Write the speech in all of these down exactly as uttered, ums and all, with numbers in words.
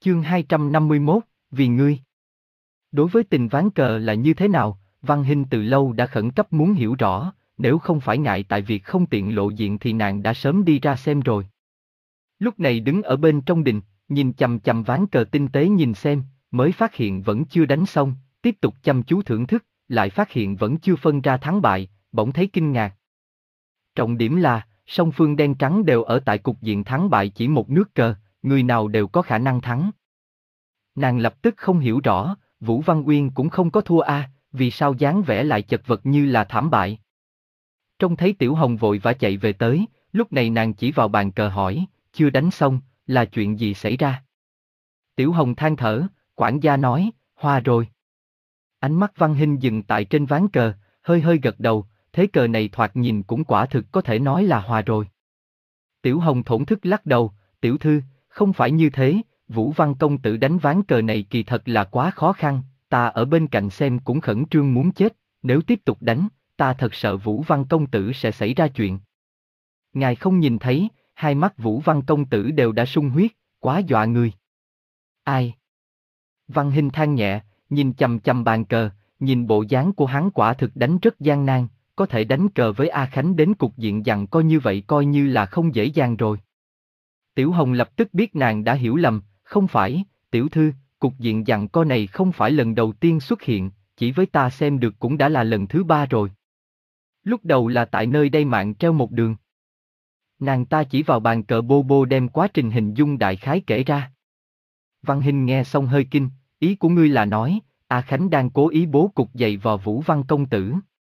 Chương hai trăm năm mươi mốt, vì ngươi. Đối với tình ván cờ là như thế nào, Văn Hinh từ lâu đã khẩn cấp muốn hiểu rõ, nếu không phải ngại tại việc không tiện lộ diện thì nàng đã sớm đi ra xem rồi. Lúc này đứng ở bên trong đình, nhìn chằm chằm ván cờ tinh tế nhìn xem, mới phát hiện vẫn chưa đánh xong, tiếp tục chăm chú thưởng thức, lại phát hiện vẫn chưa phân ra thắng bại, bỗng thấy kinh ngạc. Trọng điểm là, song phương đen trắng đều ở tại cục diện thắng bại chỉ một nước cờ, người nào đều có khả năng thắng. Nàng lập tức không hiểu rõ, Vũ Văn Uyên cũng không có thua a, à, vì sao dáng vẻ lại chật vật như là thảm bại. Trông thấy Tiểu Hồng vội vã chạy về tới, lúc này nàng chỉ vào bàn cờ hỏi, chưa đánh xong, là chuyện gì xảy ra? Tiểu Hồng than thở, quản gia nói, hoa rồi. Ánh mắt Văn Hinh dừng tại trên ván cờ, hơi hơi gật đầu, thế cờ này thoạt nhìn cũng quả thực có thể nói là hòa rồi. Tiểu Hồng thổn thức lắc đầu, tiểu thư, không phải như thế, Vũ Văn công tử đánh ván cờ này kỳ thật là quá khó khăn, ta ở bên cạnh xem cũng khẩn trương muốn chết, nếu tiếp tục đánh, ta thật sợ Vũ Văn công tử sẽ xảy ra chuyện. Ngài không nhìn thấy, hai mắt Vũ Văn công tử đều đã sung huyết, quá dọa người. Ai? Văn Hinh than nhẹ, nhìn chằm chằm bàn cờ, nhìn bộ dáng của hắn quả thực đánh rất gian nan, có thể đánh cờ với A Khánh đến cục diện giằng co như vậy coi như là không dễ dàng rồi. Tiểu Hồng lập tức biết nàng đã hiểu lầm, không phải, tiểu thư, cục diện giằng co này không phải lần đầu tiên xuất hiện, chỉ với ta xem được cũng đã là lần thứ ba rồi. Lúc đầu là tại nơi đây mạng treo một đường. Nàng ta chỉ vào bàn cờ bô bô đem quá trình hình dung đại khái kể ra. Văn Hinh nghe xong hơi kinh, ý của ngươi là nói, A Khánh đang cố ý bố cục dày vò Vũ Văn công tử.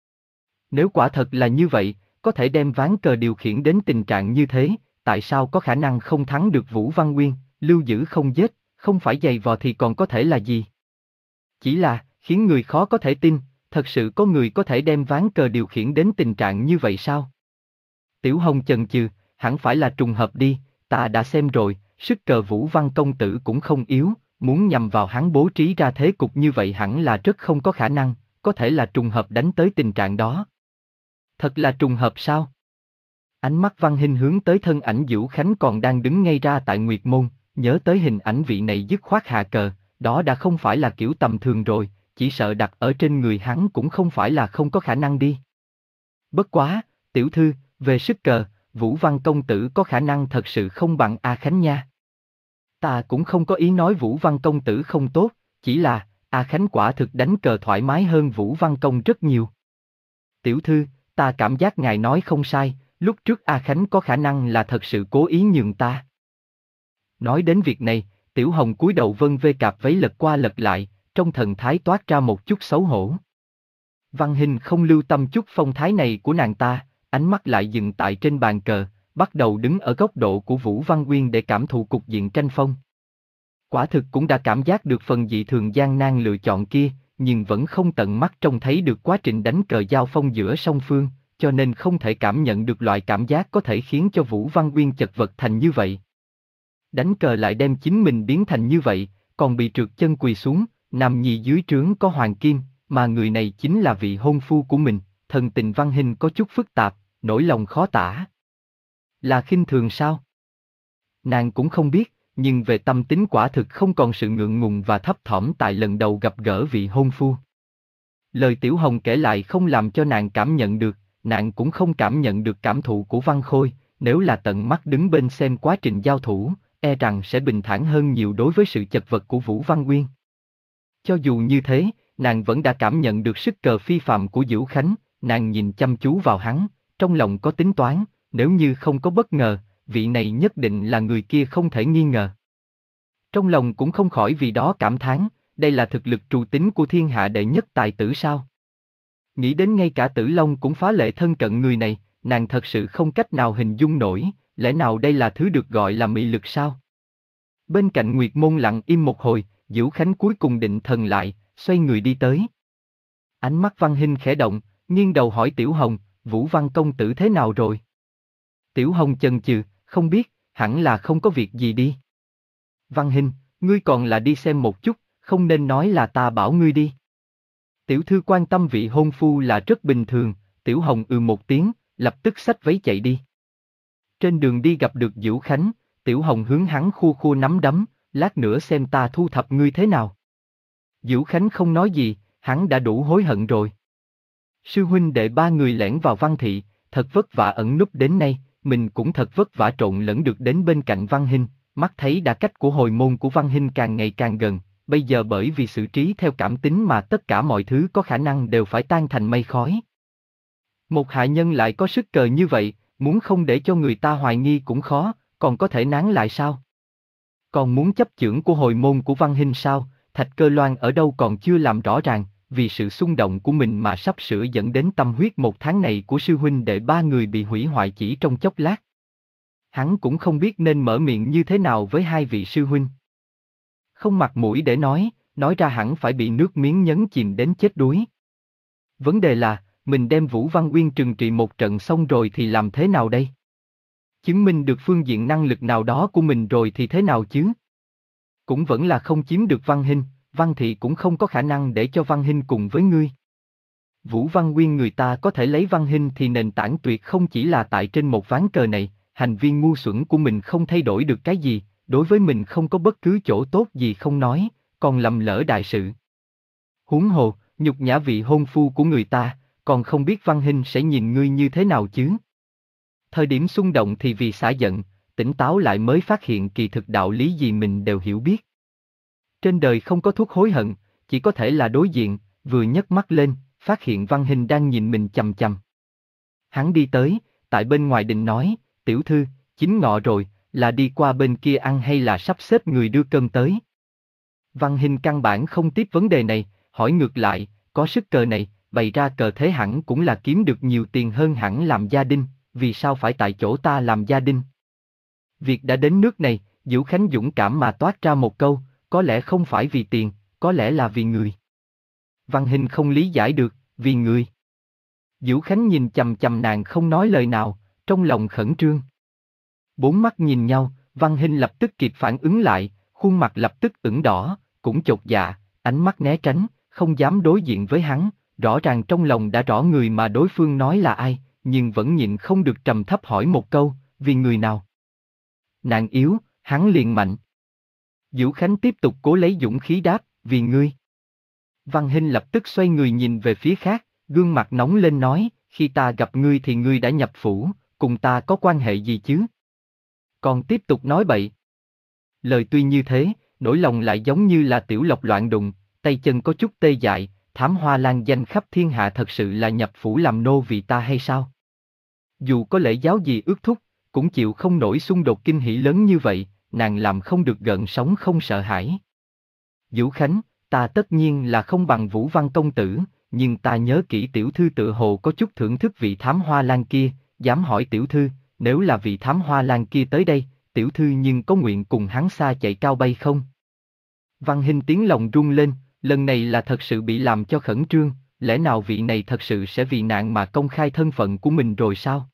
Nếu quả thật là như vậy, có thể đem ván cờ điều khiển đến tình trạng như thế, tại sao có khả năng không thắng được Vũ Văn Uyên, lưu giữ không giết, không phải dày vò thì còn có thể là gì? Chỉ là, khiến người khó có thể tin, thật sự có người có thể đem ván cờ điều khiển đến tình trạng như vậy sao? Tiểu Hồng chần chừ, hẳn phải là trùng hợp đi, ta đã xem rồi, sức cờ Vũ Văn công tử cũng không yếu, muốn nhằm vào hắn bố trí ra thế cục như vậy hẳn là rất không có khả năng, có thể là trùng hợp đánh tới tình trạng đó. Thật là trùng hợp sao? Ánh mắt Văn Hinh hướng tới thân ảnh Vũ Khánh còn đang đứng ngay ra tại Nguyệt Môn, nhớ tới hình ảnh vị này dứt khoát hạ cờ, đó đã không phải là kiểu tầm thường rồi, chỉ sợ đặt ở trên người hắn cũng không phải là không có khả năng đi. Bất quá, tiểu thư, về sức cờ, Vũ Văn công tử có khả năng thật sự không bằng A Khánh nha. Ta cũng không có ý nói Vũ Văn công tử không tốt, chỉ là, A Khánh quả thực đánh cờ thoải mái hơn Vũ Văn công rất nhiều. Tiểu thư, ta cảm giác ngài nói không sai, lúc trước A Khánh có khả năng là thật sự cố ý nhường ta. Nói đến việc này, Tiểu Hồng cúi đầu vân vê cạp váy lật qua lật lại, trong thần thái toát ra một chút xấu hổ. Văn Hinh không lưu tâm chút phong thái này của nàng ta, ánh mắt lại dừng tại trên bàn cờ, bắt đầu đứng ở góc độ của Vũ Văn Uyên để cảm thụ cục diện tranh phong. Quả thực cũng đã cảm giác được phần dị thường gian nan lựa chọn kia, nhưng vẫn không tận mắt trông thấy được quá trình đánh cờ giao phong giữa song phương, cho nên không thể cảm nhận được loại cảm giác có thể khiến cho Vũ Văn Uyên chật vật thành như vậy. Đánh cờ lại đem chính mình biến thành như vậy, còn bị trượt chân quỳ xuống, nằm nhì dưới trướng có hoàng kim, mà người này chính là vị hôn phu của mình, thần tình Văn Hinh có chút phức tạp, nỗi lòng khó tả. Là khinh thường sao? Nàng cũng không biết, nhưng về tâm tính quả thực không còn sự ngượng ngùng và thấp thỏm tại lần đầu gặp gỡ vị hôn phu. Lời Tiểu Hồng kể lại không làm cho nàng cảm nhận được, nàng cũng không cảm nhận được cảm thụ của Văn Khôi, nếu là tận mắt đứng bên xem quá trình giao thủ, e rằng sẽ bình thản hơn nhiều đối với sự chật vật của Vũ Văn Uyên. Cho dù như thế, nàng vẫn đã cảm nhận được sức cờ phi phàm của Vũ Khánh, nàng nhìn chăm chú vào hắn, trong lòng có tính toán, nếu như không có bất ngờ, vị này nhất định là người kia không thể nghi ngờ. Trong lòng cũng không khỏi vì đó cảm thán, đây là thực lực trù tính của thiên hạ đệ nhất tài tử sao? Nghĩ đến ngay cả Tử Long cũng phá lệ thân cận người này, nàng thật sự không cách nào hình dung nổi, lẽ nào đây là thứ được gọi là mị lực sao? Bên cạnh Nguyệt Môn lặng im một hồi, Vũ Khánh cuối cùng định thần lại, xoay người đi tới. Ánh mắt Văn Hinh khẽ động, nghiêng đầu hỏi Tiểu Hồng, Vũ Văn công tử thế nào rồi? Tiểu Hồng chần chừ, không biết, hẳn là không có việc gì đi. Văn Hinh, ngươi còn là đi xem một chút, không nên nói là ta bảo ngươi đi. Tiểu thư quan tâm vị hôn phu là rất bình thường, Tiểu Hồng ừ một tiếng, lập tức xách váy chạy đi. Trên đường đi gặp được Vũ Khánh, Tiểu Hồng hướng hắn khua khua nắm đấm, lát nữa xem ta thu thập ngươi thế nào. Dữu Khánh không nói gì, hắn đã đủ hối hận rồi. Sư huynh đệ ba người lẻn vào Văn Thị, thật vất vả ẩn núp đến nay, mình cũng thật vất vả trộn lẫn được đến bên cạnh Văn Hinh, mắt thấy đả cách của hồi môn của Văn Hinh càng ngày càng gần, bây giờ bởi vì xử trí theo cảm tính mà tất cả mọi thứ có khả năng đều phải tan thành mây khói. Một hạ nhân lại có sức cờ như vậy, muốn không để cho người ta hoài nghi cũng khó, còn có thể nán lại sao? Còn muốn chấp chưởng của hồi môn của Văn Hinh sao? Thạch Cơ Loan ở đâu còn chưa làm rõ ràng, vì sự xung động của mình mà sắp sửa dẫn đến tâm huyết một tháng này của sư huynh đệ ba người bị hủy hoại chỉ trong chốc lát. Hắn cũng không biết nên mở miệng như thế nào với hai vị sư huynh. Không mặt mũi để nói, nói ra hẳn phải bị nước miếng nhấn chìm đến chết đuối. Vấn đề là, mình đem Vũ Văn Uyên trừng trị một trận xong rồi thì làm thế nào đây? Chứng minh được phương diện năng lực nào đó của mình rồi thì thế nào chứ? Cũng vẫn là không chiếm được Văn Hinh, Văn Thị cũng không có khả năng để cho Văn Hinh cùng với ngươi. Vũ Văn Uyên người ta có thể lấy Văn Hinh thì nền tảng tuyệt không chỉ là tại trên một ván cờ này, hành vi ngu xuẩn của mình không thay đổi được cái gì, đối với mình không có bất cứ chỗ tốt gì không nói, còn lầm lỡ đại sự. Huống hồ, nhục nhã vị hôn phu của người ta, còn không biết Văn Hinh sẽ nhìn ngươi như thế nào chứ? Thời điểm xung động thì vì xả giận, tỉnh táo lại mới phát hiện kỳ thực đạo lý gì mình đều hiểu biết. Trên đời không có thuốc hối hận, chỉ có thể là đối diện, vừa nhấc mắt lên, phát hiện Văn Hinh đang nhìn mình chằm chằm. Hắn đi tới, tại bên ngoài đình nói, tiểu thư, chín ngọ rồi, là đi qua bên kia ăn hay là sắp xếp người đưa cơm tới? Văn Hinh căn bản không tiếp vấn đề này, hỏi ngược lại, có sức cờ này, bày ra cờ thế hẳn cũng là kiếm được nhiều tiền hơn hẳn làm gia đình, vì sao phải tại chỗ ta làm gia đình? Việc đã đến nước này, Dữu Khánh dũng cảm mà toát ra một câu, có lẽ không phải vì tiền, có lẽ là vì người. Văn Hinh không lý giải được, vì người. Dữu Khánh nhìn chằm chằm nàng không nói lời nào, trong lòng khẩn trương. Bốn mắt nhìn nhau, Văn Hinh lập tức kịp phản ứng lại, khuôn mặt lập tức ửng đỏ, cũng chột dạ, ánh mắt né tránh, không dám đối diện với hắn, rõ ràng trong lòng đã rõ người mà đối phương nói là ai, nhưng vẫn nhịn không được trầm thấp hỏi một câu, vì người nào? Nàng yếu, hắn liền mạnh. Dữu Khánh tiếp tục cố lấy dũng khí đáp, vì ngươi. Văn Hinh lập tức xoay người nhìn về phía khác, gương mặt nóng lên nói, khi ta gặp ngươi thì ngươi đã nhập phủ, cùng ta có quan hệ gì chứ? Còn tiếp tục nói bậy. Lời tuy như thế, nỗi lòng lại giống như là tiểu lộc loạn đụng, tay chân có chút tê dại, thám hoa lan danh khắp thiên hạ thật sự là nhập phủ làm nô vì ta hay sao? Dù có lễ giáo gì ước thúc, cũng chịu không nổi xung đột kinh hỉ lớn như vậy, nàng làm không được gợn sóng không sợ hãi. Dữu Khánh, ta tất nhiên là không bằng Vũ Văn công tử, nhưng ta nhớ kỹ tiểu thư tự hồ có chút thưởng thức vị thám hoa lan kia, dám hỏi tiểu thư, nếu là vị thám hoa lan kia tới đây, tiểu thư nhưng có nguyện cùng hắn xa chạy cao bay không? Văn Hinh tiếng lòng rung lên, lần này là thật sự bị làm cho khẩn trương, lẽ nào vị này thật sự sẽ vì nạn mà công khai thân phận của mình rồi sao?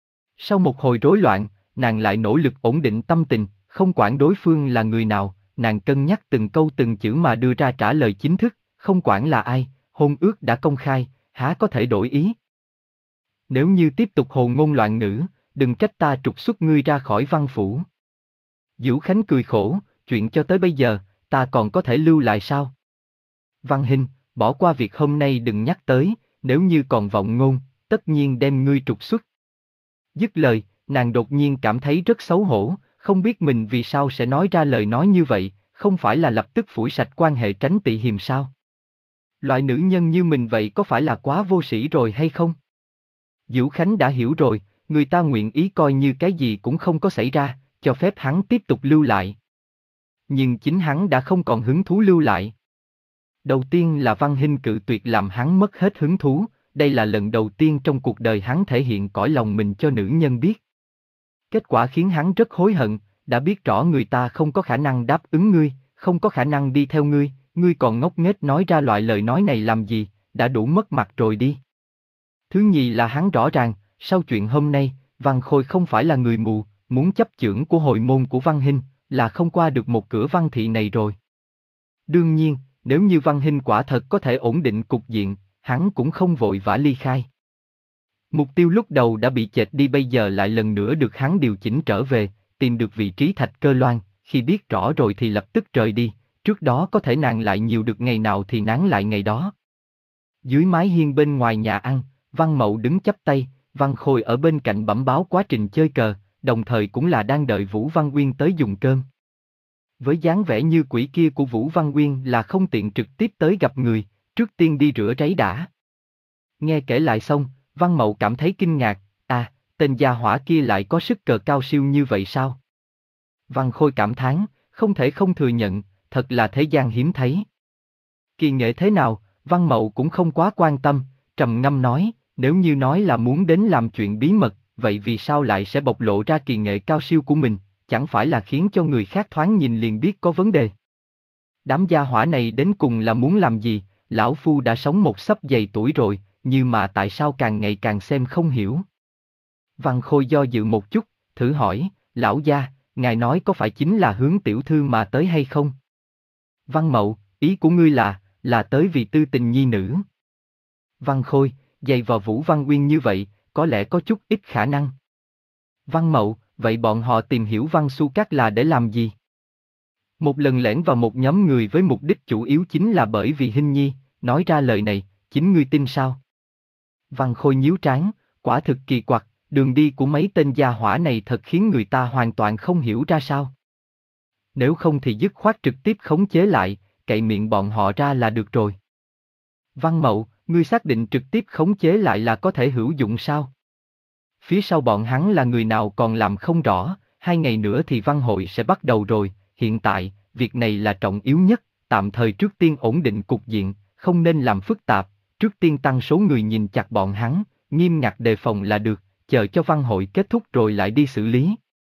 Sau một hồi rối loạn, nàng lại nỗ lực ổn định tâm tình, không quản đối phương là người nào, nàng cân nhắc từng câu từng chữ mà đưa ra trả lời chính thức, không quản là ai, hôn ước đã công khai, há có thể đổi ý. Nếu như tiếp tục hồ ngôn loạn ngữ, đừng trách ta trục xuất ngươi ra khỏi văn phủ. Dữu Khánh cười khổ, chuyện cho tới bây giờ, ta còn có thể lưu lại sao? Văn Hinh, bỏ qua việc hôm nay đừng nhắc tới, nếu như còn vọng ngôn, tất nhiên đem ngươi trục xuất. Dứt lời, nàng đột nhiên cảm thấy rất xấu hổ, không biết mình vì sao sẽ nói ra lời nói như vậy, không phải là lập tức phủi sạch quan hệ tránh tị hiềm sao? Loại nữ nhân như mình vậy có phải là quá vô sĩ rồi hay không? Dữu Khánh đã hiểu rồi, người ta nguyện ý coi như cái gì cũng không có xảy ra, cho phép hắn tiếp tục lưu lại. Nhưng chính hắn đã không còn hứng thú lưu lại. Đầu tiên là Văn Hinh cự tuyệt làm hắn mất hết hứng thú, đây là lần đầu tiên trong cuộc đời hắn thể hiện cõi lòng mình cho nữ nhân biết. Kết quả khiến hắn rất hối hận, đã biết rõ người ta không có khả năng đáp ứng ngươi, không có khả năng đi theo ngươi, ngươi còn ngốc nghếch nói ra loại lời nói này làm gì, đã đủ mất mặt rồi đi. Thứ nhì là hắn rõ ràng, sau chuyện hôm nay, Văn Khôi không phải là người mù, muốn chấp chưởng của hồi môn của Văn Hinh, là không qua được một cửa Văn Thị này rồi. Đương nhiên, nếu như Văn Hinh quả thật có thể ổn định cục diện, hắn cũng không vội vã ly khai. Mục tiêu lúc đầu đã bị chệch đi bây giờ lại lần nữa được hắn điều chỉnh trở về, tìm được vị trí Thạch Cơ Loan, khi biết rõ rồi thì lập tức rời đi, trước đó có thể nàng lại nhiều được ngày nào thì nán lại ngày đó. Dưới mái hiên bên ngoài nhà ăn, Văn Mậu đứng chắp tay, Văn Khôi ở bên cạnh bẩm báo quá trình chơi cờ, đồng thời cũng là đang đợi Vũ Văn Uyên tới dùng cơm. Với dáng vẻ như quỷ kia của Vũ Văn Uyên là không tiện trực tiếp tới gặp người, trước tiên đi rửa ráy đã. Nghe kể lại xong, Văn Mậu cảm thấy kinh ngạc, à, tên gia hỏa kia lại có sức cờ cao siêu như vậy sao? Văn Khôi cảm thán, không thể không thừa nhận, thật là thế gian hiếm thấy. Kỳ nghệ thế nào, Văn Mậu cũng không quá quan tâm, trầm ngâm nói, nếu như nói là muốn đến làm chuyện bí mật, vậy vì sao lại sẽ bộc lộ ra kỳ nghệ cao siêu của mình, chẳng phải là khiến cho người khác thoáng nhìn liền biết có vấn đề. Đám gia hỏa này đến cùng là muốn làm gì, lão phu đã sống một sấp dày tuổi rồi, nhưng mà tại sao càng ngày càng xem không hiểu. Văn Khôi do dự một chút, thử hỏi, lão gia, ngài nói có phải chính là hướng tiểu thư mà tới hay không? Văn Mậu, ý của ngươi là, là tới vì tư tình nhi nữ. Văn Khôi, dày vào Vũ Văn Uyên như vậy, có lẽ có chút ít khả năng. Văn Mậu, vậy bọn họ tìm hiểu Văn Xu Cát là để làm gì? Một lần lẻn vào một nhóm người với mục đích chủ yếu chính là bởi vì Hinh Nhi, nói ra lời này, chính ngươi tin sao? Văn Khôi nhíu trán, quả thực kỳ quặc, đường đi của mấy tên gia hỏa này thật khiến người ta hoàn toàn không hiểu ra sao. Nếu không thì dứt khoát trực tiếp khống chế lại, cậy miệng bọn họ ra là được rồi. Văn Mậu, ngươi xác định trực tiếp khống chế lại là có thể hữu dụng sao? Phía sau bọn hắn là người nào còn làm không rõ, hai ngày nữa thì văn hội sẽ bắt đầu rồi, hiện tại, việc này là trọng yếu nhất, tạm thời trước tiên ổn định cục diện, không nên làm phức tạp, trước tiên tăng số người nhìn chặt bọn hắn, nghiêm ngặt đề phòng là được, chờ cho văn hội kết thúc rồi lại đi xử lý.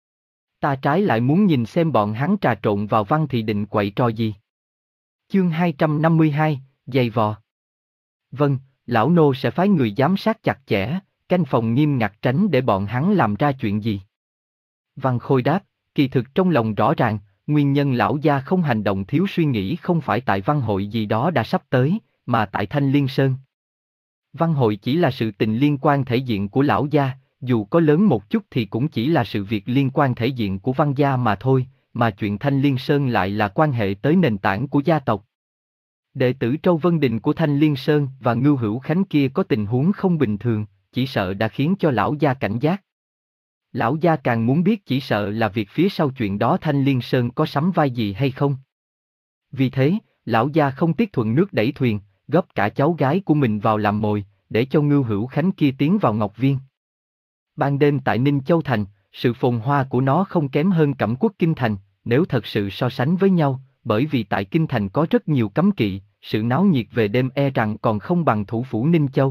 Ta trái lại muốn nhìn xem bọn hắn trà trộn vào văn thì định quậy trò gì. Chương hai trăm năm mươi hai, giày vò. Vâng, lão nô sẽ phái người giám sát chặt chẽ, canh phòng nghiêm ngặt tránh để bọn hắn làm ra chuyện gì. Văn Khôi đáp, kỳ thực trong lòng rõ ràng, nguyên nhân lão gia không hành động thiếu suy nghĩ không phải tại văn hội gì đó đã sắp tới, mà tại Thanh Liên Sơn. Văn hội chỉ là sự tình liên quan thể diện của lão gia, dù có lớn một chút thì cũng chỉ là sự việc liên quan thể diện của văn gia mà thôi, mà chuyện Thanh Liên Sơn lại là quan hệ tới nền tảng của gia tộc. Đệ tử Trâu Vân Đình của Thanh Liên Sơn và Ngưu Hữu Khánh kia có tình huống không bình thường, chỉ sợ đã khiến cho lão gia cảnh giác. Lão gia càng muốn biết chỉ sợ là việc phía sau chuyện đó Thanh Liên Sơn có sắm vai gì hay không. Vì thế, lão gia không tiếc thuận nước đẩy thuyền, góp cả cháu gái của mình vào làm mồi, để cho Ngưu Hữu Khánh kia tiến vào Ngọc Viên. Ban đêm tại Ninh Châu Thành, sự phồn hoa của nó không kém hơn Cẩm Quốc Kinh Thành, nếu thật sự so sánh với nhau, bởi vì tại Kinh Thành có rất nhiều cấm kỵ, sự náo nhiệt về đêm e rằng còn không bằng thủ phủ Ninh Châu.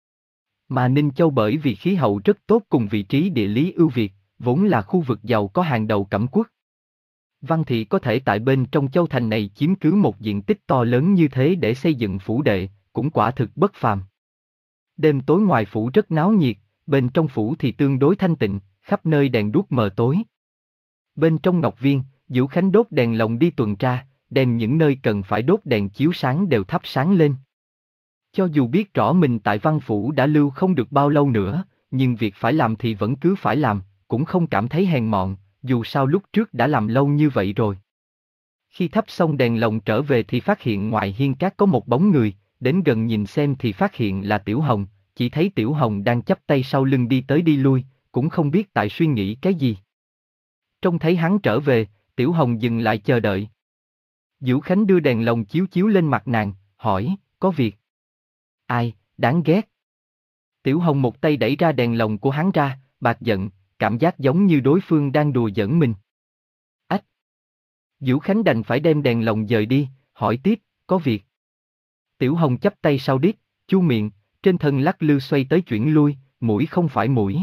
Mà Ninh Châu bởi vì khí hậu rất tốt cùng vị trí địa lý ưu việt, vốn là khu vực giàu có hàng đầu Cẩm Quốc. Văn thị có thể tại bên trong châu thành này chiếm cứ một diện tích to lớn như thế để xây dựng phủ đệ, cũng quả thực bất phàm. Đêm tối ngoài phủ rất náo nhiệt, bên trong phủ thì tương đối thanh tịnh, khắp nơi đèn đuốc mờ tối. Bên trong Ngọc Viên, Dữu Khánh đốt đèn lồng đi tuần tra, đem những nơi cần phải đốt đèn chiếu sáng đều thắp sáng lên. Cho dù biết rõ mình tại văn phủ đã lưu không được bao lâu nữa, nhưng việc phải làm thì vẫn cứ phải làm, cũng không cảm thấy hèn mọn, dù sao lúc trước đã làm lâu như vậy rồi. Khi thắp xong đèn lồng trở về thì phát hiện ngoài hiên cát có một bóng người, đến gần nhìn xem thì phát hiện là Tiểu Hồng, chỉ thấy Tiểu Hồng đang chắp tay sau lưng đi tới đi lui, cũng không biết tại suy nghĩ cái gì. Trông thấy hắn trở về, Tiểu Hồng dừng lại chờ đợi. Dữu Khánh đưa đèn lồng chiếu chiếu lên mặt nàng, hỏi, có việc? Ai, đáng ghét. Tiểu Hồng một tay đẩy ra đèn lồng của hắn ra, bạc giận, cảm giác giống như đối phương đang đùa giỡn mình. Ách! Dữu Khánh đành phải đem đèn lồng dời đi, hỏi tiếp, có việc? Tiểu Hồng chắp tay sau điếc, chu miệng, trên thân lắc lư xoay tới chuyển lui, mũi không phải mũi,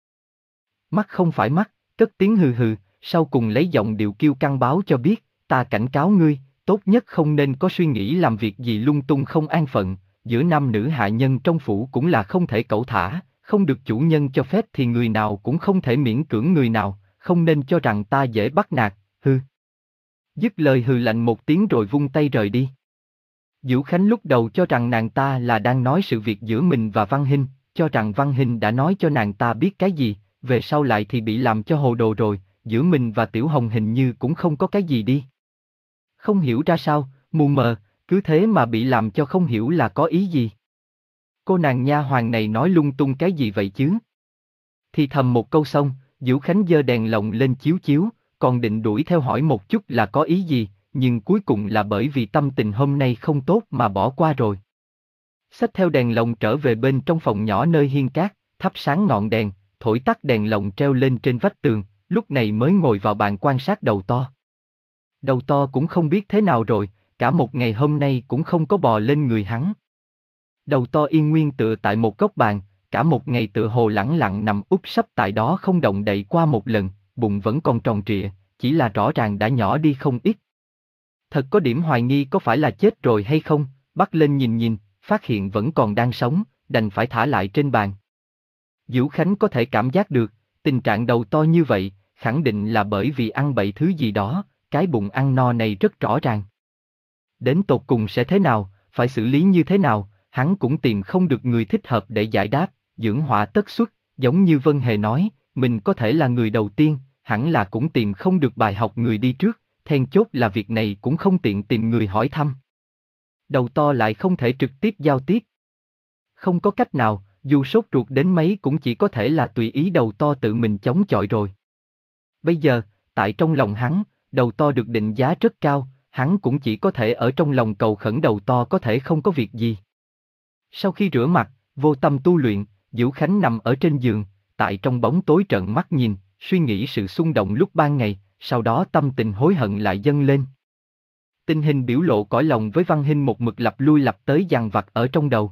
mắt không phải mắt, cất tiếng hừ hừ, sau cùng lấy giọng điệu kiêu căng báo cho biết, ta cảnh cáo ngươi, tốt nhất không nên có suy nghĩ làm việc gì lung tung không an phận, giữa nam nữ hạ nhân trong phủ cũng là không thể cẩu thả, không được chủ nhân cho phép thì người nào cũng không thể miễn cưỡng người nào, không nên cho rằng ta dễ bắt nạt, hư. Dứt lời hừ lạnh một tiếng rồi vung tay rời đi. Dữu Khánh lúc đầu cho rằng nàng ta là đang nói sự việc giữa mình và Văn Hinh, cho rằng Văn Hinh đã nói cho nàng ta biết cái gì, về sau lại thì bị làm cho hồ đồ rồi, giữa mình và Tiểu Hồng hình như cũng không có cái gì đi. Không hiểu ra sao, mù mờ, cứ thế mà bị làm cho không hiểu là có ý gì. Cô nàng nha hoàn này nói lung tung cái gì vậy chứ? Thì thầm một câu xong, Diễu Khánh giơ đèn lồng lên chiếu chiếu, còn định đuổi theo hỏi một chút là có ý gì, nhưng cuối cùng là bởi vì tâm tình hôm nay không tốt mà bỏ qua rồi. Xách theo đèn lồng trở về bên trong phòng nhỏ nơi hiên cát, thắp sáng ngọn đèn, thổi tắt đèn lồng treo lên trên vách tường, lúc này mới ngồi vào bàn quan sát đầu to. Đầu to cũng không biết thế nào rồi, cả một ngày hôm nay cũng không có bò lên người hắn. Đầu to yên nguyên tựa tại một góc bàn, cả một ngày tựa hồ lẳng lặng nằm úp sấp tại đó không động đậy qua một lần, bụng vẫn còn tròn trịa, chỉ là rõ ràng đã nhỏ đi không ít. Thật có điểm hoài nghi có phải là chết rồi hay không, bắt lên nhìn nhìn, phát hiện vẫn còn đang sống, đành phải thả lại trên bàn. Diễu Khánh có thể cảm giác được, tình trạng đầu to như vậy, khẳng định là bởi vì ăn bậy thứ gì đó, cái bụng ăn no này rất rõ ràng. Đến tột cùng sẽ thế nào, phải xử lý như thế nào, hắn cũng tìm không được người thích hợp để giải đáp, dưỡng họa tất xuất, giống như Vân Hề nói, mình có thể là người đầu tiên, hẳn là cũng tìm không được bài học người đi trước, then chốt là việc này cũng không tiện tìm người hỏi thăm. Đầu to lại không thể trực tiếp giao tiếp. Không có cách nào, dù sốt ruột đến mấy cũng chỉ có thể là tùy ý đầu to tự mình chống chọi rồi. Bây giờ, tại trong lòng hắn, đầu to được định giá rất cao, hắn cũng chỉ có thể ở trong lòng cầu khẩn đầu to có thể không có việc gì. Sau khi rửa mặt, vô tâm tu luyện, Diễu Khánh nằm ở trên giường, tại trong bóng tối trợn mắt nhìn, suy nghĩ sự xung động lúc ban ngày, sau đó tâm tình hối hận lại dâng lên. Tình hình biểu lộ cõi lòng với Văn Hinh một mực lặp lui lặp tới dằn vặt ở trong đầu.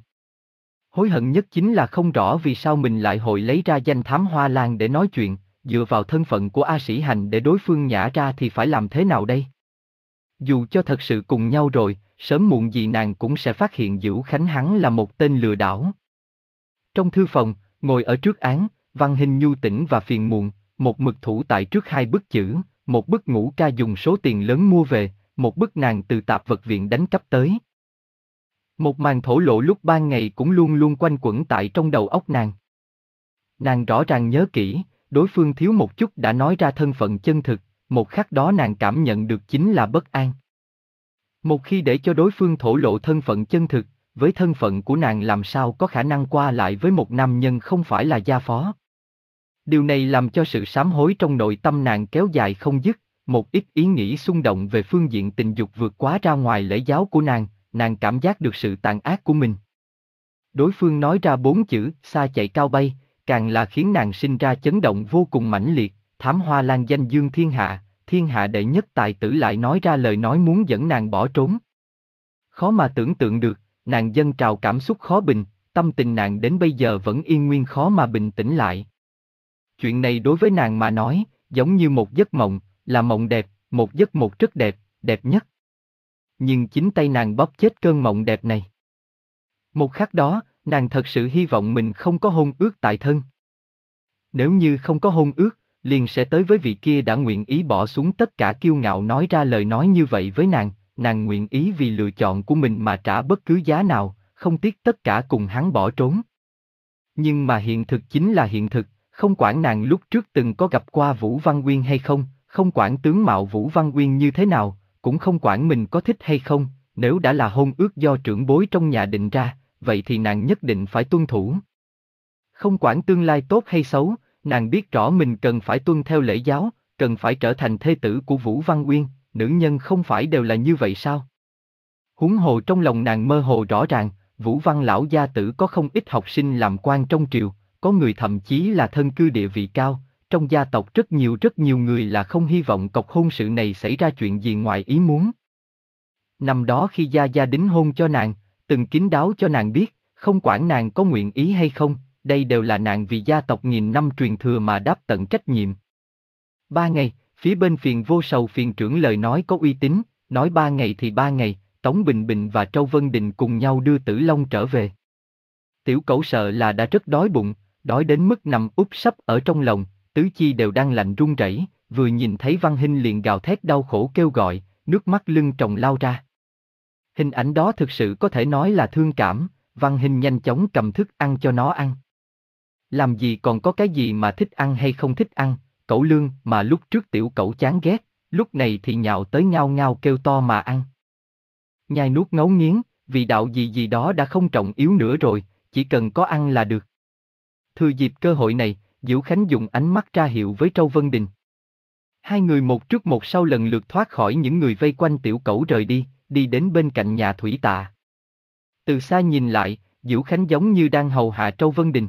Hối hận nhất chính là không rõ vì sao mình lại hội lấy ra danh Thám Hoa Lan để nói chuyện, dựa vào thân phận của A Sĩ Hành để đối phương nhả ra thì phải làm thế nào đây? Dù cho thật sự cùng nhau rồi, sớm muộn gì nàng cũng sẽ phát hiện Diễu Khánh hắn là một tên lừa đảo. Trong thư phòng, ngồi ở trước án, Văn Hinh nhu tỉnh và phiền muộn, một mực thủ tại trước hai bức chữ, một bức Ngũ Ca dùng số tiền lớn mua về, một bức nàng từ tạp vật viện đánh cắp tới. Một màn thổ lộ lúc ban ngày cũng luôn luôn quanh quẩn tại trong đầu óc nàng. Nàng rõ ràng nhớ kỹ, đối phương thiếu một chút đã nói ra thân phận chân thực, một khắc đó nàng cảm nhận được chính là bất an. Một khi để cho đối phương thổ lộ thân phận chân thực, với thân phận của nàng làm sao có khả năng qua lại với một nam nhân không phải là gia phó. Điều này làm cho sự sám hối trong nội tâm nàng kéo dài không dứt, một ít ý nghĩ xung động về phương diện tình dục vượt quá ra ngoài lễ giáo của nàng, nàng cảm giác được sự tàn ác của mình. Đối phương nói ra bốn chữ, xa chạy cao bay, càng là khiến nàng sinh ra chấn động vô cùng mãnh liệt, Thám Hoa Lan danh dương thiên hạ, thiên hạ đệ nhất tài tử lại nói ra lời nói muốn dẫn nàng bỏ trốn. Khó mà tưởng tượng được, nàng dâng trào cảm xúc khó bình, tâm tình nàng đến bây giờ vẫn yên nguyên khó mà bình tĩnh lại. Chuyện này đối với nàng mà nói, giống như một giấc mộng, là mộng đẹp, một giấc một rất đẹp, đẹp nhất. Nhưng chính tay nàng bóp chết cơn mộng đẹp này. Một khắc đó, nàng thật sự hy vọng mình không có hôn ước tại thân. Nếu như không có hôn ước, liền sẽ tới với vị kia đã nguyện ý bỏ xuống tất cả kiêu ngạo nói ra lời nói như vậy với nàng, nàng nguyện ý vì lựa chọn của mình mà trả bất cứ giá nào, không tiếc tất cả cùng hắn bỏ trốn. Nhưng mà hiện thực chính là hiện thực, không quản nàng lúc trước từng có gặp qua Vũ Văn Quyên hay không, không quản tướng mạo Vũ Văn Quyên như thế nào, cũng không quản mình có thích hay không, nếu đã là hôn ước do trưởng bối trong nhà định ra, vậy thì nàng nhất định phải tuân thủ. Không quản tương lai tốt hay xấu, nàng biết rõ mình cần phải tuân theo lễ giáo, cần phải trở thành thê tử của Vũ Văn Quyên, nữ nhân không phải đều là như vậy sao? Huống hồ trong lòng nàng mơ hồ rõ ràng, Vũ Văn lão gia tử có không ít học sinh làm quan trong triều, có người thậm chí là thân cư địa vị cao, trong gia tộc rất nhiều rất nhiều người là không hy vọng cọc hôn sự này xảy ra chuyện gì ngoài ý muốn. Năm đó khi gia gia đính hôn cho nàng, từng kín đáo cho nàng biết, không quản nàng có nguyện ý hay không, đây đều là nàng vì gia tộc nghìn năm truyền thừa mà đáp tận trách nhiệm. Ba ngày, phía bên Phiền Vô Sầu phiền trưởng lời nói có uy tín, nói ba ngày thì ba ngày, Tống Bình Bình và Trâu Vân Đình cùng nhau đưa Tử Long trở về. Tiểu Cẩu sợ là đã rất đói bụng, đói đến mức nằm úp sấp ở trong lòng, tứ chi đều đang lạnh run rẩy, vừa nhìn thấy Văn Hinh liền gào thét đau khổ kêu gọi, nước mắt lưng tròng lao ra. Hình ảnh đó thực sự có thể nói là thương cảm, Văn Hinh nhanh chóng cầm thức ăn cho nó ăn. Làm gì còn có cái gì mà thích ăn hay không thích ăn, cẩu lương mà lúc trước tiểu cẩu chán ghét, lúc này thì nhào tới ngao ngao kêu to mà ăn. Nhai nuốt ngấu nghiến, vị đạo gì gì đó đã không trọng yếu nữa rồi, chỉ cần có ăn là được. Thừa dịp cơ hội này, Diễu Khánh dùng ánh mắt ra hiệu với Trâu Vân Đình. Hai người một trước một sau lần lượt thoát khỏi những người vây quanh tiểu cẩu rời đi, đi đến bên cạnh nhà thủy tạ. Từ xa nhìn lại, Diễu Khánh giống như đang hầu hạ Trâu Vân Đình.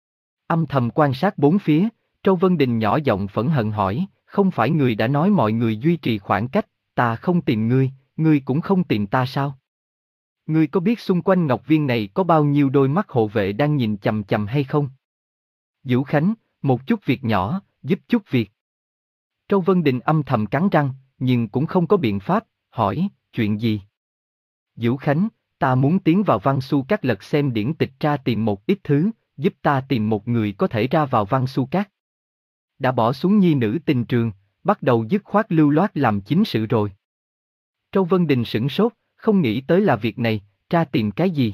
Âm thầm quan sát bốn phía, Trâu Vân Đình nhỏ giọng phẫn hận hỏi, không phải người đã nói mọi người duy trì khoảng cách, ta không tìm ngươi, ngươi cũng không tìm ta sao? Ngươi có biết xung quanh ngọc viên này có bao nhiêu đôi mắt hộ vệ đang nhìn chằm chằm hay không? Diễu Khánh, một chút việc nhỏ, giúp chút việc. Trâu Vân Đình âm thầm cắn răng, nhưng cũng không có biện pháp, hỏi, chuyện gì? Diễu Khánh, ta muốn tiến vào Văn Xu Các lật xem điển tịch tra tìm một ít thứ, giúp ta tìm một người có thể ra vào Văn Xu Các. Đã bỏ xuống nhi nữ tình trường, bắt đầu dứt khoát lưu loát làm chính sự rồi. Trâu Vân Đình sửng sốt, không nghĩ tới là việc này, tra tìm cái gì?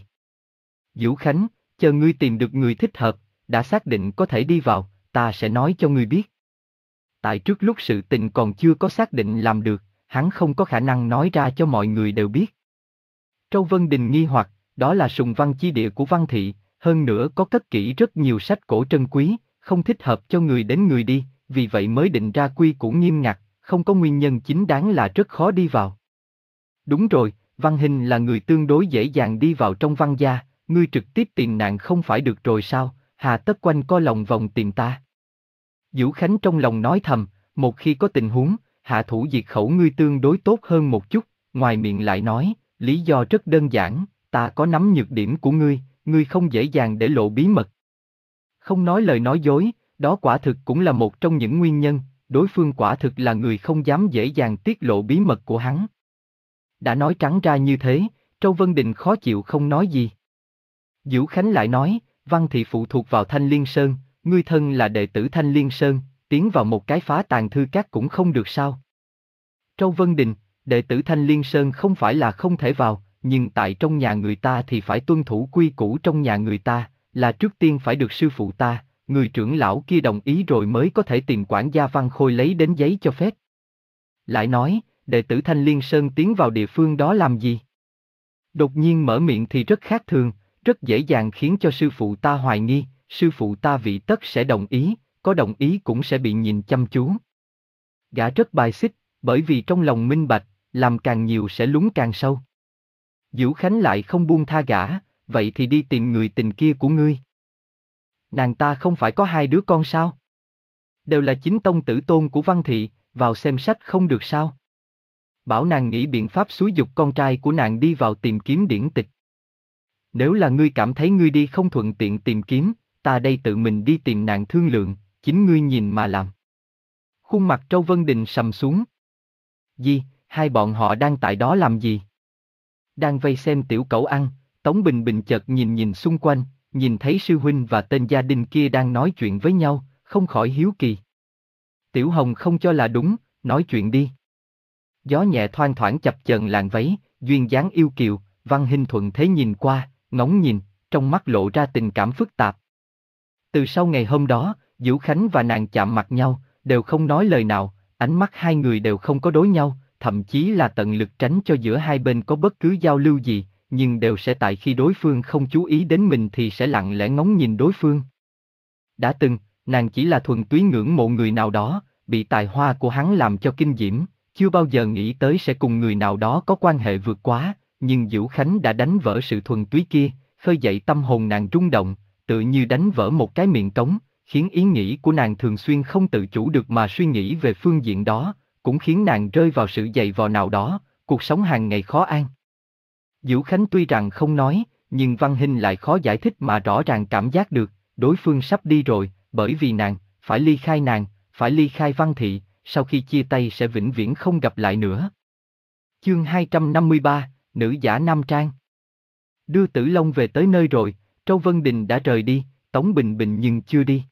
Diễu Khánh, chờ ngươi tìm được người thích hợp, đã xác định có thể đi vào, ta sẽ nói cho ngươi biết. Tại trước lúc sự tình còn chưa có xác định làm được, hắn không có khả năng nói ra cho mọi người đều biết. Trâu Vân Đình nghi hoặc, đó là sùng văn chi địa của Văn Thị, hơn nữa có cất kỹ rất nhiều sách cổ trân quý, không thích hợp cho người đến người đi, vì vậy mới định ra quy củ nghiêm ngặt, không có nguyên nhân chính đáng là rất khó đi vào. Đúng rồi, Văn Hình là người tương đối dễ dàng đi vào trong Văn gia, ngươi trực tiếp tìm nạn không phải được rồi sao, hà tất quanh co lòng vòng tìm ta. Diễu Khánh trong lòng nói thầm, một khi có tình huống, hạ thủ diệt khẩu ngươi tương đối tốt hơn một chút, ngoài miệng lại nói, lý do rất đơn giản, ta có nắm nhược điểm của ngươi, ngươi không dễ dàng để lộ bí mật. Không nói lời nói dối, đó quả thực cũng là một trong những nguyên nhân, đối phương quả thực là người không dám dễ dàng tiết lộ bí mật của hắn. Đã nói trắng ra như thế, Trâu Vân Đình khó chịu không nói gì. Diễu Khánh lại nói, Văn Thị phụ thuộc vào Thanh Liên Sơn, ngươi thân là đệ tử Thanh Liên Sơn, tiến vào một cái phá tàng thư các cũng không được sao. Trâu Vân Đình, đệ tử Thanh Liên Sơn không phải là không thể vào, nhưng tại trong nhà người ta thì phải tuân thủ quy củ trong nhà người ta, là trước tiên phải được sư phụ ta, người trưởng lão kia đồng ý rồi mới có thể tìm quản gia Văn Khôi lấy đến giấy cho phép. Lại nói, đệ tử Thanh Liên Sơn tiến vào địa phương đó làm gì? Đột nhiên mở miệng thì rất khác thường, rất dễ dàng khiến cho sư phụ ta hoài nghi, sư phụ ta vị tất sẽ đồng ý, có đồng ý cũng sẽ bị nhìn chăm chú. Gã rất bài xích, bởi vì trong lòng minh bạch, làm càng nhiều sẽ lún càng sâu. Diễu Khánh lại không buông tha gã, vậy thì đi tìm người tình kia của ngươi. Nàng ta không phải có hai đứa con sao? Đều là chính tông tử tôn của Văn Thị, vào xem sách không được sao? Bảo nàng nghĩ biện pháp xúi giục con trai của nàng đi vào tìm kiếm điển tịch. Nếu là ngươi cảm thấy ngươi đi không thuận tiện tìm kiếm, ta đây tự mình đi tìm nàng thương lượng, chính ngươi nhìn mà làm. Khuôn mặt Trâu Vân Đình sầm xuống. Gì, hai bọn họ đang tại đó làm gì? Đang vây xem tiểu cẩu ăn, Tống Bình Bình chợt nhìn nhìn xung quanh, nhìn thấy sư huynh và tên gia đình kia đang nói chuyện với nhau, không khỏi hiếu kỳ. Tiểu Hồng không cho là đúng, nói chuyện đi. Gió nhẹ thoang thoảng chập chờn làn váy, duyên dáng yêu kiều, Văn Hinh thuận thế nhìn qua, ngóng nhìn, trong mắt lộ ra tình cảm phức tạp. Từ sau ngày hôm đó, Diễu Khánh và nàng chạm mặt nhau, đều không nói lời nào, ánh mắt hai người đều không có đối nhau, thậm chí là tận lực tránh cho giữa hai bên có bất cứ giao lưu gì, nhưng đều sẽ tại khi đối phương không chú ý đến mình thì sẽ lặng lẽ ngóng nhìn đối phương. Đã từng, nàng chỉ là thuần túy ngưỡng mộ người nào đó, bị tài hoa của hắn làm cho kinh diễm, chưa bao giờ nghĩ tới sẽ cùng người nào đó có quan hệ vượt quá, nhưng Diễu Khánh đã đánh vỡ sự thuần túy kia, khơi dậy tâm hồn nàng rung động, tự như đánh vỡ một cái miệng trống, khiến ý nghĩ của nàng thường xuyên không tự chủ được mà suy nghĩ về phương diện đó, cũng khiến nàng rơi vào sự dày vò nào đó, cuộc sống hàng ngày khó an. Diễu Khánh tuy rằng không nói, nhưng Văn Hinh lại khó giải thích mà rõ ràng cảm giác được, đối phương sắp đi rồi, bởi vì nàng, phải ly khai nàng, phải ly khai Văn Thị, sau khi chia tay sẽ vĩnh viễn không gặp lại nữa. Chương hai trăm năm mươi ba, Nữ giả nam trang. Đưa Tử Long về tới nơi rồi, Trâu Vân Đình đã rời đi, Tống Bình Bình nhưng chưa đi.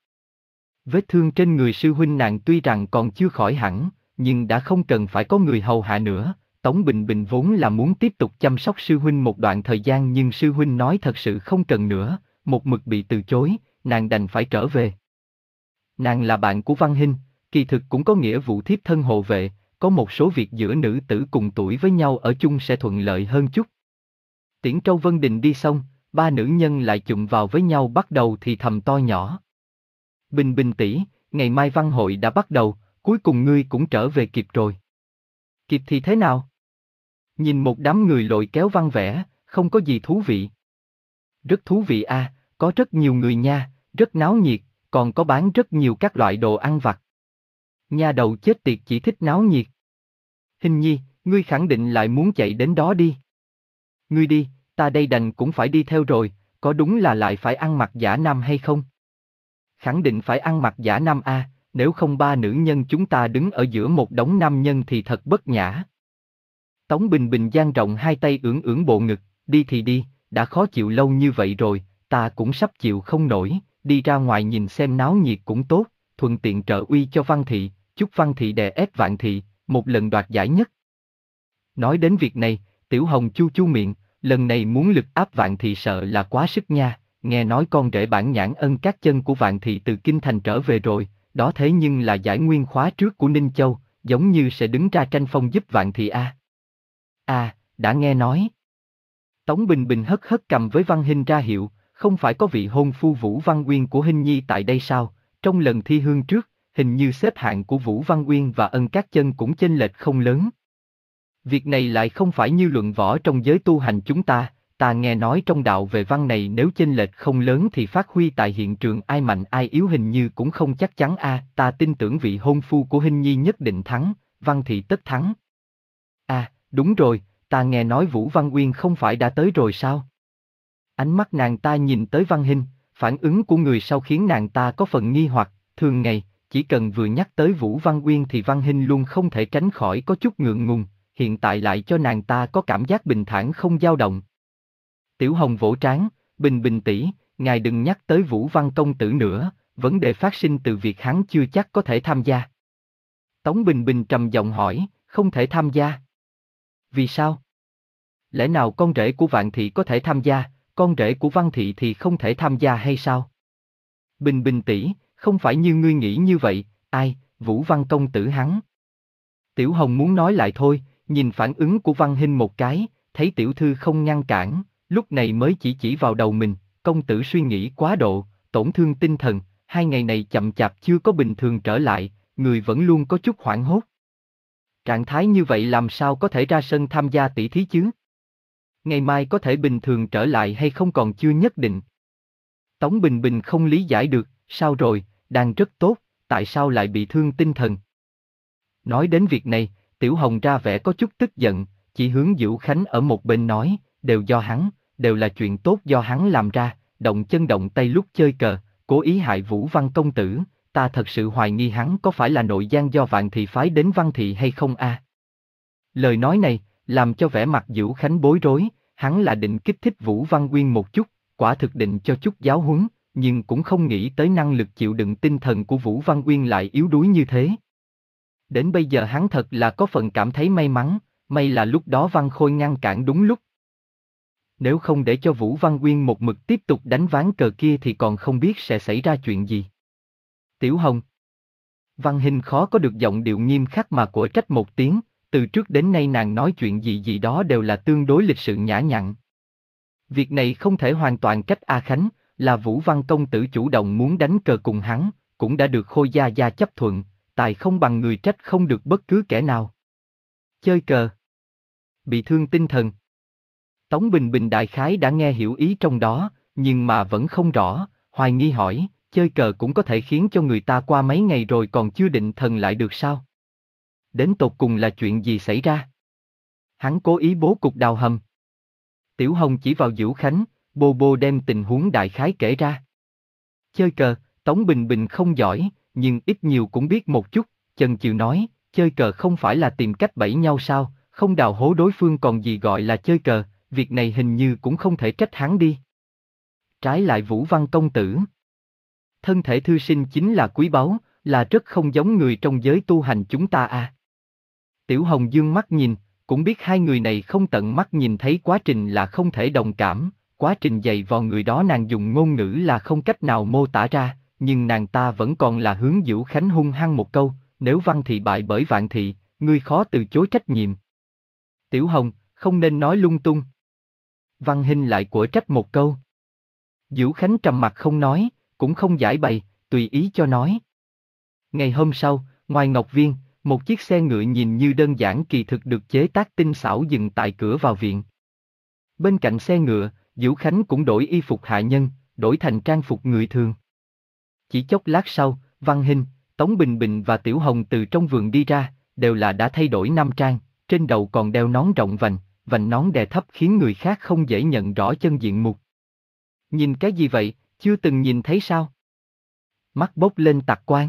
Vết thương trên người sư huynh nàng tuy rằng còn chưa khỏi hẳn, nhưng đã không cần phải có người hầu hạ nữa. Tống Bình Bình vốn là muốn tiếp tục chăm sóc sư huynh một đoạn thời gian nhưng sư huynh nói thật sự không cần nữa, một mực bị từ chối, nàng đành phải trở về. Nàng là bạn của Văn Hinh, kỳ thực cũng có nghĩa vụ thiếp thân hộ vệ, có một số việc giữa nữ tử cùng tuổi với nhau ở chung sẽ thuận lợi hơn chút. Tiễn Trâu Vân Đình đi xong, ba nữ nhân lại chụm vào với nhau bắt đầu thì thầm to nhỏ. Bình Bình tỷ, ngày mai văn hội đã bắt đầu, cuối cùng ngươi cũng trở về kịp rồi. Kịp thì thế nào? Nhìn một đám người lội kéo văn vẽ, không có gì thú vị. Rất thú vị à, có rất nhiều người nha, rất náo nhiệt, còn có bán rất nhiều các loại đồ ăn vặt. Nha đầu chết tiệt chỉ thích náo nhiệt. Hình nhi, ngươi khẳng định lại muốn chạy đến đó đi. Ngươi đi, ta đây đành cũng phải đi theo rồi, có đúng là lại phải ăn mặc giả nam hay không? Khẳng định phải ăn mặc giả nam a, nếu không ba nữ nhân chúng ta đứng ở giữa một đống nam nhân thì thật bất nhã. Tống Bình Bình dang rộng hai tay ưỡn ưỡn bộ ngực, đi thì đi, đã khó chịu lâu như vậy rồi, ta cũng sắp chịu không nổi, đi ra ngoài nhìn xem náo nhiệt cũng tốt, thuận tiện trợ uy cho Văn Thị, chúc Văn Thị đè ép Vạn Thị, một lần đoạt giải nhất. Nói đến việc này, Tiểu Hồng chu chu miệng, lần này muốn lực áp Vạn Thị sợ là quá sức nha, nghe nói con rể bản nhãn ân các chân của Vạn Thị từ Kinh Thành trở về rồi, đó thế nhưng là giải nguyên khóa trước của Ninh Châu, giống như sẽ đứng ra tranh phong giúp Vạn Thị a. À, đã nghe nói. Tống Bình Bình hất hất cầm với Văn Hinh ra hiệu, không phải có vị hôn phu Vũ Văn Uyên của Hinh Nhi tại đây sao, trong lần thi hương trước, hình như xếp hạng của Vũ Văn Uyên và ân các chân cũng chênh lệch không lớn. Việc này lại không phải như luận võ trong giới tu hành chúng ta, ta nghe nói trong đạo về văn này nếu chênh lệch không lớn thì phát huy tại hiện trường ai mạnh ai yếu hình như cũng không chắc chắn a. Ta tin tưởng vị hôn phu của Hinh Nhi nhất định thắng, Văn Thị tất thắng. À, đúng rồi, ta nghe nói Vũ Văn Uyên không phải đã tới rồi sao? Ánh mắt nàng ta nhìn tới Văn Hinh, phản ứng của người sau khiến nàng ta có phần nghi hoặc, thường ngày, chỉ cần vừa nhắc tới Vũ Văn Uyên thì Văn Hinh luôn không thể tránh khỏi có chút ngượng ngùng, hiện tại lại cho nàng ta có cảm giác bình thản không dao động. Tiểu Hồng vỗ trán, Bình Bình tỷ, ngài đừng nhắc tới Vũ Văn công tử nữa, vấn đề phát sinh từ việc hắn chưa chắc có thể tham gia. Tống Bình Bình trầm giọng hỏi, không thể tham gia. Vì sao? Lẽ nào con rể của Vạn Thị có thể tham gia, con rể của Văn Thị thì không thể tham gia hay sao? Bình Bình tỷ, không phải như ngươi nghĩ như vậy, ai, Vũ Văn công tử hắn. Tiểu Hồng muốn nói lại thôi, nhìn phản ứng của Văn Hinh một cái, thấy tiểu thư không ngăn cản, lúc này mới chỉ chỉ vào đầu mình, công tử suy nghĩ quá độ, tổn thương tinh thần, hai ngày này chậm chạp chưa có bình thường trở lại, người vẫn luôn có chút hoảng hốt. Trạng thái như vậy làm sao có thể ra sân tham gia tỷ thí chứ? Ngày mai có thể bình thường trở lại hay không còn chưa nhất định. Tống Bình Bình không lý giải được, sao rồi, đang rất tốt, tại sao lại bị thương tinh thần? Nói đến việc này, Tiểu Hồng ra vẻ có chút tức giận, chỉ hướng Dữu Khánh ở một bên nói, đều do hắn, đều là chuyện tốt do hắn làm ra, động chân động tay lúc chơi cờ, cố ý hại Vũ Văn công tử, ta thật sự hoài nghi hắn có phải là nội gian do Vạn Thị phái đến Văn Thị hay không a? À? Lời nói này, làm cho vẻ mặt Dữu Khánh bối rối, hắn là định kích thích Vũ Văn Uyên một chút, quả thực định cho chút giáo huấn, nhưng cũng không nghĩ tới năng lực chịu đựng tinh thần của Vũ Văn Uyên lại yếu đuối như thế. Đến bây giờ hắn thật là có phần cảm thấy may mắn, may là lúc đó Văn Khôi ngăn cản đúng lúc. Nếu không để cho Vũ Văn Uyên một mực tiếp tục đánh ván cờ kia thì còn không biết sẽ xảy ra chuyện gì. Tiểu Hồng. Văn Hinh khó có được giọng điệu nghiêm khắc mà của trách một tiếng, từ trước đến nay nàng nói chuyện gì gì đó đều là tương đối lịch sự nhã nhặn. Việc này không thể hoàn toàn trách A Khánh, là Vũ Văn công tử chủ động muốn đánh cờ cùng hắn, cũng đã được Khôi gia gia chấp thuận, tài không bằng người trách không được bất cứ kẻ nào. Chơi cờ. Bị thương tinh thần. Tống Bình Bình đại khái đã nghe hiểu ý trong đó, nhưng mà vẫn không rõ, hoài nghi hỏi, chơi cờ cũng có thể khiến cho người ta qua mấy ngày rồi còn chưa định thần lại được sao? Đến tột cùng là chuyện gì xảy ra? Hắn cố ý bố cục đào hầm. Tiểu Hồng chỉ vào Dữu Khánh, bô bô đem tình huống đại khái kể ra. Chơi cờ, Tống Bình Bình không giỏi, nhưng ít nhiều cũng biết một chút, chần chừ nói, chơi cờ không phải là tìm cách bẫy nhau sao, không đào hố đối phương còn gì gọi là chơi cờ, việc này hình như cũng không thể trách hắn đi. Trái lại Vũ Văn công tử. Thân thể thư sinh chính là quý báu, là rất không giống người trong giới tu hành chúng ta à. Tiểu Hồng dương mắt nhìn, cũng biết hai người này không tận mắt nhìn thấy quá trình là không thể đồng cảm, quá trình dày vò người đó nàng dùng ngôn ngữ là không cách nào mô tả ra, nhưng nàng ta vẫn còn là hướng Dữu Khánh hung hăng một câu, nếu Văn Thị bại bởi Vạn Thị, ngươi khó từ chối trách nhiệm. Tiểu Hồng, không nên nói lung tung. Văn Hinh lại của trách một câu. Dữu Khánh trầm mặt không nói, cũng không giải bày, tùy ý cho nói. Ngày hôm sau, ngoài Ngọc Viên, một chiếc xe ngựa nhìn như đơn giản kỳ thực được chế tác tinh xảo dừng tại cửa vào viện. Bên cạnh xe ngựa, Dữu Khánh cũng đổi y phục hạ nhân, đổi thành trang phục người thường. Chỉ chốc lát sau, Văn Hinh, Tống Bình Bình và Tiểu Hồng từ trong vườn đi ra, đều là đã thay đổi nam trang, trên đầu còn đeo nón rộng vành, vành nón đè thấp khiến người khác không dễ nhận rõ chân diện mục. Nhìn cái gì vậy, chưa từng nhìn thấy sao? Mắt bốc lên tạc quang.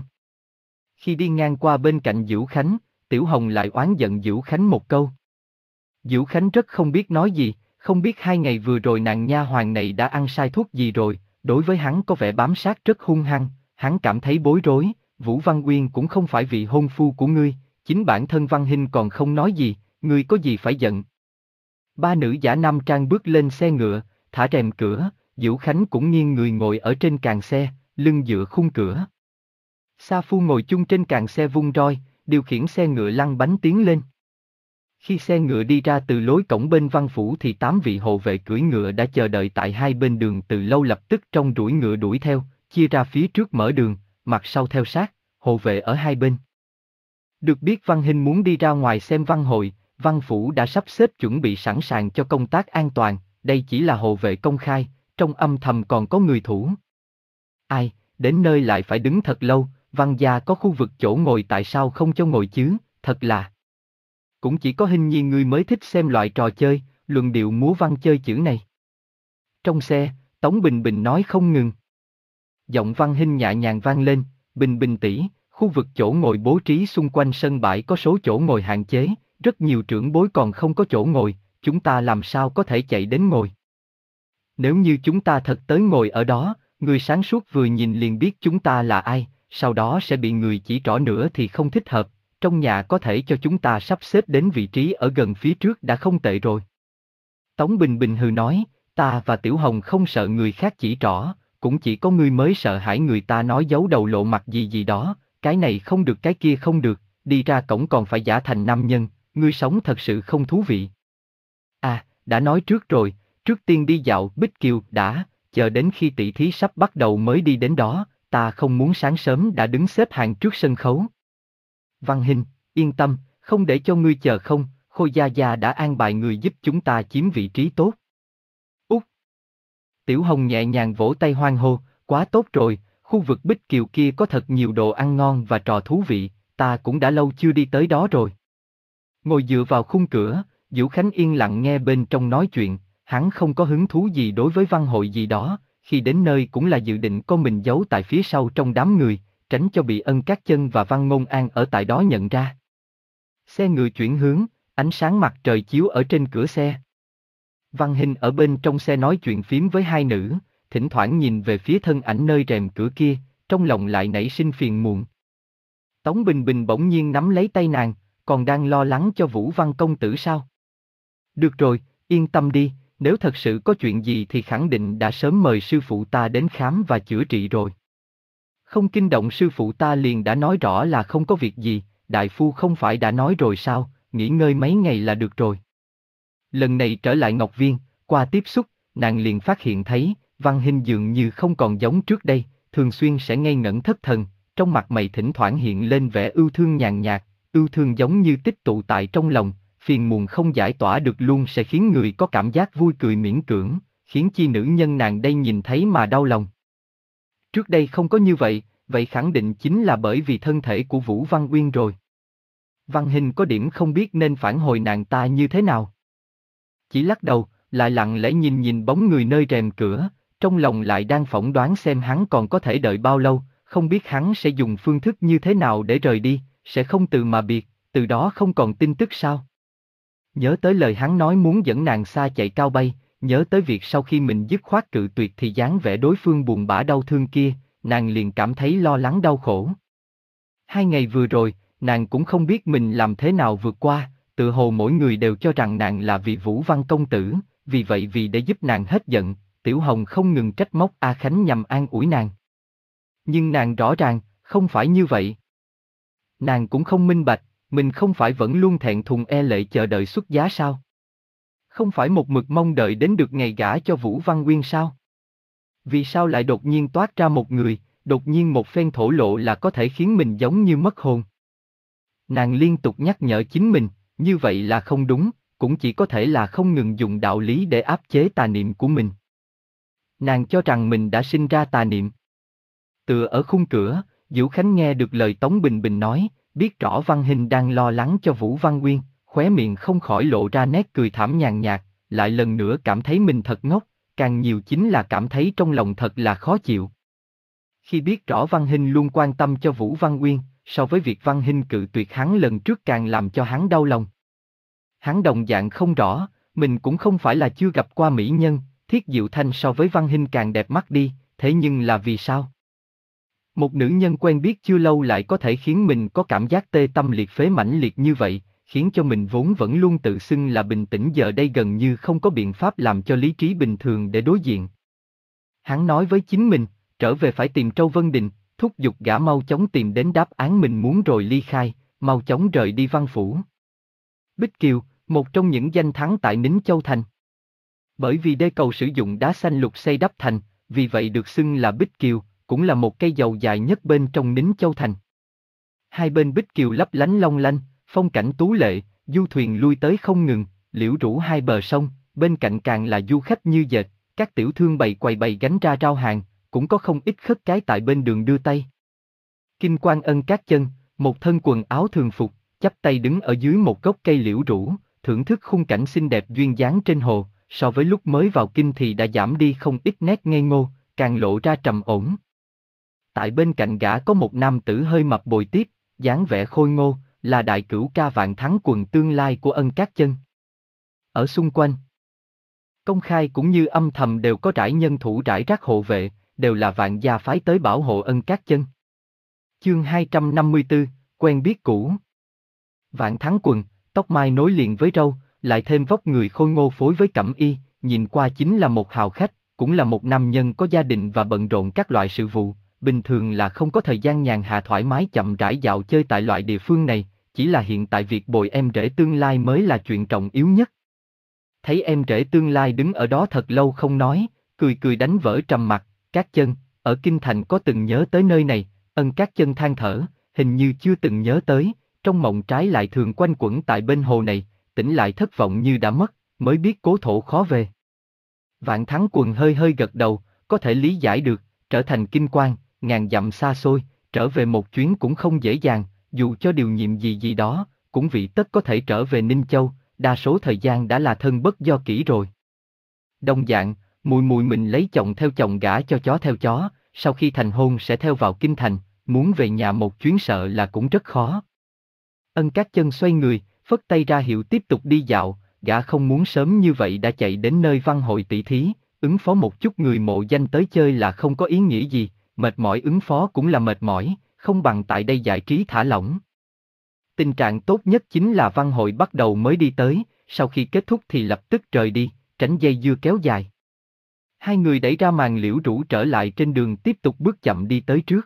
Khi đi ngang qua bên cạnh Dữu Khánh, Tiểu Hồng lại oán giận Dữu Khánh một câu. Dữu Khánh rất không biết nói gì, không biết hai ngày vừa rồi nàng nha hoàn này đã ăn sai thuốc gì rồi, đối với hắn có vẻ bám sát rất hung hăng, hắn cảm thấy bối rối, Vũ Văn Uyên cũng không phải vị hôn phu của ngươi, chính bản thân Văn Hinh còn không nói gì, ngươi có gì phải giận. Ba nữ giả nam trang bước lên xe ngựa, thả rèm cửa, Dữu Khánh cũng nghiêng người ngồi ở trên càng xe, lưng dựa khung cửa. Sa Phu ngồi chung trên càng xe vung roi, điều khiển xe ngựa lăn bánh tiến lên. Khi xe ngựa đi ra từ lối cổng bên văn phủ thì tám vị hộ vệ cưỡi ngựa đã chờ đợi tại hai bên đường từ lâu, lập tức trong đuổi ngựa đuổi theo, chia ra phía trước mở đường, mặt sau theo sát, hộ vệ ở hai bên. Được biết Văn Hinh muốn đi ra ngoài xem văn hội, văn phủ đã sắp xếp chuẩn bị sẵn sàng cho công tác an toàn, đây chỉ là hộ vệ công khai, trong âm thầm còn có người thủ. Ai, đến nơi lại phải đứng thật lâu, Văn gia có khu vực chỗ ngồi tại sao không cho ngồi chứ, thật là. Cũng chỉ có Hinh Nhi ngươi mới thích xem loại trò chơi, luận điệu múa văn chơi chữ này. Trong xe, Tống Bình Bình nói không ngừng. Giọng Văn Hinh nhẹ nhàng vang lên, Bình Bình tỷ, khu vực chỗ ngồi bố trí xung quanh sân bãi có số chỗ ngồi hạn chế, rất nhiều trưởng bối còn không có chỗ ngồi, chúng ta làm sao có thể chạy đến ngồi. Nếu như chúng ta thật tới ngồi ở đó, người sáng suốt vừa nhìn liền biết chúng ta là ai, sau đó sẽ bị người chỉ trỏ nữa thì không thích hợp, trong nhà có thể cho chúng ta sắp xếp đến vị trí ở gần phía trước đã không tệ rồi. Tống Bình Bình hừ nói, ta và Tiểu Hồng không sợ người khác chỉ trỏ, cũng chỉ có ngươi mới sợ hãi người ta nói giấu đầu lộ mặt gì gì đó, cái này không được cái kia không được, đi ra cổng còn phải giả thành nam nhân, ngươi sống thật sự không thú vị. À, đã nói trước rồi, trước tiên đi dạo Bích Kiều đã, chờ đến khi tỷ thí sắp bắt đầu mới đi đến đó, ta không muốn sáng sớm đã đứng xếp hàng trước sân khấu. Văn Hinh, yên tâm, không để cho ngươi chờ không, Khôi Gia Gia đã an bài người giúp chúng ta chiếm vị trí tốt. Út! Tiểu Hồng nhẹ nhàng vỗ tay hoan hô, quá tốt rồi, khu vực Bích Kiều kia có thật nhiều đồ ăn ngon và trò thú vị, ta cũng đã lâu chưa đi tới đó rồi. Ngồi dựa vào khung cửa, Dữu Khánh yên lặng nghe bên trong nói chuyện, hắn không có hứng thú gì đối với văn hội gì đó, khi đến nơi cũng là dự định có mình giấu tại phía sau trong đám người, tránh cho bị Ân Cát Chân và Văn Ngôn An ở tại đó nhận ra. Xe ngựa chuyển hướng, ánh sáng mặt trời chiếu ở trên cửa xe. Văn Hinh ở bên trong xe nói chuyện phím với hai nữ, thỉnh thoảng nhìn về phía thân ảnh nơi rèm cửa kia, trong lòng lại nảy sinh phiền muộn. Tống Bình Bình bỗng nhiên nắm lấy tay nàng, còn đang lo lắng cho Vũ Văn công tử sao? Được rồi, yên tâm đi, nếu thật sự có chuyện gì thì khẳng định đã sớm mời sư phụ ta đến khám và chữa trị rồi. Không kinh động sư phụ ta liền đã nói rõ là không có việc gì, đại phu không phải đã nói rồi sao, nghỉ ngơi mấy ngày là được rồi. Lần này trở lại Ngọc Viên, qua tiếp xúc, nàng liền phát hiện thấy, Văn Hinh dường như không còn giống trước đây, thường xuyên sẽ ngây ngẩn thất thần, trong mặt mày thỉnh thoảng hiện lên vẻ ưu thương nhàn nhạt, ưu thương giống như tích tụ tại trong lòng, phiền muộn không giải tỏa được luôn sẽ khiến người có cảm giác vui cười miễn cưỡng, khiến chi nữ nhân nàng đây nhìn thấy mà đau lòng. Trước đây không có như vậy, vậy khẳng định chính là bởi vì thân thể của Vũ Văn Uyên rồi. Văn Hinh có điểm không biết nên phản hồi nàng ta như thế nào. Chỉ lắc đầu, lại lặng lẽ nhìn nhìn bóng người nơi rèm cửa, trong lòng lại đang phỏng đoán xem hắn còn có thể đợi bao lâu, không biết hắn sẽ dùng phương thức như thế nào để rời đi, sẽ không từ mà biệt, từ đó không còn tin tức sao. Nhớ tới lời hắn nói muốn dẫn nàng xa chạy cao bay, nhớ tới việc sau khi mình dứt khoát cự tuyệt thì dáng vẻ đối phương buồn bã đau thương kia, nàng liền cảm thấy lo lắng đau khổ. Hai ngày vừa rồi, nàng cũng không biết mình làm thế nào vượt qua, tự hồ mỗi người đều cho rằng nàng là vì Vũ Văn công tử, vì vậy vì để giúp nàng hết giận, Tiểu Hồng không ngừng trách móc A Khánh nhằm an ủi nàng. Nhưng nàng rõ ràng, không phải như vậy. Nàng cũng không minh bạch, mình không phải vẫn luôn thẹn thùng e lệ chờ đợi xuất giá sao? Không phải một mực mong đợi đến được ngày gả cho Vũ Văn Nguyên sao? Vì sao lại đột nhiên toát ra một người, đột nhiên một phen thổ lộ là có thể khiến mình giống như mất hồn? Nàng liên tục nhắc nhở chính mình, như vậy là không đúng, cũng chỉ có thể là không ngừng dùng đạo lý để áp chế tà niệm của mình. Nàng cho rằng mình đã sinh ra tà niệm. Tựa ở khung cửa, Diệu Khánh nghe được lời Tống Bình Bình nói, biết rõ Văn Hình đang lo lắng cho Vũ Văn Nguyên, khóe miệng không khỏi lộ ra nét cười thảm nhàn nhạt, lại lần nữa cảm thấy mình thật ngốc, càng nhiều chính là cảm thấy trong lòng thật là khó chịu. Khi biết rõ Văn Hình luôn quan tâm cho Vũ Văn Nguyên, so với việc Văn Hình cự tuyệt hắn lần trước càng làm cho hắn đau lòng. Hắn đồng dạng không rõ, mình cũng không phải là chưa gặp qua mỹ nhân, Thiết Diệu Thanh so với Văn Hình càng đẹp mắt đi, thế nhưng là vì sao? Một nữ nhân quen biết chưa lâu lại có thể khiến mình có cảm giác tê tâm liệt phế mãnh liệt như vậy, khiến cho mình vốn vẫn luôn tự xưng là bình tĩnh giờ đây gần như không có biện pháp làm cho lý trí bình thường để đối diện. Hắn nói với chính mình, trở về phải tìm Trâu Vân Đình, thúc giục gã mau chóng tìm đến đáp án mình muốn rồi ly khai, mau chóng rời đi văn phủ. Bích Kiều, một trong những danh thắng tại Nính Châu Thành. Bởi vì đê cầu sử dụng đá xanh lục xây đắp thành, vì vậy được xưng là Bích Kiều, cũng là một cây dầu dài nhất bên trong Nính Châu Thành. Hai bên Bích Kiều lấp lánh long lanh, phong cảnh tú lệ, du thuyền lui tới không ngừng, liễu rủ hai bờ sông, bên cạnh càng là du khách như dệt, các tiểu thương bày quầy bày gánh ra rao hàng, cũng có không ít khất cái tại bên đường đưa tay. Kim Quan Ân các chân, một thân quần áo thường phục, chắp tay đứng ở dưới một gốc cây liễu rủ, thưởng thức khung cảnh xinh đẹp duyên dáng trên hồ, so với lúc mới vào kinh thì đã giảm đi không ít nét ngây ngô, càng lộ ra trầm ổn. Tại bên cạnh gã có một nam tử hơi mập bồi tiếp, dáng vẻ khôi ngô, là đại cửu ca Vạn Thắng Quần tương lai của Ân Các Chân. Ở xung quanh, công khai cũng như âm thầm đều có rải nhân thủ rải rác hộ vệ, đều là Vạn gia phái tới bảo hộ Ân Các Chân. Chương hai trăm năm mươi tư, quen biết cũ. Vạn Thắng Quần, tóc mai nối liền với râu, lại thêm vóc người khôi ngô phối với cẩm y, nhìn qua chính là một hào khách, cũng là một nam nhân có gia đình và bận rộn các loại sự vụ, bình thường là không có thời gian nhàn hạ thoải mái chậm rãi dạo chơi tại loại địa phương này, chỉ là hiện tại việc bồi em rể tương lai mới là chuyện trọng yếu nhất. Thấy em rể tương lai đứng ở đó thật lâu không nói, cười cười đánh vỡ trầm mặc, Các Chân, ở Kinh Thành có từng nhớ tới nơi này, Ân Các Chân than thở, hình như chưa từng nhớ tới, trong mộng trái lại thường quanh quẩn tại bên hồ này, tỉnh lại thất vọng như đã mất, mới biết cố thổ khó về. Vạn Thắng Quần hơi hơi gật đầu, có thể lý giải được, trở thành kinh quan, ngàn dặm xa xôi, trở về một chuyến cũng không dễ dàng, dù cho điều nhiệm gì gì đó, cũng vị tất có thể trở về Ninh Châu, đa số thời gian đã là thân bất do kỹ rồi. Đồng dạng, mùi mùi mình lấy chồng theo chồng gả cho chó theo chó, sau khi thành hôn sẽ theo vào kinh thành, muốn về nhà một chuyến sợ là cũng rất khó. Ân Các Chân xoay người, phất tay ra hiệu tiếp tục đi dạo, gã không muốn sớm như vậy đã chạy đến nơi văn hội tỷ thí, ứng phó một chút người mộ danh tới chơi là không có ý nghĩa gì, mệt mỏi ứng phó cũng là mệt mỏi, không bằng tại đây giải trí thả lỏng. Tình trạng tốt nhất chính là văn hội bắt đầu mới đi tới, sau khi kết thúc thì lập tức rời đi, tránh dây dưa kéo dài. Hai người đẩy ra màn liễu rủ trở lại trên đường tiếp tục bước chậm đi tới trước.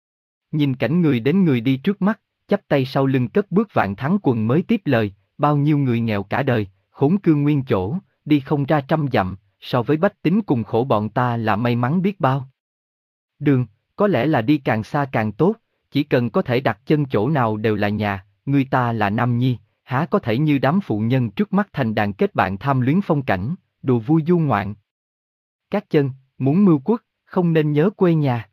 Nhìn cảnh người đến người đi trước mắt, chắp tay sau lưng cất bước Vạn Thắng Quần mới tiếp lời, bao nhiêu người nghèo cả đời, khốn cương nguyên chỗ, đi không ra trăm dặm, so với bách tính cùng khổ bọn ta là may mắn biết bao. Đường, có lẽ là đi càng xa càng tốt, chỉ cần có thể đặt chân chỗ nào đều là nhà, người ta là nam nhi, há có thể như đám phụ nhân trước mắt thành đàn kết bạn tham luyến phong cảnh, đùa vui du ngoạn. Các Chân, muốn mưu quốc, không nên nhớ quê nhà.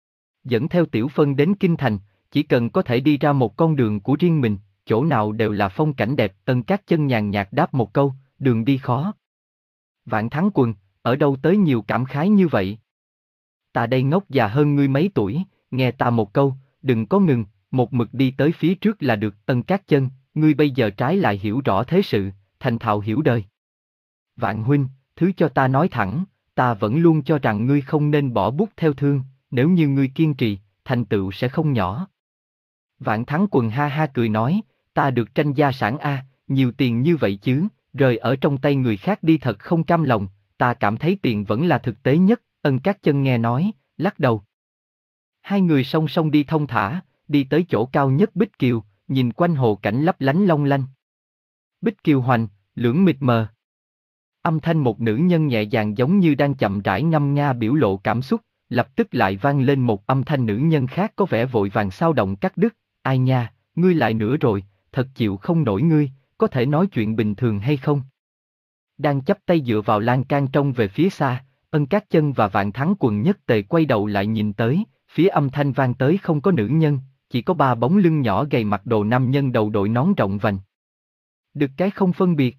Dẫn theo Tiểu Phân đến Kinh Thành, chỉ cần có thể đi ra một con đường của riêng mình, chỗ nào đều là phong cảnh đẹp. Ân Các Chân nhàn nhạt đáp một câu, đường đi khó. Vạn Thắng Quần, ở đâu tới nhiều cảm khái như vậy? Ta đây ngốc già hơn ngươi mấy tuổi, nghe ta một câu, đừng có ngừng, một mực đi tới phía trước là được. Ân Các Chân, ngươi bây giờ trái lại hiểu rõ thế sự, thành thạo hiểu đời. Vạn huynh, thứ cho ta nói thẳng, ta vẫn luôn cho rằng ngươi không nên bỏ bút theo thương, nếu như ngươi kiên trì, thành tựu sẽ không nhỏ. Vạn Thắng Quần ha ha cười nói, ta được tranh gia sản a, nhiều tiền như vậy chứ, rời ở trong tay người khác đi thật không cam lòng, ta cảm thấy tiền vẫn là thực tế nhất. Ân Các Chân nghe nói, lắc đầu. Hai người song song đi thông thả, đi tới chỗ cao nhất Bích Kiều, nhìn quanh hồ cảnh lấp lánh long lanh. Bích Kiều hoành, lưỡng mịt mờ. Âm thanh một nữ nhân nhẹ nhàng giống như đang chậm rãi ngâm nga biểu lộ cảm xúc, lập tức lại vang lên một âm thanh nữ nhân khác có vẻ vội vàng xao động cắt đứt. Ai nha, ngươi lại nữa rồi, thật chịu không nổi ngươi, có thể nói chuyện bình thường hay không? Đang chắp tay dựa vào lan can trông về phía xa, Ân Cát Chân và Vạn Thắng Quần nhất tề quay đầu lại nhìn tới, phía âm thanh vang tới không có nữ nhân, chỉ có ba bóng lưng nhỏ gầy mặc đồ nam nhân đầu đội nón rộng vành. Được cái không phân biệt.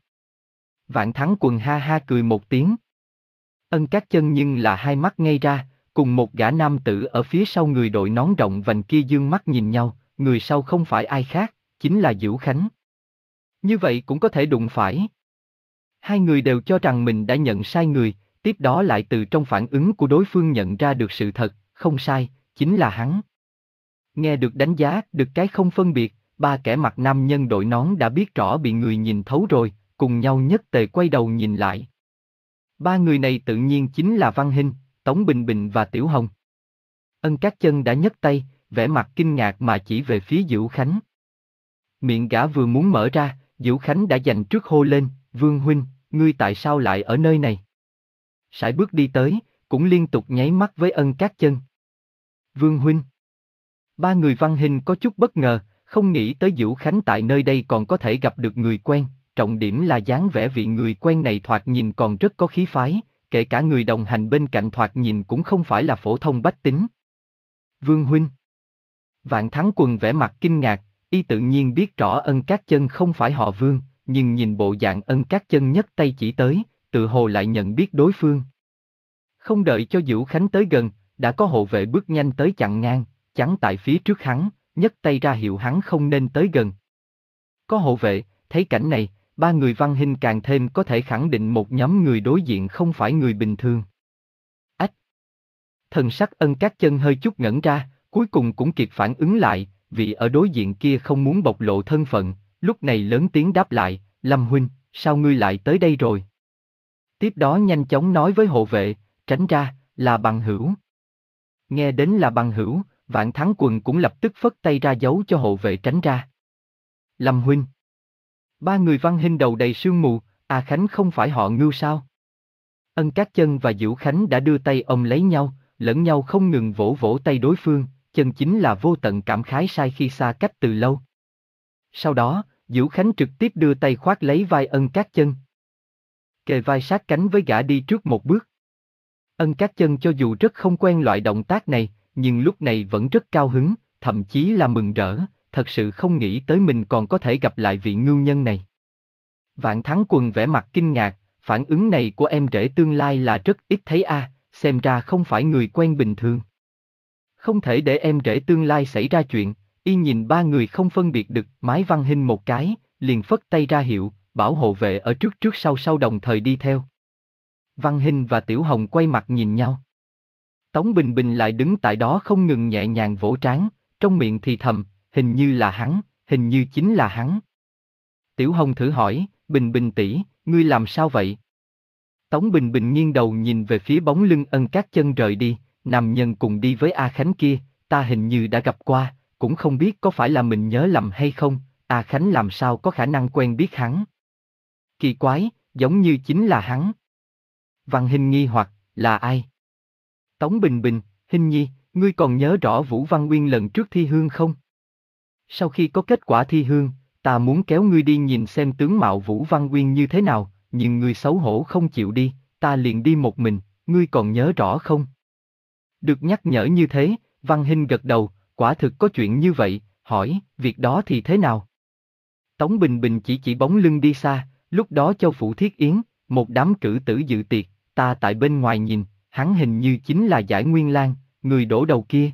Vạn Thắng Quần ha ha cười một tiếng. Ân Cát Chân nhưng là hai mắt ngây ra, cùng một gã nam tử ở phía sau người đội nón rộng vành kia dương mắt nhìn nhau, người sau không phải ai khác, chính là Dữu Khánh. Như vậy cũng có thể đụng phải. Hai người đều cho rằng mình đã nhận sai người, tiếp đó lại từ trong phản ứng của đối phương nhận ra được sự thật, không sai, chính là hắn. Nghe được đánh giá, được cái không phân biệt, ba kẻ mặc nam nhân đội nón đã biết rõ bị người nhìn thấu rồi, cùng nhau nhất tề quay đầu nhìn lại. Ba người này tự nhiên chính là Văn Hinh, Tống Bình Bình và Tiểu Hồng. Ân Cát Chân đã nhấc tay, vẻ mặt kinh ngạc mà chỉ về phía Dữu Khánh. Miệng gã vừa muốn mở ra, Dữu Khánh đã giành trước hô lên, Vương huynh, ngươi tại sao lại ở nơi này? Sải bước đi tới, cũng liên tục nháy mắt với Ân Cát Chân. Vương huynh. Ba người Văn Hinh có chút bất ngờ, không nghĩ tới Dữu Khánh tại nơi đây còn có thể gặp được người quen, trọng điểm là dáng vẻ vị người quen này thoạt nhìn còn rất có khí phái, kể cả người đồng hành bên cạnh thoạt nhìn cũng không phải là phổ thông bách tính. Vương huynh. Vạn Thắng Quần vẻ mặt kinh ngạc, y tự nhiên biết rõ Ân Cát Chân không phải họ Vương, nhưng nhìn bộ dạng Ân Cát Chân nhấc tay chỉ tới, tự hồ lại nhận biết đối phương. Không đợi cho Dữu Khánh tới gần, đã có hộ vệ bước nhanh tới chặn ngang, chắn tại phía trước hắn, nhấc tay ra hiệu hắn không nên tới gần. Có hộ vệ, thấy cảnh này, ba người Văn Hinh càng thêm có thể khẳng định một nhóm người đối diện không phải người bình thường. Ách! Thần sắc Ân Cát Chân hơi chút ngẩn ra, cuối cùng cũng kịp phản ứng lại, vì ở đối diện kia không muốn bộc lộ thân phận, lúc này lớn tiếng đáp lại, Lâm huynh, sao ngươi lại tới đây rồi? Tiếp đó nhanh chóng nói với hộ vệ, tránh ra, là bằng hữu. Nghe đến là bằng hữu, Vạn Thắng Quần cũng lập tức phất tay ra dấu cho hộ vệ tránh ra. Lâm huynh. Ba người Văn Hinh đầu đầy sương mù, A Khánh không phải họ Ngưu sao? Ân Cát Chân và Dữu Khánh đã đưa tay ôm lấy nhau, lẫn nhau không ngừng vỗ vỗ tay đối phương, chân chính là vô tận cảm khái sai khi xa cách từ lâu. Sau đó, Dữu Khánh trực tiếp đưa tay khoác lấy vai Ân Cát Chân, kề vai sát cánh với gã đi trước một bước. Ân Cát Chân cho dù rất không quen loại động tác này, nhưng lúc này vẫn rất cao hứng, thậm chí là mừng rỡ, thật sự không nghĩ tới mình còn có thể gặp lại vị ngưu nhân này. Vạn Thắng Quần vẻ mặt kinh ngạc, phản ứng này của em rể tương lai là rất ít thấy a, à, xem ra không phải người quen bình thường. Không thể để em rể tương lai xảy ra chuyện, y nhìn ba người không phân biệt được, mái Văn Hinh một cái, liền phất tay ra hiệu, bảo hộ vệ ở trước trước sau sau đồng thời đi theo. Văn Hinh và Tiểu Hồng quay mặt nhìn nhau. Tống Bình Bình lại đứng tại đó không ngừng nhẹ nhàng vỗ trán, trong miệng thì thầm, hình như là hắn, hình như chính là hắn. Tiểu Hồng thử hỏi, Bình Bình tỷ, ngươi làm sao vậy? Tống Bình Bình nghiêng đầu nhìn về phía bóng lưng Ân Cát Chân rời đi, nam nhân cùng đi với A Khánh kia, ta hình như đã gặp qua, cũng không biết có phải là mình nhớ lầm hay không, A Khánh làm sao có khả năng quen biết hắn? Kỳ quái, giống như chính là hắn. Văn Hinh nghi hoặc, là ai? Tống Bình Bình, Hinh nhi, ngươi còn nhớ rõ Vũ Văn Uyên lần trước thi hương không? Sau khi có kết quả thi hương, ta muốn kéo ngươi đi nhìn xem tướng mạo Vũ Văn Uyên như thế nào, nhưng ngươi xấu hổ không chịu đi, ta liền đi một mình, ngươi còn nhớ rõ không? Được nhắc nhở như thế, Văn Hinh gật đầu, quả thực có chuyện như vậy, hỏi, việc đó thì thế nào? Tống Bình Bình chỉ chỉ bóng lưng đi xa, lúc đó Châu Phủ Thiết Yến, một đám cử tử dự tiệc, ta tại bên ngoài nhìn, hắn hình như chính là Giải Nguyên Lan, người đổ đầu kia.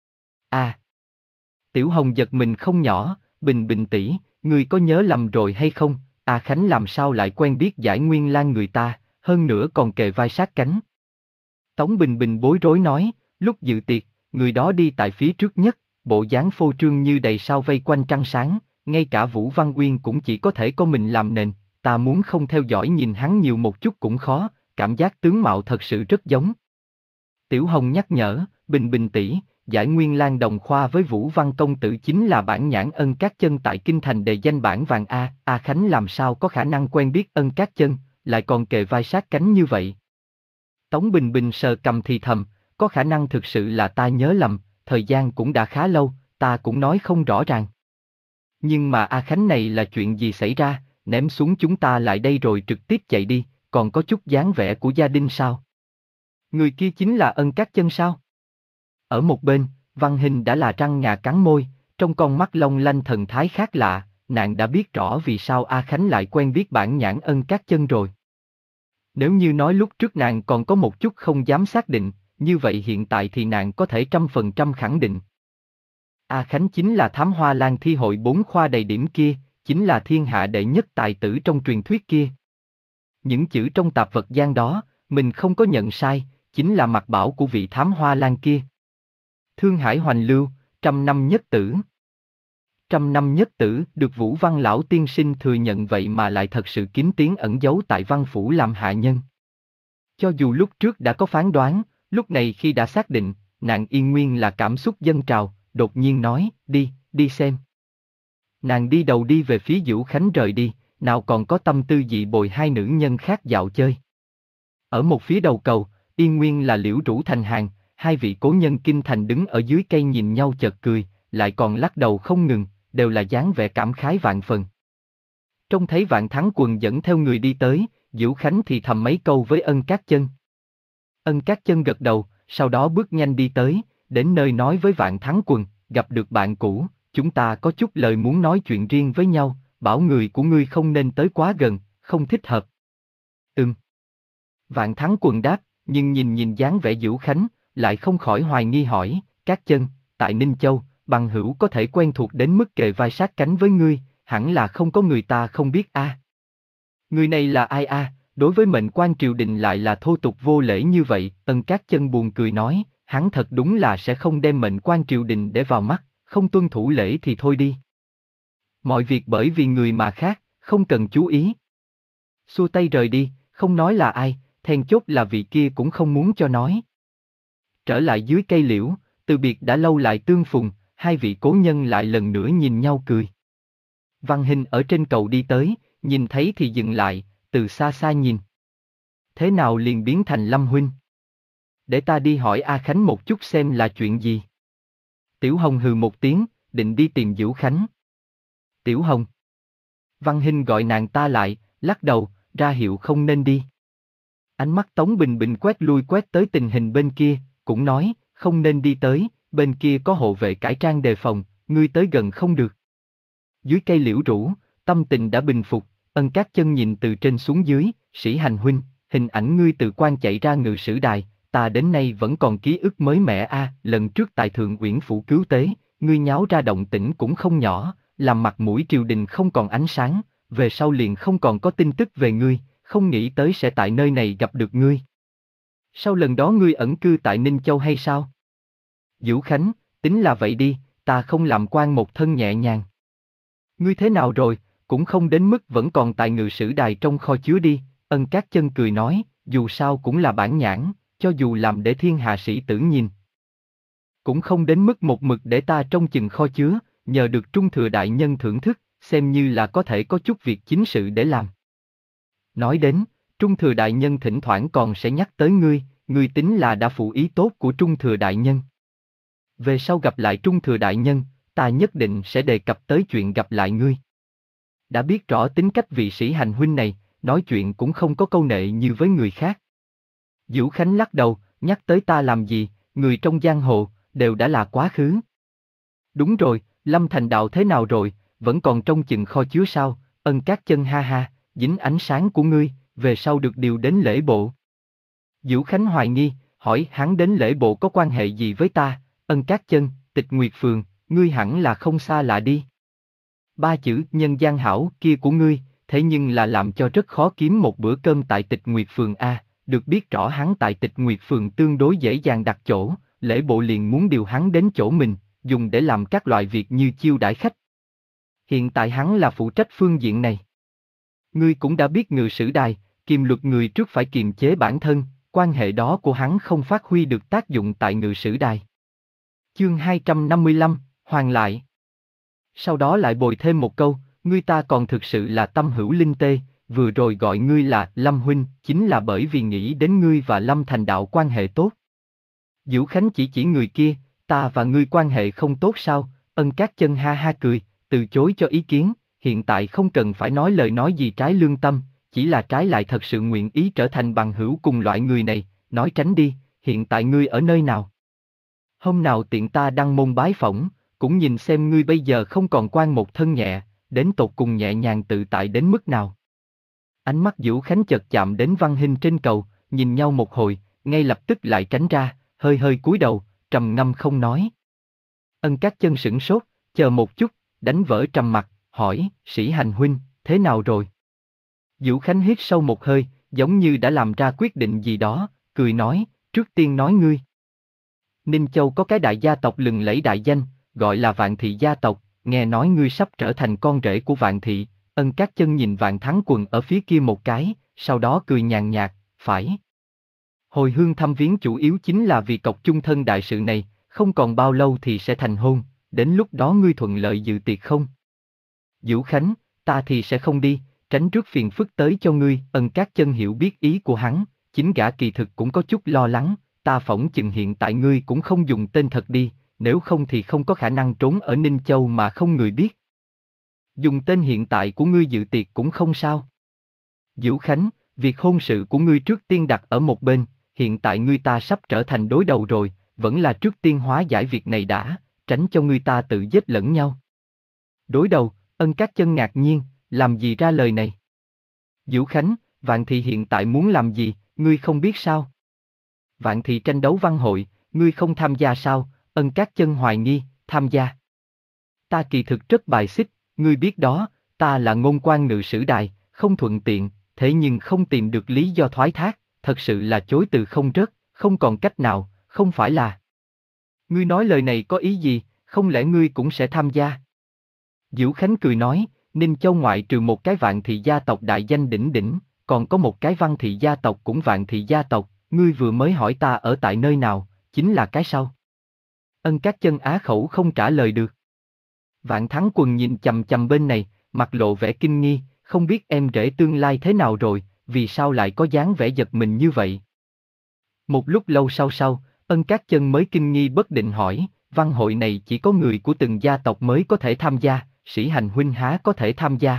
À! Tiểu Hồng giật mình không nhỏ, Bình Bình tỷ, ngươi có nhớ lầm rồi hay không? A Khánh làm sao lại quen biết Giải Nguyên Lan người ta, hơn nữa còn kề vai sát cánh. Tống Bình Bình bối rối nói, lúc dự tiệc, người đó đi tại phía trước nhất, bộ dáng phô trương như đầy sao vây quanh trăng sáng, ngay cả Vũ Văn Uyên cũng chỉ có thể có mình làm nền, ta muốn không theo dõi nhìn hắn nhiều một chút cũng khó, cảm giác tướng mạo thật sự rất giống. Tiểu Hồng nhắc nhở, Bình Bình tỷ, giải Nguyên Lang đồng khoa với Vũ Văn công tử chính là bản nhãn Ân Cát Chân tại kinh thành đề danh bản vàng a, A Khánh làm sao có khả năng quen biết Ân Cát Chân, lại còn kề vai sát cánh như vậy. Tống Bình Bình sờ cầm thì thầm, có khả năng thực sự là ta nhớ lầm, thời gian cũng đã khá lâu, ta cũng nói không rõ ràng. Nhưng mà A Khánh này là chuyện gì xảy ra, ném xuống chúng ta lại đây rồi trực tiếp chạy đi, còn có chút dáng vẻ của gia đình sao? Người kia chính là Ân Cát Chân sao? Ở một bên, Văn Hình đã là răng ngà cắn môi, trong con mắt long lanh thần thái khác lạ, nàng đã biết rõ vì sao A Khánh lại quen biết bản nhãn Ân Cát Chân rồi. Nếu như nói lúc trước nàng còn có một chút không dám xác định, như vậy hiện tại thì nàng có thể trăm phần trăm khẳng định. A Khánh chính là Thám Hoa Lan thi hội bốn khoa đầy điểm kia, chính là thiên hạ đệ nhất tài tử trong truyền thuyết kia. Những chữ trong tạp vật gian đó, mình không có nhận sai, chính là mặt bảo của vị Thám Hoa Lan kia. Thương hải hoành lưu, trăm năm nhất tử. Trăm năm nhất tử được Vũ Văn lão tiên sinh thừa nhận vậy mà lại thật sự kín tiếng ẩn giấu tại văn phủ làm hạ nhân. Cho dù lúc trước đã có phán đoán, lúc này khi đã xác định, nàng yên nguyên là cảm xúc dâng trào, đột nhiên nói, đi, đi xem. Nàng đi đầu đi về phía Vũ Khánh rời đi, nào còn có tâm tư dị bồi hai nữ nhân khác dạo chơi. Ở một phía đầu cầu, yên nguyên là Liễu Rũ thành hàng, hai vị cố nhân kinh thành đứng ở dưới cây nhìn nhau chợt cười, lại còn lắc đầu không ngừng, đều là dáng vẻ cảm khái vạn phần. Trông thấy Vạn Thắng Quần dẫn theo người đi tới, Vũ Khánh thì thầm mấy câu với Ân Cát Chân. Ân Cát Chân gật đầu, sau đó bước nhanh đi tới, đến nơi nói với Vạn Thắng Quần, gặp được bạn cũ, chúng ta có chút lời muốn nói chuyện riêng với nhau, bảo người của ngươi không nên tới quá gần, không thích hợp. Ừm. Vạn Thắng Quần đáp, nhưng nhìn nhìn dáng vẻ Vũ Khánh, lại không khỏi hoài nghi hỏi, Cát Chân, tại Ninh Châu, bằng hữu có thể quen thuộc đến mức kề vai sát cánh với ngươi, hẳn là không có người ta không biết a. À. Người này là ai a? À? Đối với mệnh quan triều đình lại là thô tục vô lễ như vậy, Ân Cát Chân buồn cười nói, hắn thật đúng là sẽ không đem mệnh quan triều đình để vào mắt, không tuân thủ lễ thì thôi đi. Mọi việc bởi vì người mà khác, không cần chú ý. Xua tay rời đi, không nói là ai, then chốt là vị kia cũng không muốn cho nói. Trở lại dưới cây liễu, từ biệt đã lâu lại tương phùng, hai vị cố nhân lại lần nữa nhìn nhau cười. Văn Hình ở trên cầu đi tới, nhìn thấy thì dừng lại, từ xa xa nhìn. Thế nào liền biến thành Lâm huynh? Để ta đi hỏi A Khánh một chút xem là chuyện gì. Tiểu Hồng hừ một tiếng, định đi tìm Vũ Khánh. Tiểu Hồng. Văn Hình gọi nàng ta lại, lắc đầu, ra hiệu không nên đi. Ánh mắt Tống Bình Bình quét lui quét tới tình hình bên kia, cũng nói, không nên đi tới, bên kia có hộ vệ cải trang đề phòng, ngươi tới gần không được. Dưới cây liễu rũ, tâm tình đã bình phục, Ân Cát Chân nhìn từ trên xuống dưới, Sĩ Hành huynh, hình ảnh ngươi từ quan chạy ra Ngự Sử Đài, ta đến nay vẫn còn ký ức mới mẻ a. À, lần trước tại Thượng Uyển phủ cứu tế, ngươi nháo ra động tĩnh cũng không nhỏ, làm mặt mũi triều đình không còn ánh sáng, về sau liền không còn có tin tức về ngươi, không nghĩ tới sẽ tại nơi này gặp được ngươi. Sau lần đó ngươi ẩn cư tại Ninh Châu hay sao? Vũ Khánh, tính là vậy đi, ta không làm quan một thân nhẹ nhàng. Ngươi thế nào rồi, cũng không đến mức vẫn còn tại Ngự Sử Đài trong kho chứa đi, Ân Cát Chân cười nói, dù sao cũng là bản nhãn, cho dù làm để thiên hạ sĩ tử nhìn. Cũng không đến mức một mực để ta trong chừng kho chứa, nhờ được Trung Thừa Đại Nhân thưởng thức, xem như là có thể có chút việc chính sự để làm. Nói đến, Trung Thừa Đại Nhân thỉnh thoảng còn sẽ nhắc tới ngươi, ngươi tính là đã phụ ý tốt của Trung Thừa Đại Nhân. Về sau gặp lại Trung Thừa Đại Nhân, ta nhất định sẽ đề cập tới chuyện gặp lại ngươi. Đã biết rõ tính cách vị Sĩ Hành huynh này, nói chuyện cũng không có câu nệ như với người khác. Vũ Khánh lắc đầu, nhắc tới ta làm gì, người trong giang hồ, đều đã là quá khứ. Đúng rồi, Lâm Thành Đạo thế nào rồi, vẫn còn trong chừng kho chứa sao? Ân Cát Chân ha ha, dính ánh sáng của ngươi, về sau được điều đến lễ bộ. Vũ Khánh hoài nghi, hỏi hắn đến lễ bộ có quan hệ gì với ta? Ân Cát Chân, Tịch Nguyệt Phường, ngươi hẳn là không xa lạ đi. Ba chữ nhân gian hảo kia của ngươi, thế nhưng là làm cho rất khó kiếm một bữa cơm tại Tịch Nguyệt Phường a. Được biết rõ hắn tại Tịch Nguyệt Phường tương đối dễ dàng đặt chỗ, lễ bộ liền muốn điều hắn đến chỗ mình, dùng để làm các loại việc như chiêu đãi khách. Hiện tại hắn là phụ trách phương diện này. Ngươi cũng đã biết Ngự Sử Đài, kiềm luật người trước phải kiềm chế bản thân, quan hệ đó của hắn không phát huy được tác dụng tại Ngự Sử Đài. Chương hai trăm năm mươi lăm, Hoàn lại. Sau đó lại bồi thêm một câu, ngươi ta còn thực sự là tâm hữu linh tê, vừa rồi gọi ngươi là Lâm huynh, chính là bởi vì nghĩ đến ngươi và Lâm Thành đạo quan hệ tốt. Vũ Khánh chỉ chỉ người kia, ta và ngươi quan hệ không tốt sao? Ân Cát Chân ha ha cười, từ chối cho ý kiến, hiện tại không cần phải nói lời nói gì trái lương tâm, chỉ là trái lại thật sự nguyện ý trở thành bằng hữu cùng loại người này, nói tránh đi, hiện tại ngươi ở nơi nào? Hôm nào tiện ta đăng môn bái phỏng, cũng nhìn xem ngươi bây giờ không còn quan một thân nhẹ, đến tột cùng nhẹ nhàng tự tại đến mức nào. Ánh mắt Vũ Khánh chợt chạm đến Văn Hinh trên cầu, nhìn nhau một hồi, ngay lập tức lại tránh ra, hơi hơi cúi đầu, trầm ngâm không nói. Ân Cát Chân sửng sốt, chờ một chút, đánh vỡ trầm mặc, hỏi, Sĩ Hành huynh, thế nào rồi? Vũ Khánh hít sâu một hơi, giống như đã làm ra quyết định gì đó, cười nói, trước tiên nói ngươi. Ninh Châu có cái đại gia tộc lừng lẫy đại danh, gọi là Vạn Thị gia tộc, nghe nói ngươi sắp trở thành con rể của Vạn Thị. Ân Cát Chân nhìn Vạn Thắng Quần ở phía kia một cái, sau đó cười nhàn nhạt, phải. Hồi hương thăm viếng chủ yếu chính là vì cọc chung thân đại sự này, không còn bao lâu thì sẽ thành hôn, đến lúc đó ngươi thuận lợi dự tiệc không? Vũ Khánh, ta thì sẽ không đi, tránh rước phiền phức tới cho ngươi. Ân Cát Chân hiểu biết ý của hắn, chính gã kỳ thực cũng có chút lo lắng, ta phỏng chừng hiện tại ngươi cũng không dùng tên thật đi, nếu không thì không có khả năng trốn ở Ninh Châu mà không người biết. Dùng tên hiện tại của ngươi dự tiệc cũng không sao. Vũ Khánh, việc hôn sự của ngươi trước tiên đặt ở một bên, hiện tại ngươi ta sắp trở thành đối đầu rồi, vẫn là trước tiên hóa giải việc này đã, tránh cho ngươi ta tự giết lẫn nhau. Đối đầu, Ân Cát Chân ngạc nhiên, làm gì ra lời này? Vũ Khánh, Vạn Thị hiện tại muốn làm gì, ngươi không biết sao? Vạn Thị tranh đấu văn hội, ngươi không tham gia sao? Ân Cát Chân hoài nghi, tham gia. Ta kỳ thực rất bài xích, ngươi biết đó, ta là ngôn quan ngự sử đài, không thuận tiện, thế nhưng không tìm được lý do thoái thác, thật sự là chối từ không rớt, không còn cách nào, không phải là. Ngươi nói lời này có ý gì, không lẽ ngươi cũng sẽ tham gia? Vũ Khánh cười nói, Ninh Châu ngoại trừ một cái Vạn Thị gia tộc đại danh đỉnh đỉnh, còn có một cái Văn Thị gia tộc cũng Vạn Thị gia tộc, ngươi vừa mới hỏi ta ở tại nơi nào, chính là cái sau. Ân Cát Chân á khẩu không trả lời được. Vạn Thắng Quần nhìn chằm chằm bên này, mặt lộ vẻ kinh nghi, không biết em rể tương lai thế nào rồi, vì sao lại có dáng vẻ giật mình như vậy. Một lúc lâu sau sau, Ân Cát Chân mới kinh nghi bất định hỏi, văn hội này chỉ có người của từng gia tộc mới có thể tham gia, Sĩ Hành huynh há có thể tham gia?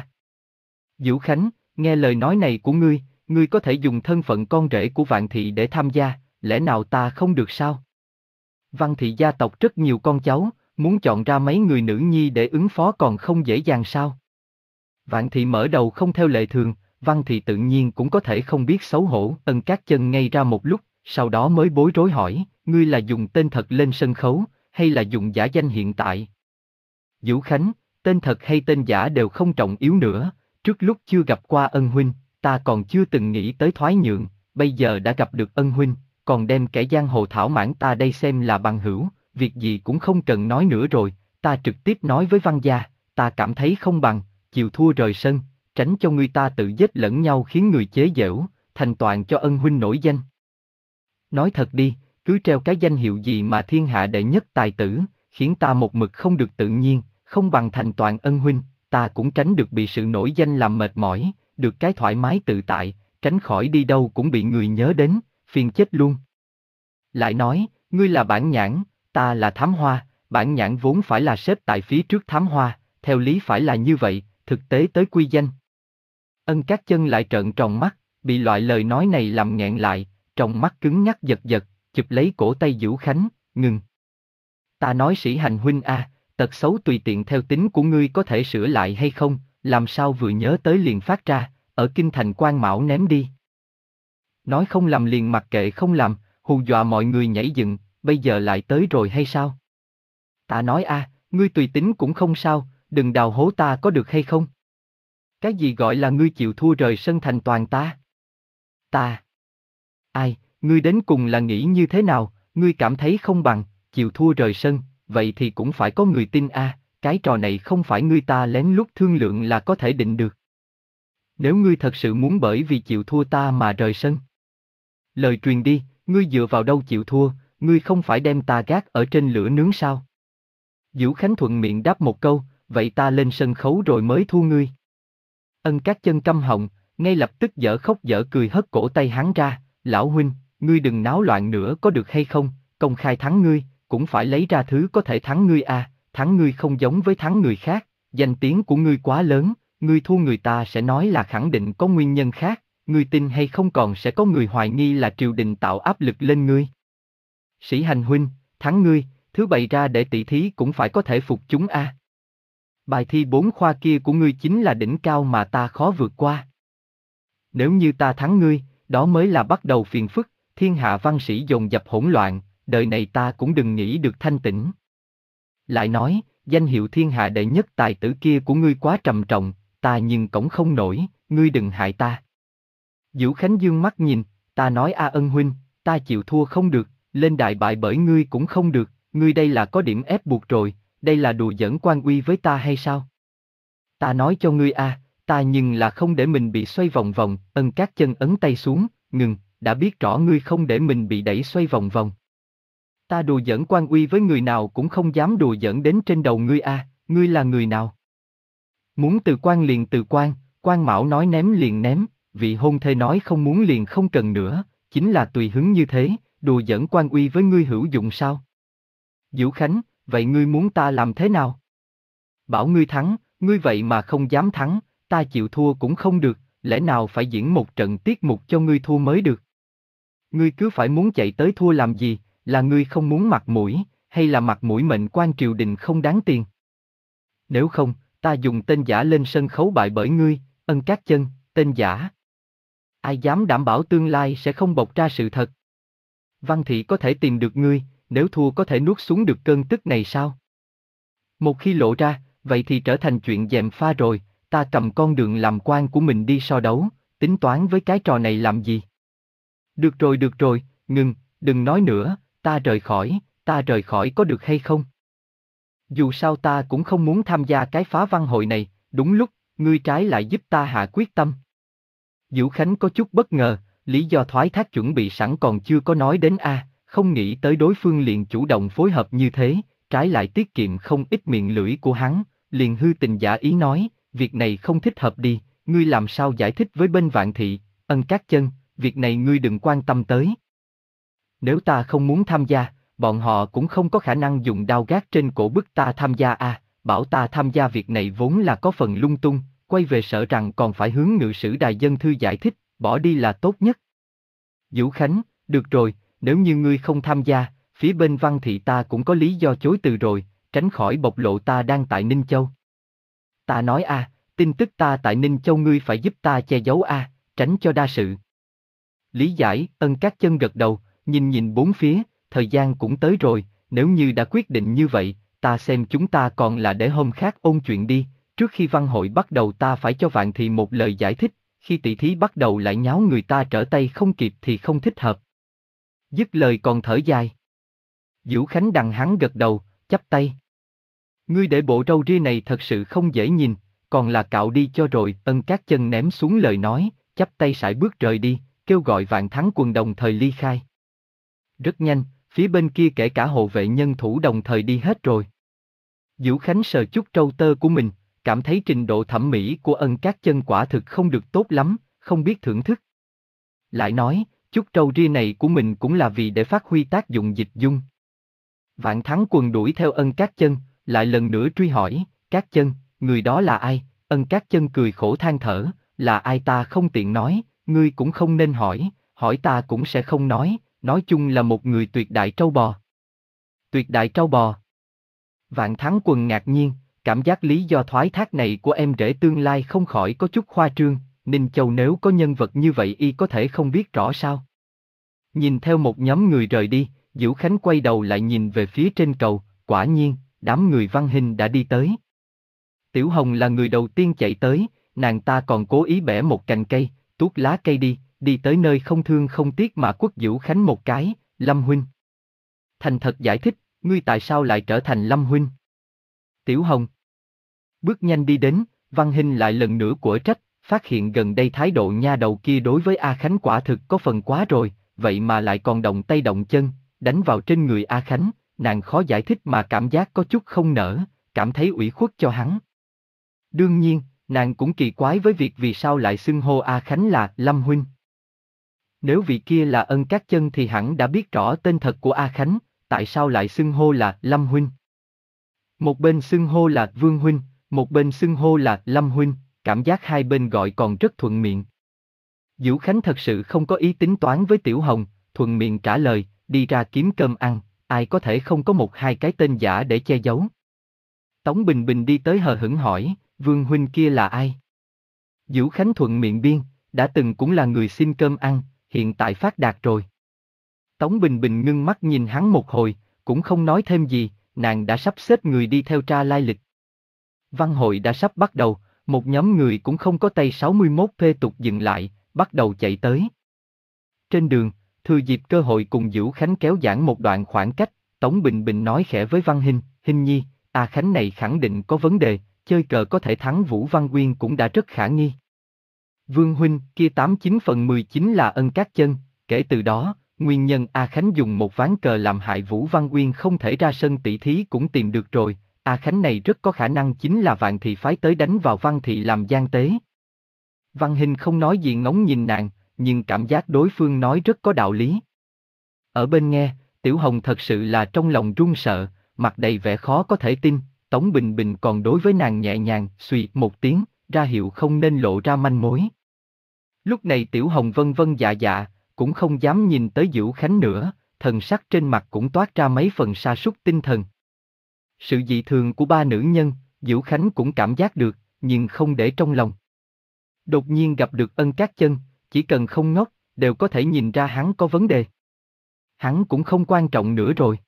Vũ Khánh, nghe lời nói này của ngươi, ngươi có thể dùng thân phận con rể của Vạn Thị để tham gia, lẽ nào ta không được sao? Văn Thị gia tộc rất nhiều con cháu, muốn chọn ra mấy người nữ nhi để ứng phó còn không dễ dàng sao? Vạn Thị mở đầu không theo lệ thường, Văn Thị tự nhiên cũng có thể không biết xấu hổ. Ân Cát Chân ngây ra một lúc, sau đó mới bối rối hỏi, ngươi là dùng tên thật lên sân khấu, hay là dùng giả danh hiện tại? Vũ Khánh, tên thật hay tên giả đều không trọng yếu nữa, trước lúc chưa gặp qua Ân huynh, ta còn chưa từng nghĩ tới thoái nhượng, bây giờ đã gặp được Ân huynh, còn đem kẻ giang hồ thảo mãn ta đây xem là bằng hữu, việc gì cũng không cần nói nữa rồi, ta trực tiếp nói với Văn gia, ta cảm thấy không bằng, chịu thua rời sân, tránh cho người ta tự giết lẫn nhau khiến người chế giễu, thành toàn cho Ân huynh nổi danh. Nói thật đi, cứ treo cái danh hiệu gì mà thiên hạ đệ nhất tài tử, khiến ta một mực không được tự nhiên, không bằng thành toàn Ân huynh, ta cũng tránh được bị sự nổi danh làm mệt mỏi, được cái thoải mái tự tại, tránh khỏi đi đâu cũng bị người nhớ đến, phiền chết luôn. Lại nói, ngươi là Bản Nhãn, ta là Thám Hoa, Bản Nhãn vốn phải là xếp tại phía trước Thám Hoa, theo lý phải là như vậy, thực tế tới quy danh. Ân Cát Chân lại trợn tròn mắt, bị loại lời nói này làm nghẹn lại, trong mắt cứng nhắc giật giật, chụp lấy cổ tay Vũ Khánh, ngừng. Ta nói Sĩ Hành huynh a, à, tật xấu tùy tiện theo tính của ngươi có thể sửa lại hay không, làm sao vừa nhớ tới liền phát ra, ở kinh thành Quan Mão ném đi. Nói không làm liền mặc kệ không làm, hù dọa mọi người nhảy dựng, bây giờ lại tới rồi hay sao? Ta nói a, à, ngươi tùy tính cũng không sao, đừng đào hố ta có được hay không? Cái gì gọi là ngươi chịu thua rời sân thành toàn ta? Ta. Ai, ngươi đến cùng là nghĩ như thế nào, ngươi cảm thấy không bằng, chịu thua rời sân, vậy thì cũng phải có người tin a, à, cái trò này không phải ngươi ta lén lút thương lượng là có thể định được. Nếu ngươi thật sự muốn bởi vì chịu thua ta mà rời sân. Lời truyền đi, ngươi dựa vào đâu chịu thua, ngươi không phải đem ta gác ở trên lửa nướng sao? Vũ Khánh thuận miệng đáp một câu, vậy ta lên sân khấu rồi mới thu ngươi. Ân Cát Chân câm họng, ngay lập tức dở khóc dở cười hất cổ tay hắn ra, lão huynh, ngươi đừng náo loạn nữa có được hay không, công khai thắng ngươi, cũng phải lấy ra thứ có thể thắng ngươi à, thắng ngươi không giống với thắng người khác, danh tiếng của ngươi quá lớn, ngươi thua người ta sẽ nói là khẳng định có nguyên nhân khác, ngươi tin hay không còn sẽ có người hoài nghi là triều đình tạo áp lực lên ngươi. Sĩ Hành huynh, thắng ngươi, thứ bày ra để tỷ thí cũng phải có thể phục chúng a. À. Bài thi bốn khoa kia của ngươi chính là đỉnh cao mà ta khó vượt qua. Nếu như ta thắng ngươi, đó mới là bắt đầu phiền phức, thiên hạ văn sĩ dồn dập hỗn loạn, đời này ta cũng đừng nghĩ được thanh tĩnh. Lại nói, danh hiệu thiên hạ đệ nhất tài tử kia của ngươi quá trầm trọng, ta nhưng cõng không nổi, ngươi đừng hại ta. Vũ Khánh dương mắt nhìn, ta nói a Ân huynh, ta chịu thua không được, lên đại bại bởi ngươi cũng không được, ngươi đây là có điểm ép buộc rồi, đây là đùa giỡn quan uy với ta hay sao? Ta nói cho ngươi a, ta nhưng là không để mình bị xoay vòng vòng. Ân Cát Chân ấn tay xuống, ngừng, đã biết rõ ngươi không để mình bị đẩy xoay vòng vòng. Ta đùa giỡn quan uy với người nào cũng không dám đùa giỡn đến trên đầu ngươi a, ngươi là người nào? Muốn từ quan liền từ quan, quan mão nói ném liền ném, vị hôn thê nói không muốn liền không cần nữa, chính là tùy hứng như thế, đùa giỡn quan uy với ngươi hữu dụng sao? Vũ Khánh, vậy ngươi muốn ta làm thế nào? Bảo ngươi thắng, ngươi vậy mà không dám thắng, ta chịu thua cũng không được, lẽ nào phải diễn một trận tiết mục cho ngươi thua mới được? Ngươi cứ phải muốn chạy tới thua làm gì, là ngươi không muốn mặt mũi, hay là mặt mũi mệnh quan triều đình không đáng tiền? Nếu không, ta dùng tên giả lên sân khấu bại bởi ngươi, Ân Cát Chân, tên giả. Ai dám đảm bảo tương lai sẽ không bộc ra sự thật? Văn thị có thể tìm được ngươi, nếu thua có thể nuốt xuống được cơn tức này sao? Một khi lộ ra, vậy thì trở thành chuyện gièm pha rồi, ta cầm con đường làm quan của mình đi so đấu, tính toán với cái trò này làm gì? Được rồi được rồi, ngừng, đừng nói nữa, ta rời khỏi, ta rời khỏi có được hay không? Dù sao ta cũng không muốn tham gia cái phá văn hội này, đúng lúc, ngươi trái lại giúp ta hạ quyết tâm. Vũ Khánh có chút bất ngờ, lý do thoái thác chuẩn bị sẵn còn chưa có nói đến a, không nghĩ tới đối phương liền chủ động phối hợp như thế, trái lại tiết kiệm không ít miệng lưỡi của hắn, liền hư tình giả ý nói, việc này không thích hợp đi, ngươi làm sao giải thích với bên Vạn Thị, Ân Cát Chân, việc này ngươi đừng quan tâm tới. Nếu ta không muốn tham gia, bọn họ cũng không có khả năng dùng đao gác trên cổ bức ta tham gia a, bảo ta tham gia việc này vốn là có phần lung tung, quay về sợ rằng còn phải hướng ngự sử đài dân thư giải thích, bỏ đi là tốt nhất. Vũ Khánh, được rồi, nếu như ngươi không tham gia, phía bên Văn Thị ta cũng có lý do chối từ rồi, tránh khỏi bộc lộ ta đang tại Ninh Châu. Ta nói a, à, tin tức ta tại Ninh Châu ngươi phải giúp ta che giấu a, à, tránh cho đa sự. Lý giải, Ân Cát Chân gật đầu, nhìn nhìn bốn phía, thời gian cũng tới rồi, nếu như đã quyết định như vậy, ta xem chúng ta còn là để hôm khác ôn chuyện đi, trước khi văn hội bắt đầu ta phải cho Vạn Thị một lời giải thích, khi tỷ thí bắt đầu lại nháo người ta trở tay không kịp thì không thích hợp. Dứt lời còn thở dài. Vũ Khánh đằng hắn gật đầu, chắp tay. Ngươi để bộ râu ria này thật sự không dễ nhìn, còn là cạo đi cho rồi. Ân Cát Chân ném xuống lời nói, chắp tay sải bước rời đi, kêu gọi Vạn Thắng Quần đồng thời ly khai. Rất nhanh, phía bên kia kể cả hộ vệ nhân thủ đồng thời đi hết rồi. Vũ Khánh sờ chút trâu tơ của mình, cảm thấy trình độ thẩm mỹ của Ân Cát Chân quả thực không được tốt lắm, không biết thưởng thức. Lại nói, chút trâu ria này của mình cũng là vì để phát huy tác dụng dịch dung. Vạn Thắng Quần đuổi theo Ân Cát Chân, lại lần nữa truy hỏi, Cát Chân, người đó là ai? Ân Cát Chân cười khổ than thở, là ai ta không tiện nói, ngươi cũng không nên hỏi, hỏi ta cũng sẽ không nói, nói chung là một người tuyệt đại trâu bò. Tuyệt đại trâu bò. Vạn Thắng Quần ngạc nhiên, cảm giác lý do thoái thác này của em rể tương lai không khỏi có chút khoa trương, Ninh Châu nếu có nhân vật như vậy y có thể không biết rõ sao. Nhìn theo một nhóm người rời đi, Vũ Khánh quay đầu lại nhìn về phía trên cầu, quả nhiên, đám người Văn Hình đã đi tới. Tiểu Hồng là người đầu tiên chạy tới, nàng ta còn cố ý bẻ một cành cây, tuốt lá cây đi, đi tới nơi không thương không tiếc mà quất Vũ Khánh một cái, Lâm huynh. Thành thật giải thích, ngươi tại sao lại trở thành Lâm huynh? Tiểu Hồng bước nhanh đi đến, Văn Hình lại lần nữa của trách, phát hiện gần đây thái độ nha đầu kia đối với A Khánh quả thực có phần quá rồi, vậy mà lại còn động tay động chân, đánh vào trên người A Khánh, nàng khó giải thích mà cảm giác có chút không nỡ, cảm thấy ủy khuất cho hắn. Đương nhiên, nàng cũng kỳ quái với việc vì sao lại xưng hô A Khánh là Lâm huynh. Nếu vị kia là Ân Cát Chân thì hẳn đã biết rõ tên thật của A Khánh, tại sao lại xưng hô là Lâm huynh. Một bên xưng hô là Vương huynh, một bên xưng hô là Lâm huynh, cảm giác hai bên gọi còn rất thuận miệng. Dữu Khánh thật sự không có ý tính toán với Tiểu Hồng, thuận miệng trả lời, đi ra kiếm cơm ăn, ai có thể không có một hai cái tên giả để che giấu. Tống Bình Bình đi tới hờ hững hỏi, Vương huynh kia là ai? Dữu Khánh thuận miệng biên, đã từng cũng là người xin cơm ăn, hiện tại phát đạt rồi. Tống Bình Bình ngưng mắt nhìn hắn một hồi, cũng không nói thêm gì, nàng đã sắp xếp người đi theo tra lai lịch. Văn hội đã sắp bắt đầu, một nhóm người cũng không có tay sáu mươi mốt phê tục dừng lại, bắt đầu chạy tới. Trên đường, thừa dịp cơ hội cùng Dữu Khánh kéo giãn một đoạn khoảng cách, Tống Bình Bình nói khẽ với Văn Hinh, Hinh nhi, A Khánh này khẳng định có vấn đề, chơi cờ có thể thắng Vũ Văn Quyên cũng đã rất khả nghi. Vương huynh, kia tám chín phần mười chín là Ân Cát Chân, kể từ đó, nguyên nhân A Khánh dùng một ván cờ làm hại Vũ Văn Quyên không thể ra sân tỷ thí cũng tìm được rồi, A Khánh này rất có khả năng chính là Vạn Thị phái tới đánh vào Văn Thị làm gian tế. Văn Hinh không nói gì ngóng nhìn nàng, nhưng cảm giác đối phương nói rất có đạo lý. Ở bên nghe, Tiểu Hồng thật sự là trong lòng run sợ, mặt đầy vẻ khó có thể tin, Tống Bình Bình còn đối với nàng nhẹ nhàng, suy một tiếng, ra hiệu không nên lộ ra manh mối. Lúc này Tiểu Hồng vân vân dạ dạ, cũng không dám nhìn tới Dữu Khánh nữa, thần sắc trên mặt cũng toát ra mấy phần sa sút tinh thần. Sự dị thường của ba nữ nhân, Dữu Khánh cũng cảm giác được, nhưng không để trong lòng. Đột nhiên gặp được Ân Cát Chân, chỉ cần không ngốc, đều có thể nhìn ra hắn có vấn đề. Hắn cũng không quan trọng nữa rồi.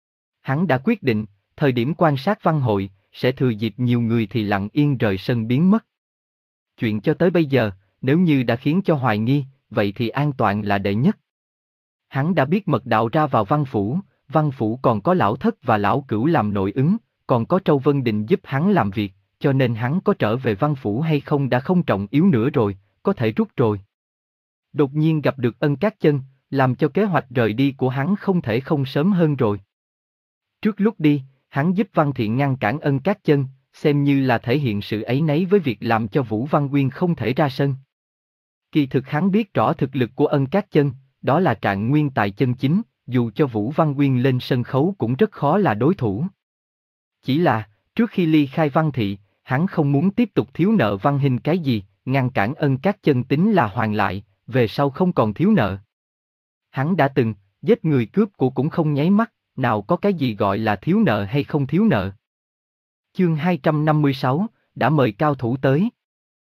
Hắn đã quyết định, thời điểm quan sát văn hội, sẽ thừa dịp nhiều người thì lặng yên rời sân biến mất. Chuyện cho tới bây giờ, nếu như đã khiến cho hoài nghi, vậy thì an toàn là đệ nhất. Hắn đã biết mật đạo ra vào văn phủ, văn phủ còn có lão thất và lão cửu làm nội ứng, còn có Trâu Vân Định giúp hắn làm việc, cho nên hắn có trở về văn phủ hay không đã không trọng yếu nữa rồi, có thể rút rồi. Đột nhiên gặp được Ân Cát Chân, làm cho kế hoạch rời đi của hắn không thể không sớm hơn rồi. Trước lúc đi, hắn giúp Văn Thiện ngăn cản Ân Cát Chân, xem như là thể hiện sự áy náy với việc làm cho Vũ Văn Quyên không thể ra sân. Kỳ thực hắn biết rõ thực lực của Ân Cát Chân, đó là trạng nguyên tài chân chính, dù cho Vũ Văn Quyên lên sân khấu cũng rất khó là đối thủ. Chỉ là, trước khi ly khai Văn Thị, hắn không muốn tiếp tục thiếu nợ Văn Hinh cái gì, ngăn cản Ân Cát Chân tính là hoàn lại, về sau không còn thiếu nợ. Hắn đã từng, giết người cướp của cũng không nháy mắt, nào có cái gì gọi là thiếu nợ hay không thiếu nợ. Chương hai trăm năm mươi sáu, đã mời cao thủ tới.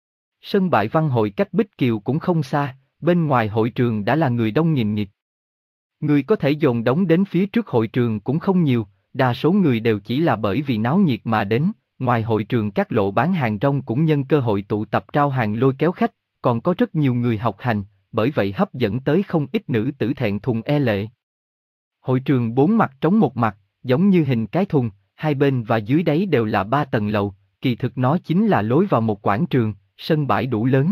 Sân bãi văn hội cách Bích Kiều cũng không xa, bên ngoài hội trường đã là người đông nghìn nghịt. Người có thể dồn đống đến phía trước hội trường cũng không nhiều, đa số người đều chỉ là bởi vì náo nhiệt mà đến, ngoài hội trường các lộ bán hàng rong cũng nhân cơ hội tụ tập trao hàng lôi kéo khách, còn có rất nhiều người học hành, bởi vậy hấp dẫn tới không ít nữ tử thẹn thùng e lệ. Hội trường bốn mặt trống một mặt, giống như hình cái thùng, hai bên và dưới đáy đều là ba tầng lầu, kỳ thực nó chính là lối vào một quảng trường, sân bãi đủ lớn.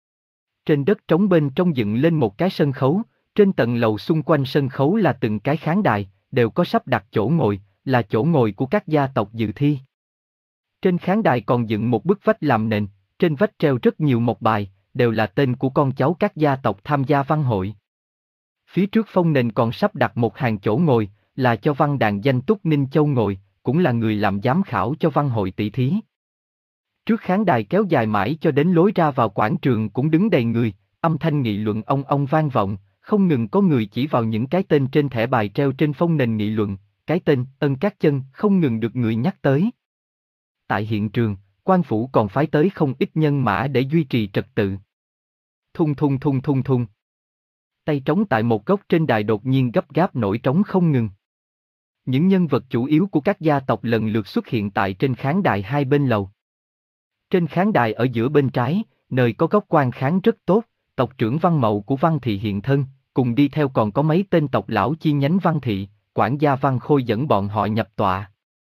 Trên đất trống bên trong dựng lên một cái sân khấu, trên tầng lầu xung quanh sân khấu là từng cái khán đài, đều có sắp đặt chỗ ngồi, là chỗ ngồi của các gia tộc dự thi. Trên khán đài còn dựng một bức vách làm nền, trên vách treo rất nhiều mộc bài, đều là tên của con cháu các gia tộc tham gia văn hội. Phía trước phong nền còn sắp đặt một hàng chỗ ngồi, là cho văn đàn danh Túc Ninh Châu ngồi, cũng là người làm giám khảo cho văn hội tỷ thí. Trước khán đài kéo dài mãi cho đến lối ra vào quảng trường cũng đứng đầy người, âm thanh nghị luận ong ong vang vọng, không ngừng có người chỉ vào những cái tên trên thẻ bài treo trên phong nền nghị luận, cái tên Ân Cát Chân không ngừng được người nhắc tới. Tại hiện trường, quan phủ còn phái tới không ít nhân mã để duy trì trật tự. Thung thung thung thung thung. Tay trống tại một góc trên đài đột nhiên gấp gáp nổi trống không ngừng. Những nhân vật chủ yếu của các gia tộc lần lượt xuất hiện tại trên khán đài hai bên lầu. Trên khán đài ở giữa bên trái, nơi có góc quan khán rất tốt, tộc trưởng Văn Mậu của Văn Thị hiện thân, cùng đi theo còn có mấy tên tộc lão chi nhánh Văn Thị, quản gia Văn Khôi dẫn bọn họ nhập tọa.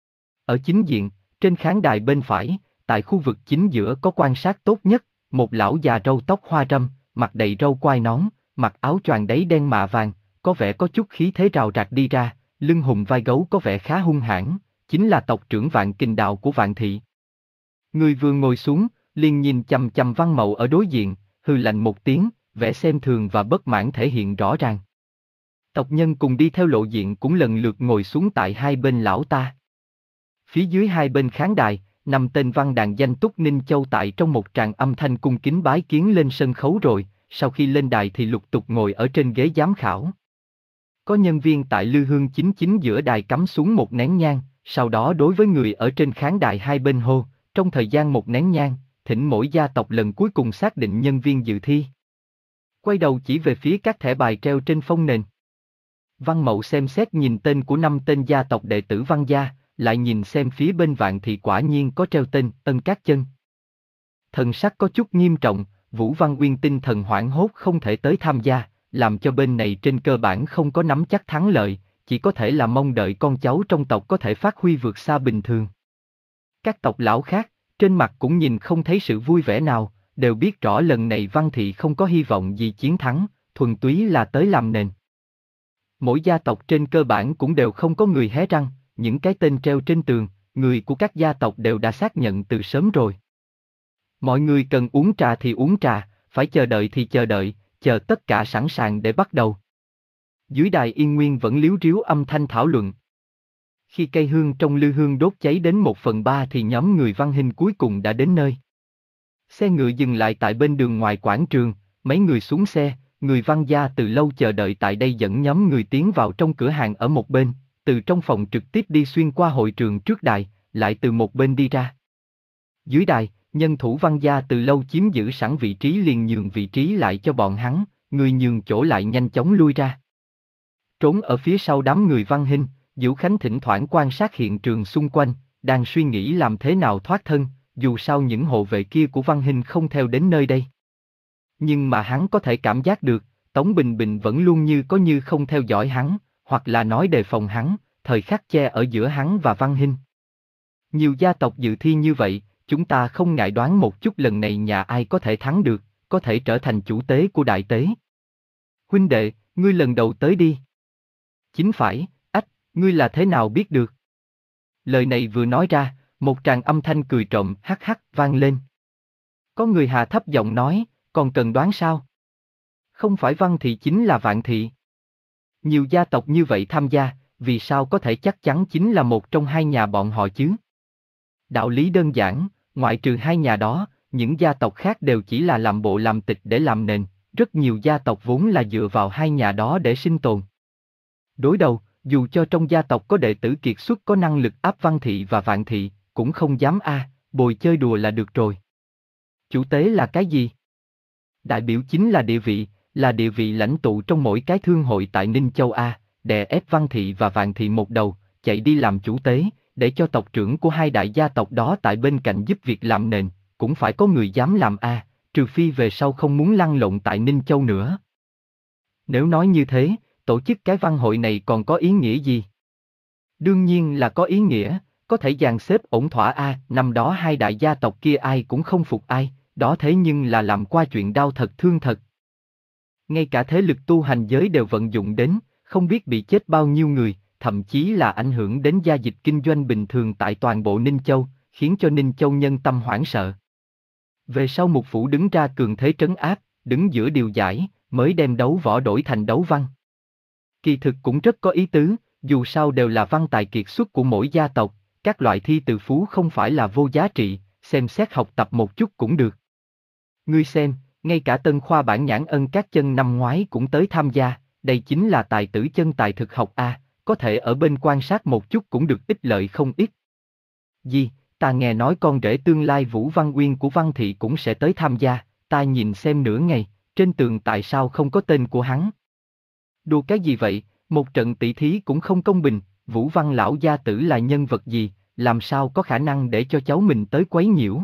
Ở chính diện, trên khán đài bên phải, tại khu vực chính giữa có quan sát tốt nhất, một lão già râu tóc hoa râm, mặt đầy râu quai nón, mặc áo choàng đáy đen mạ vàng, có vẻ có chút khí thế rào rạc đi ra, lưng hùm vai gấu có vẻ khá hung hãn, chính là tộc trưởng Vạn Kình Đạo của Vạn Thị. Người vừa ngồi xuống, liền nhìn chằm chằm Văn Mậu ở đối diện, hừ lạnh một tiếng, vẻ xem thường và bất mãn thể hiện rõ ràng. Tộc nhân cùng đi theo Lộ Diện cũng lần lượt ngồi xuống tại hai bên lão ta. Phía dưới hai bên khán đài, năm tên văn đàn danh túc Ninh Châu tại trong một tràng âm thanh cung kính bái kiến lên sân khấu rồi, sau khi lên đài thì lục tục ngồi ở trên ghế giám khảo. Có nhân viên tại lư hương chính chính giữa đài cắm xuống một nén nhang, sau đó đối với người ở trên khán đài hai bên hô, trong thời gian một nén nhang, thỉnh mỗi gia tộc lần cuối cùng xác định nhân viên dự thi. Quay đầu chỉ về phía các thẻ bài treo trên phong nền. Văn Mậu xem xét nhìn tên của năm tên gia tộc đệ tử Văn gia, lại nhìn xem phía bên Vạn Thị quả nhiên có treo tên Ân Các Chân. Thần sắc có chút nghiêm trọng, Vũ Văn Uyên tinh thần hoảng hốt không thể tới tham gia, làm cho bên này trên cơ bản không có nắm chắc thắng lợi, chỉ có thể là mong đợi con cháu trong tộc có thể phát huy vượt xa bình thường. Các tộc lão khác, trên mặt cũng nhìn không thấy sự vui vẻ nào, đều biết rõ lần này Văn Thị không có hy vọng gì chiến thắng, thuần túy là tới làm nền. Mỗi gia tộc trên cơ bản cũng đều không có người hé răng, những cái tên treo trên tường, người của các gia tộc đều đã xác nhận từ sớm rồi. Mọi người cần uống trà thì uống trà, phải chờ đợi thì chờ đợi, chờ tất cả sẵn sàng để bắt đầu. Dưới đài yên nguyên vẫn líu ríu âm thanh thảo luận. Khi cây hương trong lư hương đốt cháy đến một phần ba thì nhóm người Văn Hinh cuối cùng đã đến nơi. Xe ngựa dừng lại tại bên đường ngoài quảng trường, mấy người xuống xe, người Văn gia từ lâu chờ đợi tại đây dẫn nhóm người tiến vào trong cửa hàng ở một bên, từ trong phòng trực tiếp đi xuyên qua hội trường trước đài, lại từ một bên đi ra. Dưới đài, nhân thủ Văn gia từ lâu chiếm giữ sẵn vị trí liền nhường vị trí lại cho bọn hắn, người nhường chỗ lại nhanh chóng lui ra. Trốn ở phía sau đám người Văn Hinh, Vũ Khánh thỉnh thoảng quan sát hiện trường xung quanh, đang suy nghĩ làm thế nào thoát thân, dù sao những hộ vệ kia của Văn Hinh không theo đến nơi đây. Nhưng mà hắn có thể cảm giác được, Tống Bình Bình vẫn luôn như có như không theo dõi hắn, hoặc là nói đề phòng hắn, thời khắc che ở giữa hắn và Văn Hinh. Nhiều gia tộc dự thi như vậy, chúng ta không ngại đoán một chút lần này nhà ai có thể thắng được, có thể trở thành chủ tế của đại tế. Huynh đệ, ngươi lần đầu tới đi. Chính phải, ách, ngươi là thế nào biết được? Lời này vừa nói ra, một tràng âm thanh cười trộm hắc hắc vang lên. Có người hạ thấp giọng nói, còn cần đoán sao? Không phải Văn Thị chính là Vạn Thị. Nhiều gia tộc như vậy tham gia, vì sao có thể chắc chắn chính là một trong hai nhà bọn họ chứ? Đạo lý đơn giản, ngoại trừ hai nhà đó, những gia tộc khác đều chỉ là làm bộ làm tịch để làm nền, rất nhiều gia tộc vốn là dựa vào hai nhà đó để sinh tồn. Đối đầu, dù cho trong gia tộc có đệ tử kiệt xuất có năng lực áp Văn Thị và Vạn Thị, cũng không dám a, à, bồi chơi đùa là được rồi. Chủ tế là cái gì? Đại biểu chính là địa vị, là địa vị lãnh tụ trong mỗi cái thương hội tại Ninh Châu A, đè ép Văn Thị và Vạn Thị một đầu, chạy đi làm chủ tế, để cho tộc trưởng của hai đại gia tộc đó tại bên cạnh giúp việc làm nền, cũng phải có người dám làm A, trừ phi về sau không muốn lăn lộn tại Ninh Châu nữa. Nếu nói như thế, tổ chức cái văn hội này còn có ý nghĩa gì? Đương nhiên là có ý nghĩa, có thể dàn xếp ổn thỏa A, năm đó hai đại gia tộc kia ai cũng không phục ai, đó thế nhưng là làm qua chuyện đau thật thương thật. Ngay cả thế lực tu hành giới đều vận dụng đến, không biết bị chết bao nhiêu người, thậm chí là ảnh hưởng đến gia dịch kinh doanh bình thường tại toàn bộ Ninh Châu, khiến cho Ninh Châu nhân tâm hoảng sợ. Về sau Mục Phủ đứng ra cường thế trấn áp, đứng giữa điều giải, mới đem đấu võ đổi thành đấu văn. Kỳ thực cũng rất có ý tứ, dù sao đều là văn tài kiệt xuất của mỗi gia tộc, các loại thi từ phú không phải là vô giá trị, xem xét học tập một chút cũng được. Ngươi xem, ngay cả Tân Khoa Bản Nhãn Ân Các Chân năm ngoái cũng tới tham gia, đây chính là tài tử chân tài thực học a, có thể ở bên quan sát một chút cũng được ích lợi không ít. Gì, ta nghe nói con rể tương lai Vũ Văn Uyên của Văn Thị cũng sẽ tới tham gia, ta nhìn xem nửa ngày, trên tường tại sao không có tên của hắn? Đùa cái gì vậy, một trận tỷ thí cũng không công bình, Vũ Văn lão gia tử là nhân vật gì, làm sao có khả năng để cho cháu mình tới quấy nhiễu?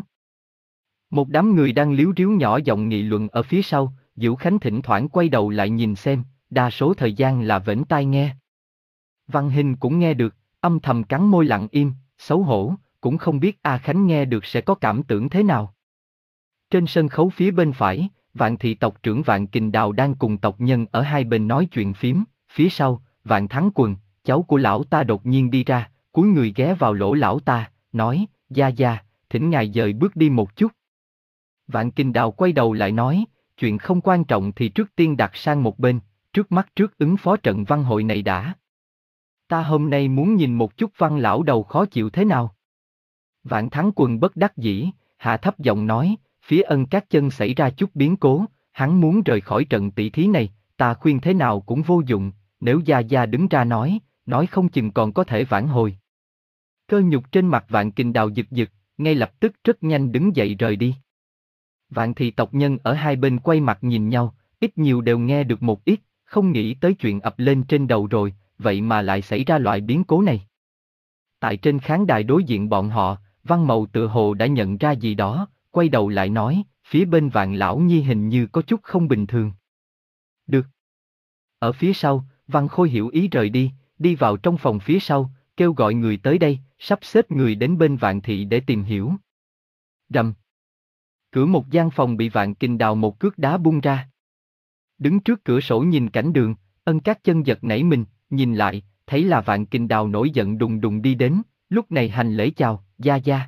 Một đám người đang líu ríu nhỏ giọng nghị luận ở phía sau, Vũ Khánh thỉnh thoảng quay đầu lại nhìn xem, đa số thời gian là vểnh tai nghe. Văn Hinh cũng nghe được, âm thầm cắn môi lặng im, xấu hổ, cũng không biết A Khánh nghe được sẽ có cảm tưởng thế nào. Trên sân khấu phía bên phải, Vạn Thị tộc trưởng Vạn Kình Đào đang cùng tộc nhân ở hai bên nói chuyện phím, phía sau, Vạn Thắng Quần, cháu của lão ta đột nhiên đi ra, cúi người ghé vào lỗ lão ta, nói, gia gia, thỉnh ngài dời bước đi một chút. Vạn Kinh Đào quay đầu lại nói, chuyện không quan trọng thì trước tiên đặt sang một bên, trước mắt trước ứng phó trận văn hội này đã. Ta hôm nay muốn nhìn một chút văn lão đầu khó chịu thế nào. Vạn Thắng Quần bất đắc dĩ, hạ thấp giọng nói, phía Ân Các Chân xảy ra chút biến cố, hắn muốn rời khỏi trận tỷ thí này, ta khuyên thế nào cũng vô dụng, nếu gia gia đứng ra nói, nói không chừng còn có thể vãn hồi. Cơ nhục trên mặt Vạn Kinh Đào giật giật, ngay lập tức rất nhanh đứng dậy rời đi. Vạn thị tộc nhân ở hai bên quay mặt nhìn nhau, ít nhiều đều nghe được một ít, không nghĩ tới chuyện ập lên trên đầu rồi, vậy mà lại xảy ra loại biến cố này. Tại trên khán đài đối diện bọn họ, Văn Mậu tự hồ đã nhận ra gì đó, quay đầu lại nói, phía bên Vạn Lão Nhi hình như có chút không bình thường. Được. Ở phía sau, Văn Khôi hiểu ý rời đi, đi vào trong phòng phía sau, kêu gọi người tới đây, sắp xếp người đến bên Vạn thị để tìm hiểu. Rầm. Cửa một gian phòng bị Vạn Kinh Đào một cước đá bung ra. Đứng trước cửa sổ nhìn cảnh đường, Ân Các Chân giật nảy mình, nhìn lại, thấy là Vạn Kinh Đào nổi giận đùng đùng đi đến, lúc này hành lễ chào, gia gia.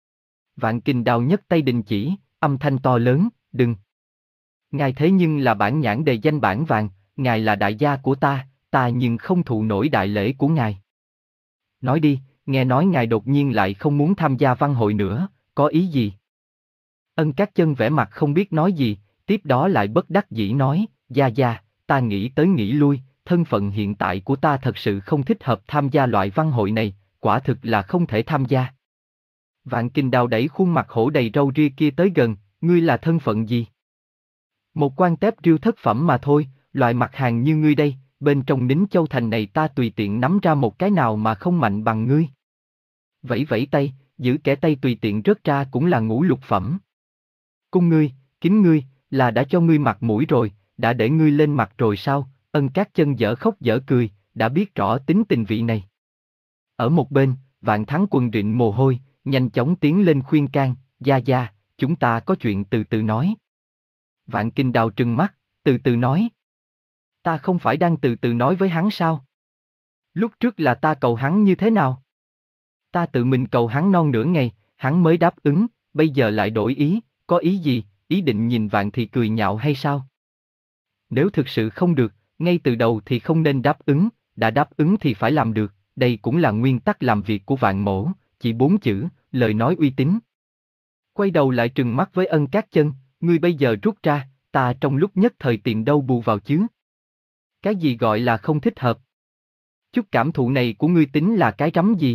Vạn Kinh Đào nhấc tay đình chỉ, âm thanh to lớn, đừng. Ngài thế nhưng là bản nhãn đề danh bản vàng, ngài là đại gia của ta, ta nhưng không thụ nổi đại lễ của ngài. Nói đi, nghe nói ngài đột nhiên lại không muốn tham gia văn hội nữa, có ý gì? Ân Các Chân vẻ mặt không biết nói gì, tiếp đó lại bất đắc dĩ nói, gia gia, ta nghĩ tới nghĩ lui, thân phận hiện tại của ta thật sự không thích hợp tham gia loại văn hội này, quả thực là không thể tham gia. Vạn Kinh Đào đẩy khuôn mặt hổ đầy râu ria kia tới gần, ngươi là thân phận gì? Một quan tép riêu thất phẩm mà thôi, loại mặt hàng như ngươi đây, bên trong Nính Châu Thành này ta tùy tiện nắm ra một cái nào mà không mạnh bằng ngươi. Vẫy vẫy tay, giữ kẻ tay tùy tiện rớt ra cũng là ngũ lục phẩm. Cung ngươi, kính ngươi, là đã cho ngươi mặt mũi rồi, đã để ngươi lên mặt rồi sao? Ân Các Chân dở khóc dở cười, đã biết rõ tính tình vị này. Ở một bên, Vạn Thắng Quần rịn mồ hôi, nhanh chóng tiến lên khuyên can, gia gia, chúng ta có chuyện từ từ nói. Vạn Kinh Đào trừng mắt, từ từ nói. Ta không phải đang từ từ nói với hắn sao? Lúc trước là ta cầu hắn như thế nào? Ta tự mình cầu hắn non nửa ngày, hắn mới đáp ứng, bây giờ lại đổi ý, có ý gì, ý định nhìn Vạn thì cười nhạo hay sao? Nếu thực sự không được, ngay từ đầu thì không nên đáp ứng, đã đáp ứng thì phải làm được, đây cũng là nguyên tắc làm việc của Vạn mỗ, chỉ bốn chữ, lời nói uy tín. Quay đầu lại trừng mắt với Ân Các Chân, ngươi bây giờ rút ra, ta trong lúc nhất thời tiền đâu bù vào chứ? Cái gì gọi là không thích hợp? Chút cảm thụ này của ngươi tính là cái rắm gì?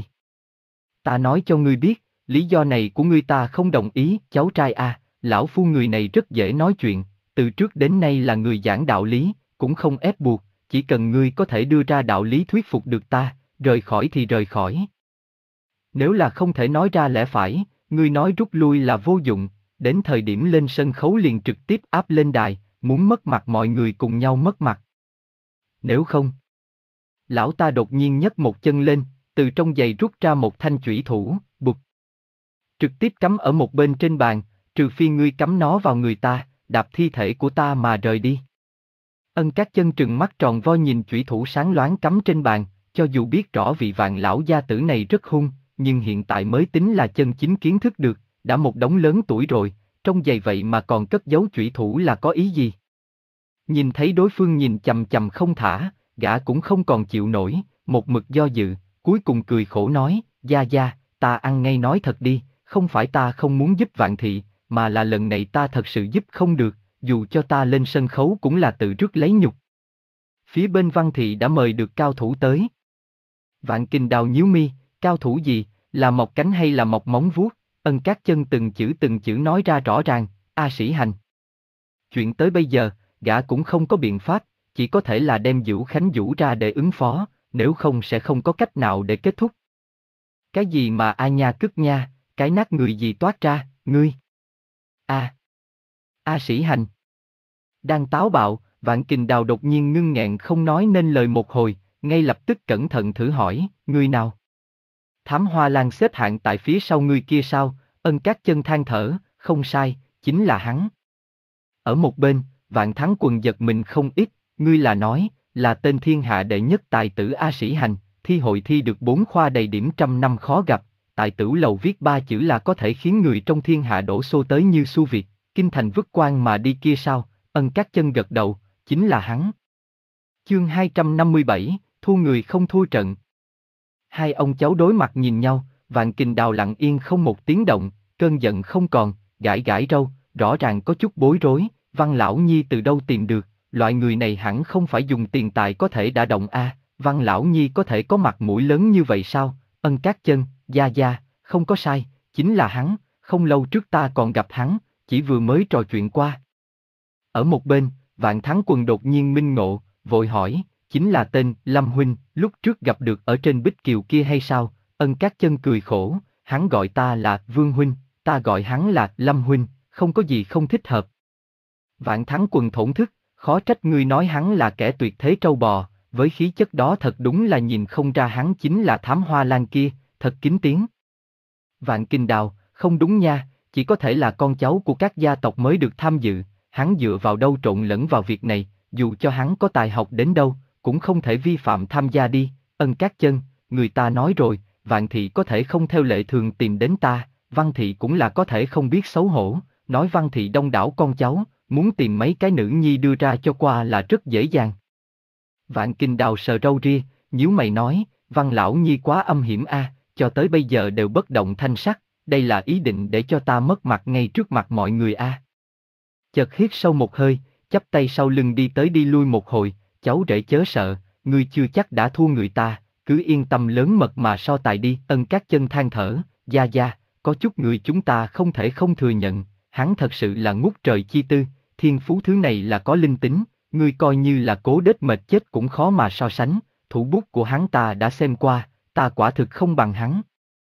Ta nói cho ngươi biết, lý do này của ngươi ta không đồng ý, cháu trai à, lão phu người này rất dễ nói chuyện, từ trước đến nay là người giảng đạo lý, cũng không ép buộc, chỉ cần ngươi có thể đưa ra đạo lý thuyết phục được ta, rời khỏi thì rời khỏi. Nếu là không thể nói ra lẽ phải, ngươi nói rút lui là vô dụng, đến thời điểm lên sân khấu liền trực tiếp áp lên đài, muốn mất mặt mọi người cùng nhau mất mặt. Nếu không, lão ta đột nhiên nhấc một chân lên, từ trong giày rút ra một thanh chủy thủ, bụp. Trực tiếp cắm ở một bên trên bàn, trừ phi ngươi cắm nó vào người ta, đạp thi thể của ta mà rời đi. Ân Các Chân trừng mắt tròn vo nhìn chủy thủ sáng loáng cắm trên bàn, cho dù biết rõ vị Vạn lão gia tử này rất hung, nhưng hiện tại mới tính là chân chính kiến thức được, đã một đống lớn tuổi rồi, trong giày vậy mà còn cất giấu chủy thủ là có ý gì? Nhìn thấy đối phương nhìn chằm chằm không thả, gã cũng không còn chịu nổi, một mực do dự, cuối cùng cười khổ nói, gia gia, ta ăn ngay nói thật đi, không phải ta không muốn giúp Vạn thị, mà là lần này ta thật sự giúp không được, dù cho ta lên sân khấu cũng là tự rước lấy nhục. Phía bên Văn thị đã mời được cao thủ tới. Vạn Kinh Đào nhíu mi, cao thủ gì, là mọc cánh hay là mọc móng vuốt? Ân Các Chân từng chữ từng chữ nói ra rõ ràng, A Sĩ Hành. Chuyện tới bây giờ, gã cũng không có biện pháp, chỉ có thể là đem Vũ Khánh Vũ ra để ứng phó, nếu không sẽ không có cách nào để kết thúc. Cái gì mà A nha cứt nha, cái nát người gì toát ra, ngươi? A. A Sĩ Hành. Đang táo bạo, Vạn Kinh Đào đột nhiên ngưng nghẹn không nói nên lời một hồi, ngay lập tức cẩn thận thử hỏi, ngươi nào? Thám Hoa Lan xếp hạng tại phía sau ngươi kia sao? Ân Các Chân than thở, không sai, chính là hắn. Ở một bên, Vạn Thắng Quần giật mình không ít, ngươi là nói, là tên thiên hạ đệ nhất tài tử A Sĩ Hành, thi hội thi được bốn khoa đầy điểm trăm năm khó gặp, tại Tửu Lầu viết ba chữ là có thể khiến người trong thiên hạ đổ xô tới như xu Việt, kinh thành vứt quan mà đi kia sao? Ân Các Chân gật đầu, chính là hắn. Chương hai trăm năm mươi bảy, thua người không thua trận. Hai ông cháu đối mặt nhìn nhau, Vạn Kình Đào lặng yên không một tiếng động, cơn giận không còn, gãi gãi râu, rõ ràng có chút bối rối, Văn Lão Nhi từ đâu tìm được, loại người này hẳn không phải dùng tiền tài có thể đả động a, à, Văn Lão Nhi có thể có mặt mũi lớn như vậy sao? Ân Các Chân, gia gia, không có sai, chính là hắn, không lâu trước ta còn gặp hắn, chỉ vừa mới trò chuyện qua. Ở một bên, Vạn Thắng Quần đột nhiên minh ngộ, vội hỏi, chính là tên Lâm huynh, lúc trước gặp được ở trên Bích Kiều kia hay sao? Ân Các Chân cười khổ, hắn gọi ta là Vương huynh, ta gọi hắn là Lâm huynh, không có gì không thích hợp. Vạn Thắng Quần thổn thức, khó trách ngươi nói hắn là kẻ tuyệt thế trâu bò, với khí chất đó thật đúng là nhìn không ra hắn chính là Thám Hoa Lan kia, thật kín tiếng. Vạn Kình Đào, không đúng nha, chỉ có thể là con cháu của các gia tộc mới được tham dự, hắn dựa vào đâu trộn lẫn vào việc này, dù cho hắn có tài học đến đâu, cũng không thể vi phạm tham gia đi. Ân Các Chân, người ta nói rồi, Vạn thị có thể không theo lệ thường tìm đến ta, Văn thị cũng là có thể không biết xấu hổ, nói Văn thị đông đảo con cháu, muốn tìm mấy cái nữ nhi đưa ra cho qua là rất dễ dàng. Vạn Kình Đào sờ râu ria, nhíu mày nói, Văn Lão Nhi quá âm hiểm a, cho tới bây giờ đều bất động thanh sắc, đây là ý định để cho ta mất mặt ngay trước mặt mọi người a. À. Chợt hít sâu một hơi, chắp tay sau lưng đi tới đi lui một hồi, cháu rể chớ sợ, ngươi chưa chắc đã thua người ta, cứ yên tâm lớn mật mà so tài đi. Ân Các Chân than thở, gia gia, có chút người chúng ta không thể không thừa nhận, hắn thật sự là ngút trời chi tư, thiên phú thứ này là có linh tính, ngươi coi như là cố đết mệt chết cũng khó mà so sánh, thủ bút của hắn ta đã xem qua, ta quả thực không bằng hắn.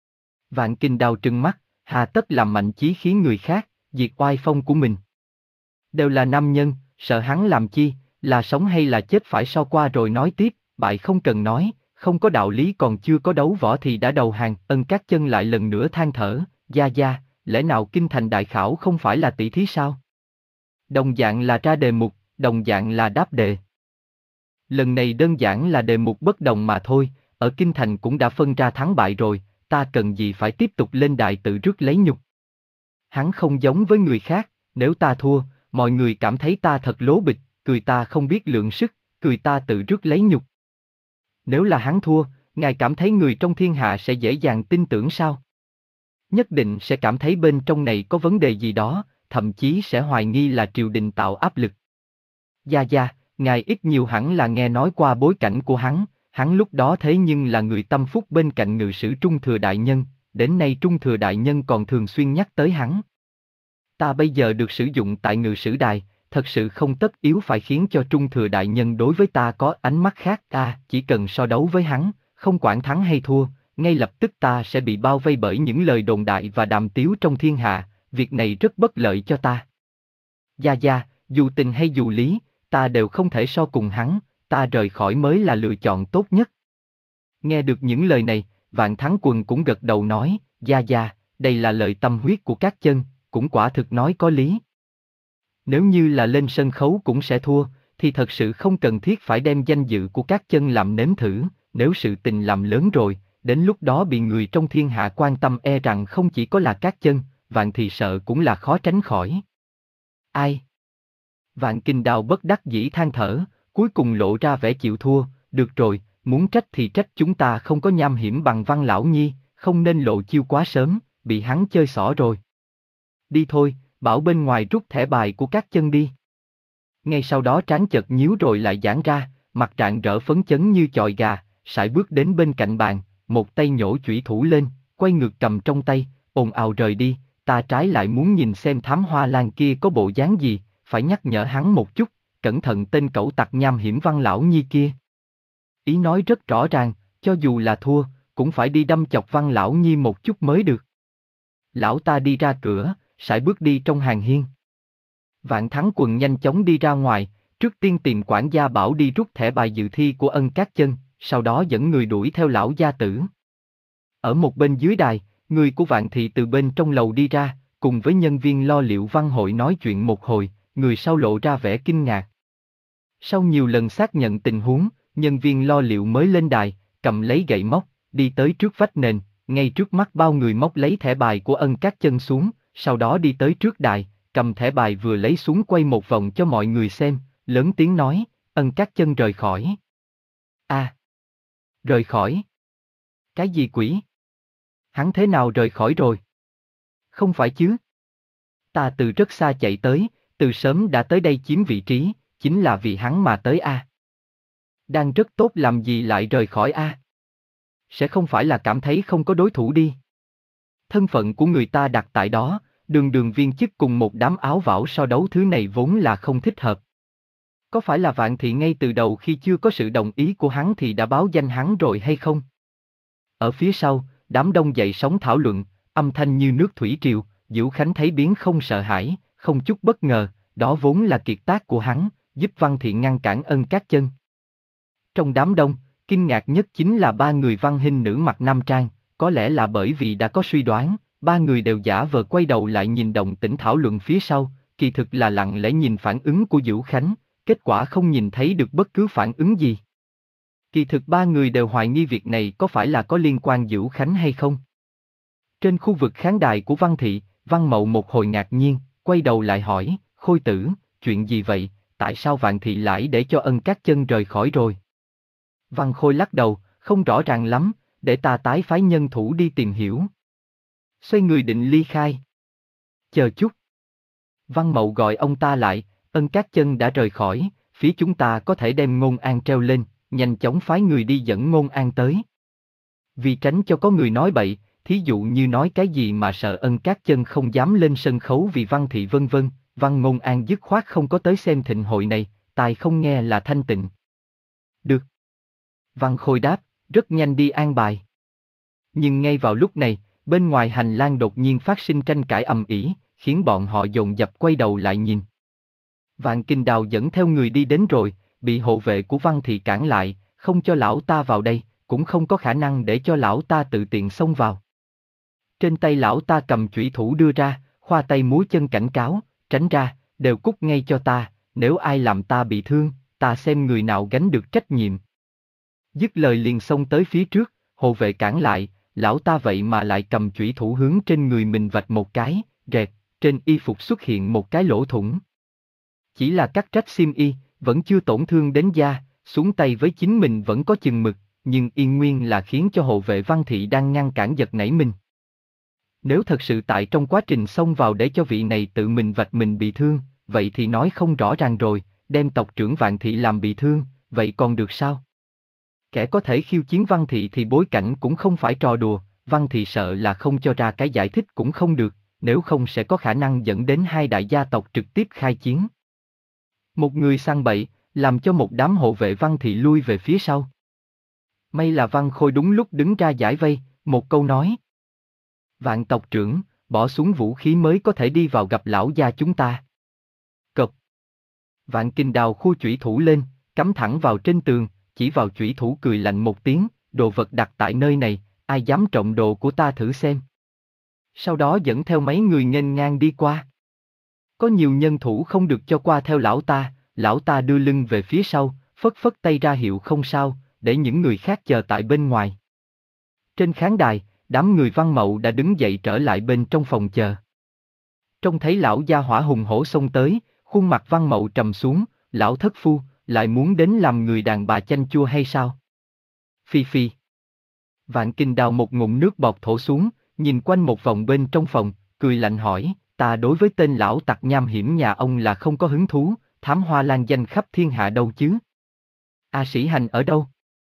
Vạn Kình Đào trừng mắt, hà tất làm mạnh chí khí người khác, diệt oai phong của mình. Đều là nam nhân, sợ hắn làm chi, là sống hay là chết phải so qua rồi nói tiếp, bại không cần nói, không có đạo lý còn chưa có đấu võ thì đã đầu hàng. Ân Các Chân lại lần nữa than thở, gia gia, lẽ nào kinh thành đại khảo không phải là tỷ thí sao? Đồng dạng là ra đề mục, đồng dạng là đáp đề. Lần này đơn giản là đề mục bất đồng mà thôi, ở kinh thành cũng đã phân ra thắng bại rồi, ta cần gì phải tiếp tục lên đại tự rước lấy nhục. Hắn không giống với người khác, nếu ta thua, mọi người cảm thấy ta thật lố bịch, cười ta không biết lượng sức, cười ta tự rước lấy nhục. Nếu là hắn thua, ngài cảm thấy người trong thiên hạ sẽ dễ dàng tin tưởng sao? Nhất định sẽ cảm thấy bên trong này có vấn đề gì đó, thậm chí sẽ hoài nghi là triều đình tạo áp lực. Gia gia, ngài ít nhiều hẳn là nghe nói qua bối cảnh của hắn, hắn lúc đó thế nhưng là người tâm phúc bên cạnh ngự sử Trung Thừa Đại Nhân, đến nay Trung Thừa Đại Nhân còn thường xuyên nhắc tới hắn. Ta bây giờ được sử dụng tại ngự sử đài, thật sự không tất yếu phải khiến cho Trung Thừa Đại Nhân đối với ta có ánh mắt khác. À, chỉ cần so đấu với hắn, không quản thắng hay thua, ngay lập tức ta sẽ bị bao vây bởi những lời đồn đại và đàm tiếu trong thiên hạ, việc này rất bất lợi cho ta. Gia gia, dù tình hay dù lý, ta đều không thể so cùng hắn, ta rời khỏi mới là lựa chọn tốt nhất. Nghe được những lời này, Vạn Thắng Quần cũng gật đầu nói, gia gia, đây là lời tâm huyết của Các Chân, cũng quả thực nói có lý. Nếu như là lên sân khấu cũng sẽ thua, thì thật sự không cần thiết phải đem danh dự của Các Chân làm nếm thử, nếu sự tình làm lớn rồi, đến lúc đó bị người trong thiên hạ quan tâm e rằng không chỉ có là Các Chân, Vạn thì sợ cũng là khó tránh khỏi. Ai? Vạn Kình Đào bất đắc dĩ than thở, cuối cùng lộ ra vẻ chịu thua, được rồi, muốn trách thì trách chúng ta không có nham hiểm bằng Văn Lão Nhi, không nên lộ chiêu quá sớm, bị hắn chơi xỏ rồi. Đi thôi, bảo bên ngoài rút thẻ bài của Các Chân đi. Ngay sau đó trán chợt nhíu rồi lại giãn ra, mặt rạng rỡ phấn chấn như chọi gà, sải bước đến bên cạnh bàn, một tay nhổ chủy thủ lên, quay ngược cầm trong tay, ồn ào rời đi, ta trái lại muốn nhìn xem Thám Hoa Lan kia có bộ dáng gì, phải nhắc nhở hắn một chút, cẩn thận tên cẩu tặc nham hiểm Văn Lão Nhi kia. Ý nói rất rõ ràng, cho dù là thua, cũng phải đi đâm chọc Văn Lão Nhi một chút mới được. Lão ta đi ra cửa, sải bước đi trong hàng hiên. Vạn Thắng Quần nhanh chóng đi ra ngoài, trước tiên tìm quản gia bảo đi rút thẻ bài dự thi của Ân Các Chân, sau đó dẫn người đuổi theo lão gia tử. Ở một bên dưới đài, người của Vạn thị từ bên trong lầu đi ra, cùng với nhân viên lo liệu văn hội nói chuyện một hồi, người sau lộ ra vẻ kinh ngạc. Sau nhiều lần xác nhận tình huống, nhân viên lo liệu mới lên đài, cầm lấy gậy móc, đi tới trước vách nền, ngay trước mắt bao người móc lấy thẻ bài của Ân Cát Chân xuống, sau đó đi tới trước đài, cầm thẻ bài vừa lấy xuống quay một vòng cho mọi người xem, lớn tiếng nói, Ân Cát Chân rời khỏi. A, à, rời khỏi? Cái gì quỷ? Hắn thế nào rời khỏi rồi? Không phải chứ? Ta từ rất xa chạy tới, từ sớm đã tới đây chiếm vị trí, chính là vì hắn mà tới A. Đang rất tốt làm gì lại rời khỏi A? Sẽ không phải là cảm thấy không có đối thủ đi. Thân phận của người ta đặt tại đó, đường đường viên chức cùng một đám áo vảo so đấu thứ này vốn là không thích hợp. Có phải là Vạn Thị ngay từ đầu khi chưa có sự đồng ý của hắn thì đã báo danh hắn rồi hay không? Ở phía sau, đám đông dậy sóng thảo luận, âm thanh như nước thủy triều, Dữu Khánh thấy biến không sợ hãi, không chút bất ngờ, đó vốn là kiệt tác của hắn, giúp Văn Thị ngăn cản Ân Cát Chân. Trong đám đông, kinh ngạc nhất chính là ba người văn hình nữ mặc nam trang, có lẽ là bởi vì đã có suy đoán, ba người đều giả vờ quay đầu lại nhìn động tĩnh thảo luận phía sau, kỳ thực là lặng lẽ nhìn phản ứng của Dữu Khánh, kết quả không nhìn thấy được bất cứ phản ứng gì. Kỳ thực ba người đều hoài nghi việc này có phải là có liên quan Dữu Khánh hay không. Trên khu vực khán đài của Văn Thị, Văn Mậu một hồi ngạc nhiên, quay đầu lại hỏi, Khôi Tử, chuyện gì vậy, tại sao Vạn Thị lại để cho Ân Cát Chân rời khỏi rồi? Văn Khôi lắc đầu, không rõ ràng lắm, để ta tái phái nhân thủ đi tìm hiểu. Xoay người định ly khai. Chờ chút. Văn Mậu gọi ông ta lại, Ân Cát Chân đã rời khỏi, phía chúng ta có thể đem Ngôn An treo lên, nhanh chóng phái người đi dẫn Ngôn An tới. Vì tránh cho có người nói bậy, thí dụ như nói cái gì mà sợ Ân Cát Chân không dám lên sân khấu vì Văn Thị vân vân, Văn Ngôn An dứt khoát không có tới xem thịnh hội này, tài không nghe là thanh tịnh. Được. Văn Khôi đáp, rất nhanh đi an bài. Nhưng ngay vào lúc này, bên ngoài hành lang đột nhiên phát sinh tranh cãi ầm ĩ, khiến bọn họ dồn dập quay đầu lại nhìn. Vạn Kinh Đào dẫn theo người đi đến rồi, bị hộ vệ của Văn Thị cản lại, không cho lão ta vào đây, cũng không có khả năng để cho lão ta tự tiện xông vào. Trên tay lão ta cầm chủy thủ đưa ra, khoa tay múa chân cảnh cáo, tránh ra, đều cút ngay cho ta, nếu ai làm ta bị thương, ta xem người nào gánh được trách nhiệm. Dứt lời liền xông tới phía trước, hộ vệ cản lại, lão ta vậy mà lại cầm chủy thủ hướng trên người mình vạch một cái, rẹt, trên y phục xuất hiện một cái lỗ thủng. Chỉ là cắt rách xiêm y, vẫn chưa tổn thương đến da, xuống tay với chính mình vẫn có chừng mực, nhưng yên nguyên là khiến cho hộ vệ Văn Thị đang ngăn cản giật nảy mình. Nếu thật sự tại trong quá trình xông vào để cho vị này tự mình vạch mình bị thương, vậy thì nói không rõ ràng rồi, đem tộc trưởng Vạn Thị làm bị thương, vậy còn được sao? Kẻ có thể khiêu chiến Văn Thị thì bối cảnh cũng không phải trò đùa, Văn Thị sợ là không cho ra cái giải thích cũng không được, nếu không sẽ có khả năng dẫn đến hai đại gia tộc trực tiếp khai chiến. Một người sang bậy, làm cho một đám hộ vệ Văn Thị lui về phía sau. May là Văn Khôi đúng lúc đứng ra giải vây, một câu nói. Vạn tộc trưởng, bỏ xuống vũ khí mới có thể đi vào gặp lão gia chúng ta. Cộc. Vạn Kinh Đào khu chủy thủ lên, cắm thẳng vào trên tường, chỉ vào chủy thủ cười lạnh một tiếng, đồ vật đặt tại nơi này, ai dám trộm đồ của ta thử xem. Sau đó dẫn theo mấy người nghênh ngang đi qua. Có nhiều nhân thủ không được cho qua theo lão ta, lão ta đưa lưng về phía sau, phất phất tay ra hiệu không sao, để những người khác chờ tại bên ngoài. Trên khán đài, đám người Văn Mậu đã đứng dậy trở lại bên trong phòng chờ. Trông thấy lão gia hỏa hùng hổ xông tới, khuôn mặt Văn Mậu trầm xuống, lão thất phu, lại muốn đến làm người đàn bà chanh chua hay sao? Phi phi. Vạn Kinh Đào một ngụm nước bọt thổ xuống, nhìn quanh một vòng bên trong phòng, cười lạnh hỏi, ta đối với tên lão tặc nham hiểm nhà ông là không có hứng thú, thám hoa lan danh khắp thiên hạ đâu chứ? A Sĩ Hành ở đâu?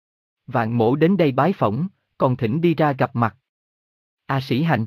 Vạn Mỗ đến đây bái phỏng, còn thỉnh đi ra gặp mặt. A Sĩ Hành.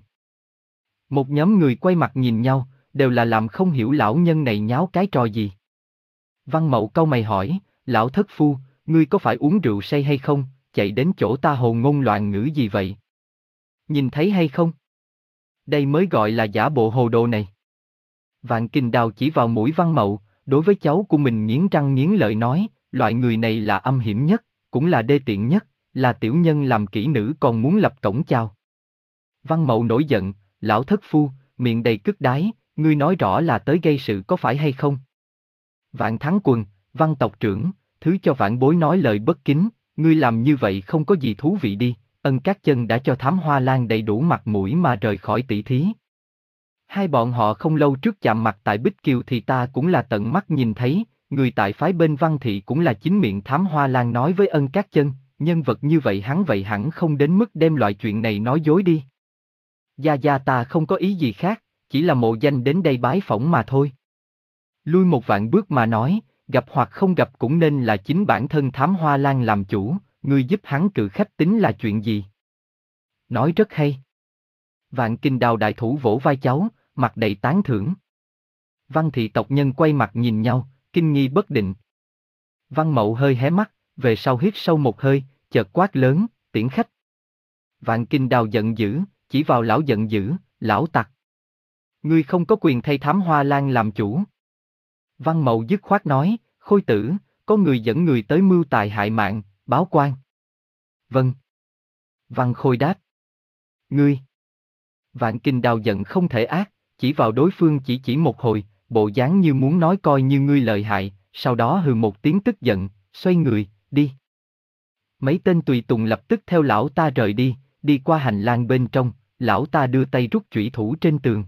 Một nhóm người quay mặt nhìn nhau, đều là làm không hiểu lão nhân này nháo cái trò gì. Văn Mậu cau mày hỏi, lão thất phu, ngươi có phải uống rượu say hay không, chạy đến chỗ ta hồ ngôn loạn ngữ gì vậy? Nhìn thấy hay không? Đây mới gọi là giả bộ hồ đồ này. Vạn Kinh Đào chỉ vào mũi Văn Mậu, đối với cháu của mình nghiến răng nghiến lợi nói, loại người này là âm hiểm nhất, cũng là đê tiện nhất, là tiểu nhân làm kỹ nữ còn muốn lập cổng chào. Văn Mậu nổi giận, lão thất phu, miệng đầy cứt đái, ngươi nói rõ là tới gây sự có phải hay không? Vạn Thắng Quần, Văn tộc trưởng, thứ cho vãn bối nói lời bất kính, ngươi làm như vậy không có gì thú vị đi, Ân Cát Chân đã cho Thám Hoa Lan đầy đủ mặt mũi mà rời khỏi tỷ thí. Hai bọn họ không lâu trước chạm mặt tại Bích Kiều thì ta cũng là tận mắt nhìn thấy, người tại phái bên Văn Thị cũng là chính miệng Thám Hoa Lan nói với Ân Cát Chân, nhân vật như vậy hắn vậy hẳn không đến mức đem loại chuyện này nói dối đi. Gia Gia ta không có ý gì khác, chỉ là mộ danh đến đây bái phỏng mà thôi. Lui một vạn bước mà nói, gặp hoặc không gặp cũng nên là chính bản thân Thám Hoa Lan làm chủ, ngươi giúp hắn cự khách tính là chuyện gì? Nói rất hay. Vạn Kinh Đào đại thủ vỗ vai cháu, mặt đầy tán thưởng. Văn Thị tộc nhân quay mặt nhìn nhau, kinh nghi bất định. Văn Mậu hơi hé mắt, về sau hít sâu một hơi, chợt quát lớn, tiễn khách. Vạn Kinh Đào giận dữ, chỉ vào lão giận dữ, lão tặc. Ngươi không có quyền thay Thám Hoa Lan làm chủ. Văn Mậu dứt khoát nói, Khôi tử, có người dẫn người tới mưu tài hại mạng, báo quan. Vâng. Văn Khôi đáp. Ngươi. Vạn Kinh Đào giận không thể ác, chỉ vào đối phương chỉ chỉ một hồi, bộ dáng như muốn nói coi như ngươi lợi hại, sau đó hừ một tiếng tức giận, xoay người, đi. Mấy tên tùy tùng lập tức theo lão ta rời đi, đi qua hành lang bên trong, lão ta đưa tay rút chủy thủ trên tường.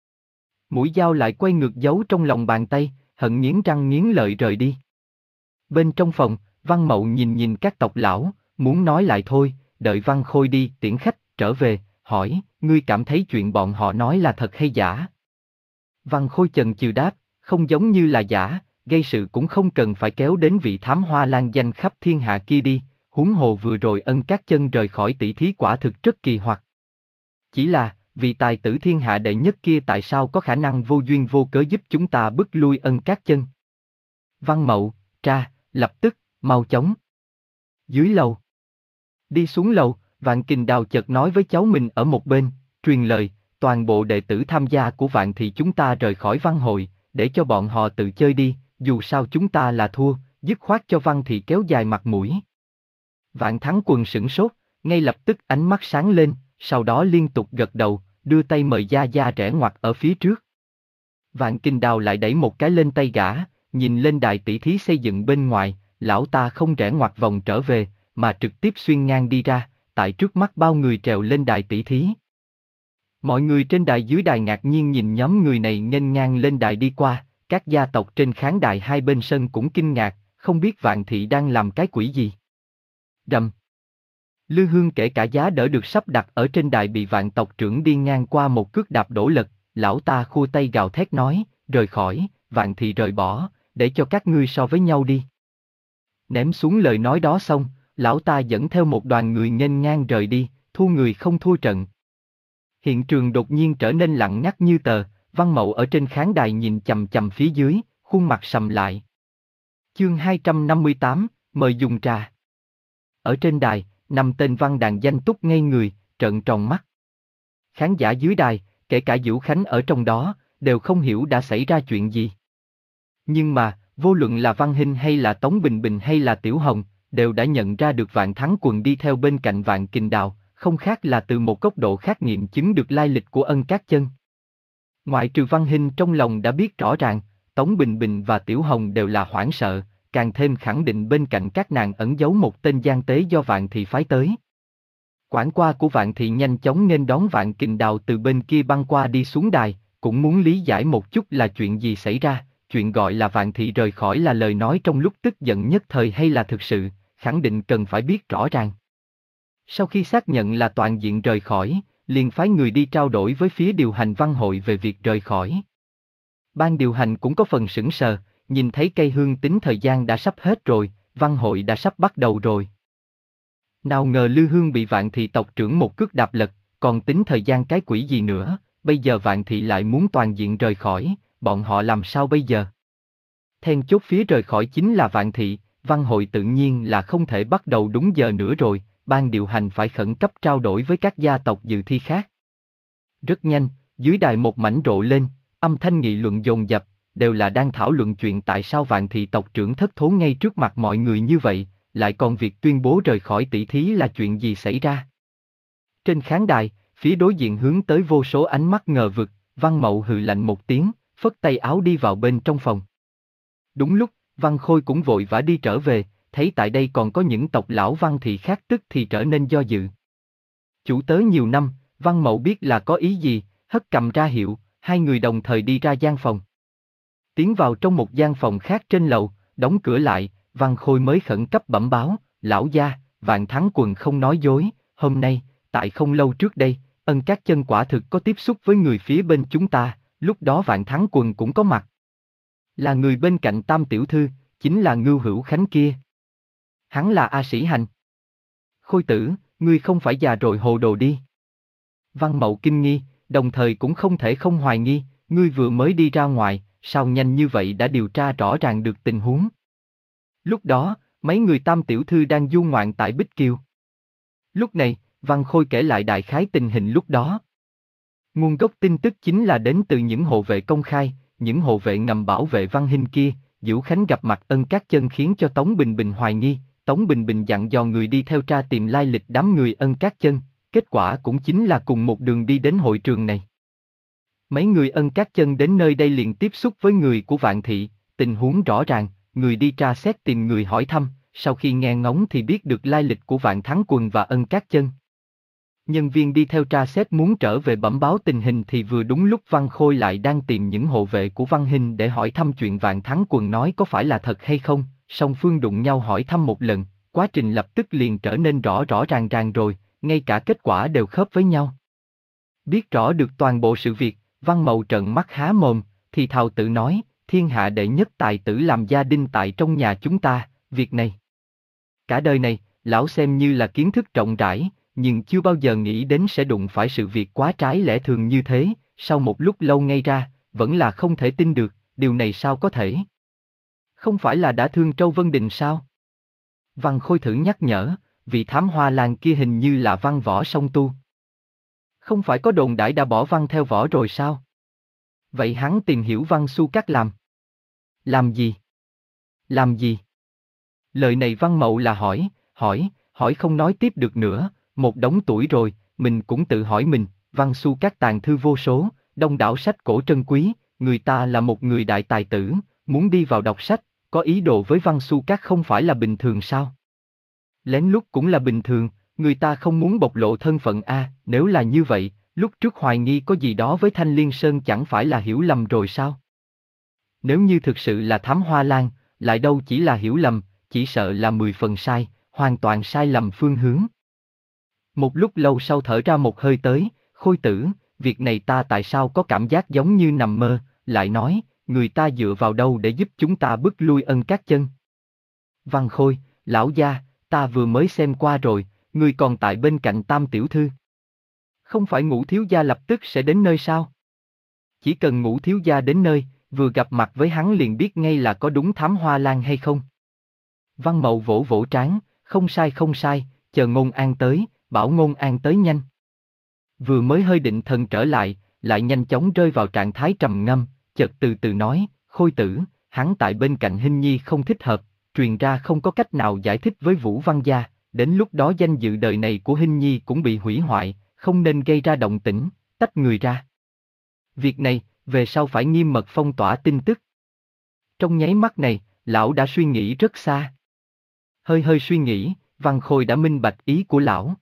Mũi dao lại quay ngược giấu trong lòng bàn tay, hận nghiến răng nghiến lợi rời đi. Bên trong phòng, Văn Mậu nhìn nhìn các tộc lão, muốn nói lại thôi, đợi Văn Khôi đi tiễn khách, trở về, hỏi, ngươi cảm thấy chuyện bọn họ nói là thật hay giả? Văn Khôi chần chừ đáp, không giống như là giả, gây sự cũng không cần phải kéo đến vị Thám Hoa Lan danh khắp thiên hạ kia đi, huống hồ vừa rồi Ân Cát Chân rời khỏi tỷ thí quả thực rất kỳ hoặc. Chỉ là, vị tài tử thiên hạ đệ nhất kia tại sao có khả năng vô duyên vô cớ giúp chúng ta bức lui Ân Cát Chân? Văn Mậu, tra, lập tức, mau chóng. Dưới lầu. Đi xuống lầu, Vạn Kình Đào chợt nói với cháu mình ở một bên, truyền lời, toàn bộ đệ tử tham gia của Vạn Thị chúng ta rời khỏi văn hội, để cho bọn họ tự chơi đi, dù sao chúng ta là thua, dứt khoát cho Văn Thị kéo dài mặt mũi. Vạn Thắng Quần sửng sốt, ngay lập tức ánh mắt sáng lên, sau đó liên tục gật đầu, đưa tay mời Gia Gia rẽ ngoặt ở phía trước. Vạn Kình Đào lại đẩy một cái lên tay gã, nhìn lên đài tỷ thí xây dựng bên ngoài, lão ta không rẽ ngoặt vòng trở về, mà trực tiếp xuyên ngang đi ra, tại trước mắt bao người trèo lên đài tỷ thí. Mọi người trên đài dưới đài ngạc nhiên nhìn nhóm người này nghênh ngang lên đài đi qua, các gia tộc trên khán đài hai bên sân cũng kinh ngạc, không biết Vạn Thị đang làm cái quỷ gì. Rầm. Lư Hương kể cả giá đỡ được sắp đặt ở trên đài bị Vạn tộc trưởng đi ngang qua một cước đạp đổ lật, lão ta khua tay gào thét nói, rời khỏi, Vạn Thị rời bỏ, để cho các ngươi so với nhau đi. Ném xuống lời nói đó xong, lão ta dẫn theo một đoàn người nghênh ngang rời đi, thua người không thua trận. Hiện trường đột nhiên trở nên lặng ngắt như tờ, Văn Mậu ở trên khán đài nhìn chằm chằm phía dưới, khuôn mặt sầm lại. Chương hai trăm năm mươi tám, mời dùng trà. Ở trên đài, năm tên văn đàn danh túc ngây người, trợn tròn mắt. Khán giả dưới đài, kể cả Dữu Khánh ở trong đó, đều không hiểu đã xảy ra chuyện gì. Nhưng mà, vô luận là Văn Hinh hay là Tống Bình Bình hay là Tiểu Hồng, đều đã nhận ra được Vạn Thắng Quần đi theo bên cạnh Vạn Kình Đào, không khác là từ một góc độ khác nghiệm chứng được lai lịch của Ân Cát Chân. Ngoại trừ Văn Hinh trong lòng đã biết rõ ràng, Tống Bình Bình và Tiểu Hồng đều là hoảng sợ, càng thêm khẳng định bên cạnh các nàng ẩn giấu một tên gian tế do Vạn Thị phái tới. Quản qua của Vạn Thị nhanh chóng nên đón Vạn Kình Đào từ bên kia băng qua đi xuống đài, cũng muốn lý giải một chút là chuyện gì xảy ra, chuyện gọi là Vạn Thị rời khỏi là lời nói trong lúc tức giận nhất thời hay là thực sự, khẳng định cần phải biết rõ ràng. Sau khi xác nhận là toàn diện rời khỏi, liền phái người đi trao đổi với phía điều hành văn hội về việc rời khỏi. Ban điều hành cũng có phần sững sờ, nhìn thấy cây hương tính thời gian đã sắp hết rồi, văn hội đã sắp bắt đầu rồi. Nào ngờ Lư Hương bị Vạn Thị tộc trưởng một cước đạp lật, còn tính thời gian cái quỷ gì nữa, bây giờ Vạn Thị lại muốn toàn diện rời khỏi, bọn họ làm sao bây giờ? Then chốt phía rời khỏi chính là Vạn Thị, văn hội tự nhiên là không thể bắt đầu đúng giờ nữa rồi, ban điều hành phải khẩn cấp trao đổi với các gia tộc dự thi khác. Rất nhanh, dưới đài một mảnh rộ lên, âm thanh nghị luận dồn dập, đều là đang thảo luận chuyện tại sao Vạn Thị tộc trưởng thất thố ngay trước mặt mọi người như vậy, lại còn việc tuyên bố rời khỏi tỷ thí là chuyện gì xảy ra. Trên khán đài, phía đối diện hướng tới vô số ánh mắt ngờ vực, Văn Mậu hừ lạnh một tiếng, phất tay áo đi vào bên trong phòng. Đúng lúc, Văn Khôi cũng vội vã đi trở về, thấy tại đây còn có những tộc lão Văn thị khác tức thì trở nên do dự. Chủ tớ nhiều năm, Văn Mậu biết là có ý gì, hất cầm ra hiệu, hai người đồng thời đi ra gian phòng. Tiến vào trong một gian phòng khác trên lầu, đóng cửa lại, Văn Khôi mới khẩn cấp bẩm báo, lão gia, Vạn Thắng Quần không nói dối, hôm nay, tại không lâu trước đây, Ân Các Chân quả thực có tiếp xúc với người phía bên chúng ta, lúc đó Vạn Thắng Quần cũng có mặt. Là người bên cạnh Tam tiểu thư, chính là Ngưu Hữu Khánh kia. Hắn là A Sĩ Hành. Khôi tử, ngươi không phải già rồi hồ đồ đi. Văn Mậu kinh nghi, đồng thời cũng không thể không hoài nghi, ngươi vừa mới đi ra ngoài, sao nhanh như vậy đã điều tra rõ ràng được tình huống. Lúc đó, mấy người Tam tiểu thư đang du ngoạn tại Bích Kiều. Lúc này, Văn Khôi kể lại đại khái tình hình lúc đó. Nguồn gốc tin tức chính là đến từ những hộ vệ công khai, những hộ vệ ngầm bảo vệ Văn Hinh kia, Dữu Khánh gặp mặt Ân Các Chân khiến cho Tống Bình Bình hoài nghi, Tống Bình Bình dặn dò người đi theo tra tìm lai lịch đám người Ân Các Chân, kết quả cũng chính là cùng một đường đi đến hội trường này. Mấy người Ân Các Chân đến nơi đây liền tiếp xúc với người của Vạn Thị, tình huống rõ ràng, người đi tra xét tìm người hỏi thăm, sau khi nghe ngóng thì biết được lai lịch của Vạn Thắng Quần và Ân Các Chân. Nhân viên đi theo tra xét muốn trở về bẩm báo tình hình thì vừa đúng lúc Văn Khôi lại đang tìm những hộ vệ của Văn Hinh để hỏi thăm chuyện Vạn Thắng Quần nói có phải là thật hay không, song phương đụng nhau hỏi thăm một lần, quá trình lập tức liền trở nên rõ rõ ràng ràng rồi, ngay cả kết quả đều khớp với nhau. Biết rõ được toàn bộ sự việc, Văn Mậu trợn mắt há mồm, thì thào tự nói, thiên hạ đệ nhất tài tử làm gia đình tại trong nhà chúng ta, việc này. Cả đời này, lão xem như là kiến thức rộng rãi, nhưng chưa bao giờ nghĩ đến sẽ đụng phải sự việc quá trái lẽ thường như thế, sau một lúc lâu ngây ra, vẫn là không thể tin được, điều này sao có thể? Không phải là đã thương Trâu Vân Đình sao? Văn Khôi thử nhắc nhở, vị thám hoa lang kia hình như là văn võ song tu. Không phải có đồn đãi đã bỏ văn theo võ rồi sao? Vậy hắn tìm hiểu Văn Xu Các làm. Làm gì? Làm gì? Lời này Văn Mậu là hỏi, hỏi, hỏi không nói tiếp được nữa, một đống tuổi rồi, mình cũng tự hỏi mình, Văn Xu Các tàng thư vô số, đông đảo sách cổ trân quý, người ta là một người đại tài tử, muốn đi vào đọc sách, có ý đồ với Văn Xu Các không phải là bình thường sao? Lén lút cũng là bình thường, người ta không muốn bộc lộ thân phận a, nếu là như vậy, lúc trước hoài nghi có gì đó với Thanh Liên Sơn chẳng phải là hiểu lầm rồi sao? Nếu như thực sự là thám hoa lan, lại đâu chỉ là hiểu lầm, chỉ sợ là mười phần sai, hoàn toàn sai lầm phương hướng. Một lúc lâu sau thở ra một hơi tới, Khôi tử, việc này ta tại sao có cảm giác giống như nằm mơ, lại nói, người ta dựa vào đâu để giúp chúng ta bức lui Ân Các Chân. Văn Khôi, lão gia, ta vừa mới xem qua rồi, ngươi còn tại bên cạnh Tam tiểu thư. Không phải Ngũ thiếu gia lập tức sẽ đến nơi sao? Chỉ cần Ngũ thiếu gia đến nơi, vừa gặp mặt với hắn liền biết ngay là có đúng thám hoa lan hay không. Văn Mậu vỗ vỗ trán, không sai không sai, chờ Ngôn An tới, bảo Ngôn An tới nhanh. Vừa mới hơi định thần trở lại, lại nhanh chóng rơi vào trạng thái trầm ngâm, chợt từ từ nói, Khôi tử, hắn tại bên cạnh Hinh Nhi không thích hợp, truyền ra không có cách nào giải thích với Vũ Văn gia, đến lúc đó danh dự đời này của Hinh Nhi cũng bị hủy hoại, không nên gây ra động tĩnh, tách người ra. Việc này, về sau phải nghiêm mật phong tỏa tin tức. Trong nháy mắt này, lão đã suy nghĩ rất xa. Hơi hơi suy nghĩ, Văn Khôi đã minh bạch ý của lão.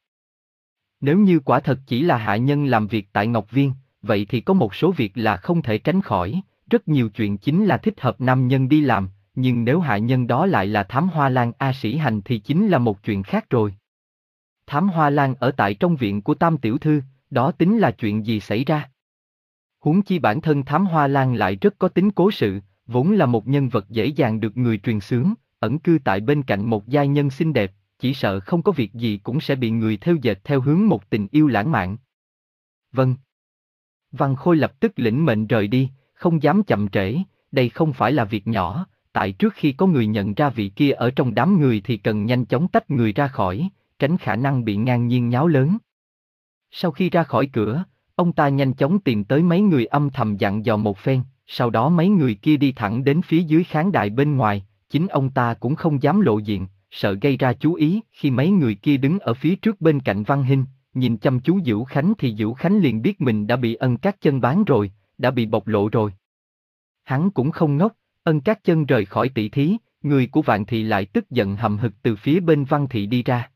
Nếu như quả thật chỉ là hạ nhân làm việc tại Ngọc Viên, vậy thì có một số việc là không thể tránh khỏi, rất nhiều chuyện chính là thích hợp nam nhân đi làm, nhưng nếu hạ nhân đó lại là thám hoa lan A Sĩ Hành thì chính là một chuyện khác rồi. Thám hoa lan ở tại trong viện của Tam tiểu thư, đó tính là chuyện gì xảy ra? Huống chi bản thân thám hoa lan lại rất có tính cố sự, vốn là một nhân vật dễ dàng được người truyền xướng, ẩn cư tại bên cạnh một giai nhân xinh đẹp, chỉ sợ không có việc gì cũng sẽ bị người theo dệt theo hướng một tình yêu lãng mạn. Vâng. Văn Khôi lập tức lĩnh mệnh rời đi, không dám chậm trễ, đây không phải là việc nhỏ, tại trước khi có người nhận ra vị kia ở trong đám người thì cần nhanh chóng tách người ra khỏi, tránh khả năng bị ngang nhiên nháo lớn. Sau khi ra khỏi cửa, ông ta nhanh chóng tìm tới mấy người âm thầm dặn dò một phen, sau đó mấy người kia đi thẳng đến phía dưới khán đài bên ngoài, chính ông ta cũng không dám lộ diện, sợ gây ra chú ý. Khi mấy người kia đứng ở phía trước bên cạnh Văn Hinh, nhìn chăm chú Dữu Khánh thì Dữu Khánh liền biết mình đã bị Ân Các Chân bán rồi, đã bị bộc lộ rồi. Hắn cũng không ngốc, Ân Các Chân rời khỏi tỷ thí, người của Vạn Thị lại tức giận hầm hực từ phía bên Văn Thị đi ra.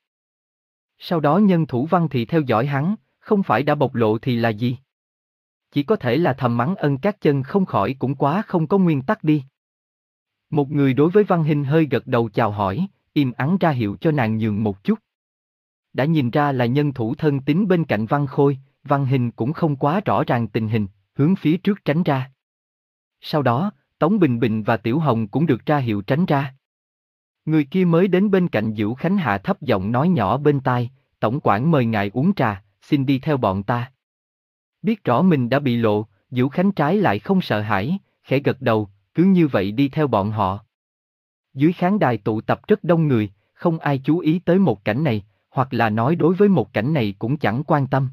Sau đó nhân thủ Văn Thị theo dõi hắn, không phải đã bộc lộ thì là gì? Chỉ có thể là thầm mắng Ân Các Chân không khỏi cũng quá không có nguyên tắc đi. Một người đối với Văn Hinh hơi gật đầu chào hỏi, im ắng ra hiệu cho nàng nhường một chút. Đã nhìn ra là nhân thủ thân tín bên cạnh Văn Khôi, Văn Hinh cũng không quá rõ ràng tình hình, hướng phía trước tránh ra. Sau đó, Tống Bình Bình và Tiểu Hồng cũng được ra hiệu tránh ra. Người kia mới đến bên cạnh Dữu Khánh hạ thấp giọng nói nhỏ bên tai, tổng quản mời ngài uống trà, xin đi theo bọn ta. Biết rõ mình đã bị lộ, Dữu Khánh trái lại không sợ hãi, khẽ gật đầu, cứ như vậy đi theo bọn họ. Dưới khán đài tụ tập rất đông người, không ai chú ý tới một cảnh này, hoặc là nói đối với một cảnh này cũng chẳng quan tâm.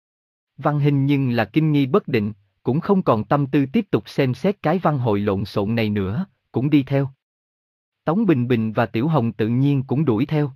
Văn Hinh nhưng là kinh nghi bất định, cũng không còn tâm tư tiếp tục xem xét cái văn hội lộn xộn này nữa, cũng đi theo. Tống Bình Bình và Tiểu Hồng tự nhiên cũng đuổi theo.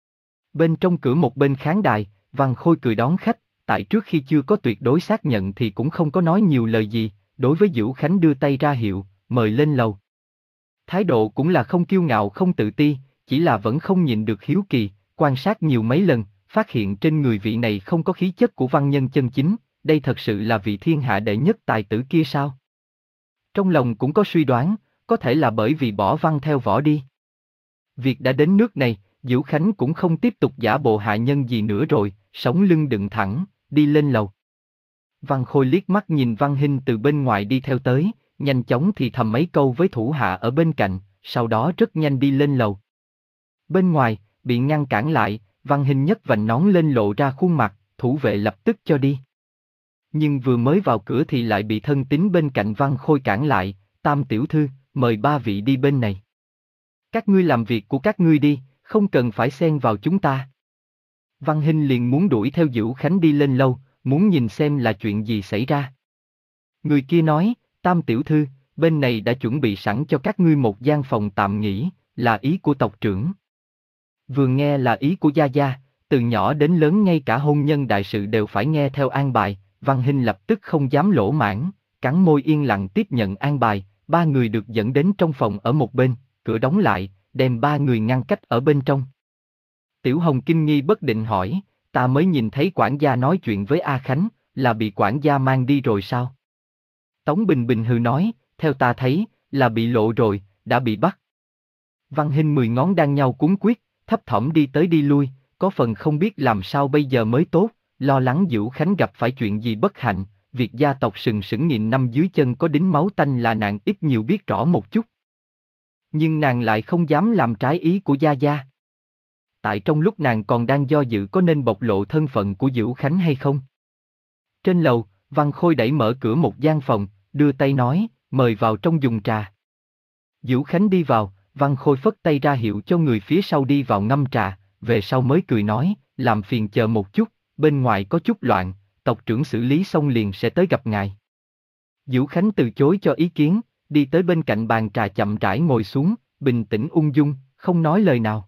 Bên trong cửa một bên khán đài, Văn Khôi cười đón khách, tại trước khi chưa có tuyệt đối xác nhận thì cũng không có nói nhiều lời gì, đối với Dữu Khánh đưa tay ra hiệu, mời lên lầu. Thái độ cũng là không kiêu ngạo không tự ti, chỉ là vẫn không nhịn được hiếu kỳ, quan sát nhiều mấy lần, phát hiện trên người vị này không có khí chất của văn nhân chân chính, đây thật sự là vị thiên hạ đệ nhất tài tử kia sao? Trong lòng cũng có suy đoán, có thể là bởi vì bỏ văn theo võ đi. Việc đã đến nước này, Dữu Khánh cũng không tiếp tục giả bộ hạ nhân gì nữa rồi, sống lưng dựng thẳng, đi lên lầu. Văn Khôi liếc mắt nhìn Văn Hinh từ bên ngoài đi theo tới, nhanh chóng thì thầm mấy câu với thủ hạ ở bên cạnh, sau đó rất nhanh đi lên lầu. Bên ngoài, bị ngăn cản lại, Văn Hinh nhấc vành nón lên lộ ra khuôn mặt, thủ vệ lập tức cho đi. Nhưng vừa mới vào cửa thì lại bị thân tín bên cạnh Văn Khôi cản lại, Tam tiểu thư, mời ba vị đi bên này. Các ngươi làm việc của các ngươi đi, không cần phải xen vào chúng ta. Văn Hinh liền muốn đuổi theo Dữu Khánh đi lên lâu, muốn nhìn xem là chuyện gì xảy ra. Người kia nói, Tam tiểu thư, bên này đã chuẩn bị sẵn cho các ngươi một gian phòng tạm nghỉ, là ý của tộc trưởng. Vừa nghe là ý của Gia Gia, từ nhỏ đến lớn ngay cả hôn nhân đại sự đều phải nghe theo an bài, Văn Hinh lập tức không dám lỗ mãng, cắn môi yên lặng tiếp nhận an bài, ba người được dẫn đến trong phòng ở một bên, cửa đóng lại, đem ba người ngăn cách ở bên trong. Tiểu Hồng kinh nghi bất định hỏi, ta mới nhìn thấy quản gia nói chuyện với A Khánh, là bị quản gia mang đi rồi sao? Tống Bình Bình hừ nói, theo ta thấy, là bị lộ rồi, đã bị bắt. Văn Hinh mười ngón đan nhau cuốn quyết, thấp thỏm đi tới đi lui, có phần không biết làm sao bây giờ mới tốt, lo lắng Dữu Khánh gặp phải chuyện gì bất hạnh, việc gia tộc sừng sững nghìn năm dưới chân có đính máu tanh là nàng ít nhiều biết rõ một chút. Nhưng nàng lại không dám làm trái ý của Gia Gia. Tại trong lúc nàng còn đang do dự có nên bộc lộ thân phận của Dữu Khánh hay không. Trên lầu, Văn Khôi đẩy mở cửa một gian phòng, đưa tay nói, mời vào trong dùng trà. Dữu Khánh đi vào, Văn Khôi phất tay ra hiệu cho người phía sau đi vào ngâm trà, về sau mới cười nói, làm phiền chờ một chút, bên ngoài có chút loạn, tộc trưởng xử lý xong liền sẽ tới gặp ngài. Dữu Khánh từ chối cho ý kiến, đi tới bên cạnh bàn trà chậm rãi ngồi xuống, bình tĩnh ung dung, không nói lời nào.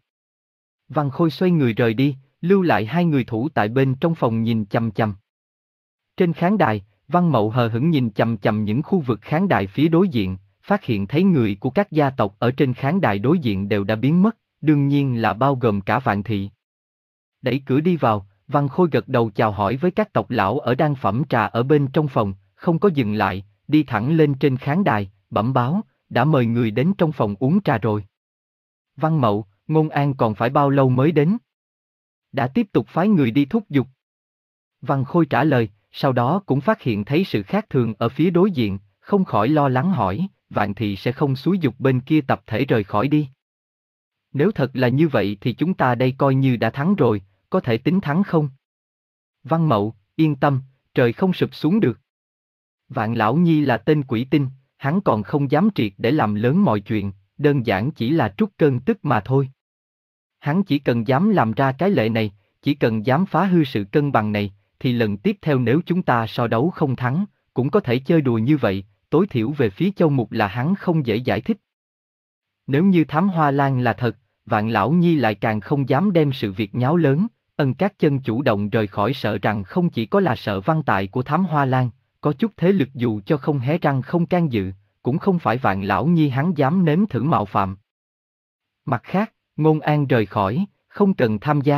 Văn Khôi xoay người rời đi, lưu lại hai người thủ tại bên trong phòng nhìn chằm chằm. Trên khán đài, Văn Mậu hờ hững nhìn chằm chằm những khu vực khán đài phía đối diện, phát hiện thấy người của các gia tộc ở trên khán đài đối diện đều đã biến mất, đương nhiên là bao gồm cả Vạn Thị. Đẩy cửa đi vào, Văn Khôi gật đầu chào hỏi với các tộc lão ở đang phẩm trà ở bên trong phòng, không có dừng lại, đi thẳng lên trên khán đài, bẩm báo, đã mời người đến trong phòng uống trà rồi. Văn Mậu, Ngôn An còn phải bao lâu mới đến? Đã tiếp tục phái người đi thúc giục. Văn Khôi trả lời, sau đó cũng phát hiện thấy sự khác thường ở phía đối diện, không khỏi lo lắng hỏi, Vạn Thị sẽ không xúi giục bên kia tập thể rời khỏi đi. Nếu thật là như vậy thì chúng ta đây coi như đã thắng rồi, có thể tính thắng không? Văn Mậu, yên tâm, trời không sụp xuống được. Vạn Lão Nhi là tên quỷ tinh, hắn còn không dám triệt để làm lớn mọi chuyện, đơn giản chỉ là trút cơn tức mà thôi. Hắn chỉ cần dám làm ra cái lệ này, chỉ cần dám phá hư sự cân bằng này, thì lần tiếp theo nếu chúng ta so đấu không thắng, cũng có thể chơi đùa như vậy, tối thiểu về phía Châu Mục là hắn không dễ giải thích. Nếu như Thám Hoa Lan là thật, Vạn Lão Nhi lại càng không dám đem sự việc nháo lớn, Ân Các Chân chủ động rời khỏi sợ rằng không chỉ có là sợ văn tại của Thám Hoa Lan, có chút thế lực dù cho không hé răng không can dự, cũng không phải Vạn Lão Nhi hắn dám nếm thử mạo phạm. Mặt khác, Ngôn An rời khỏi, không cần tham gia.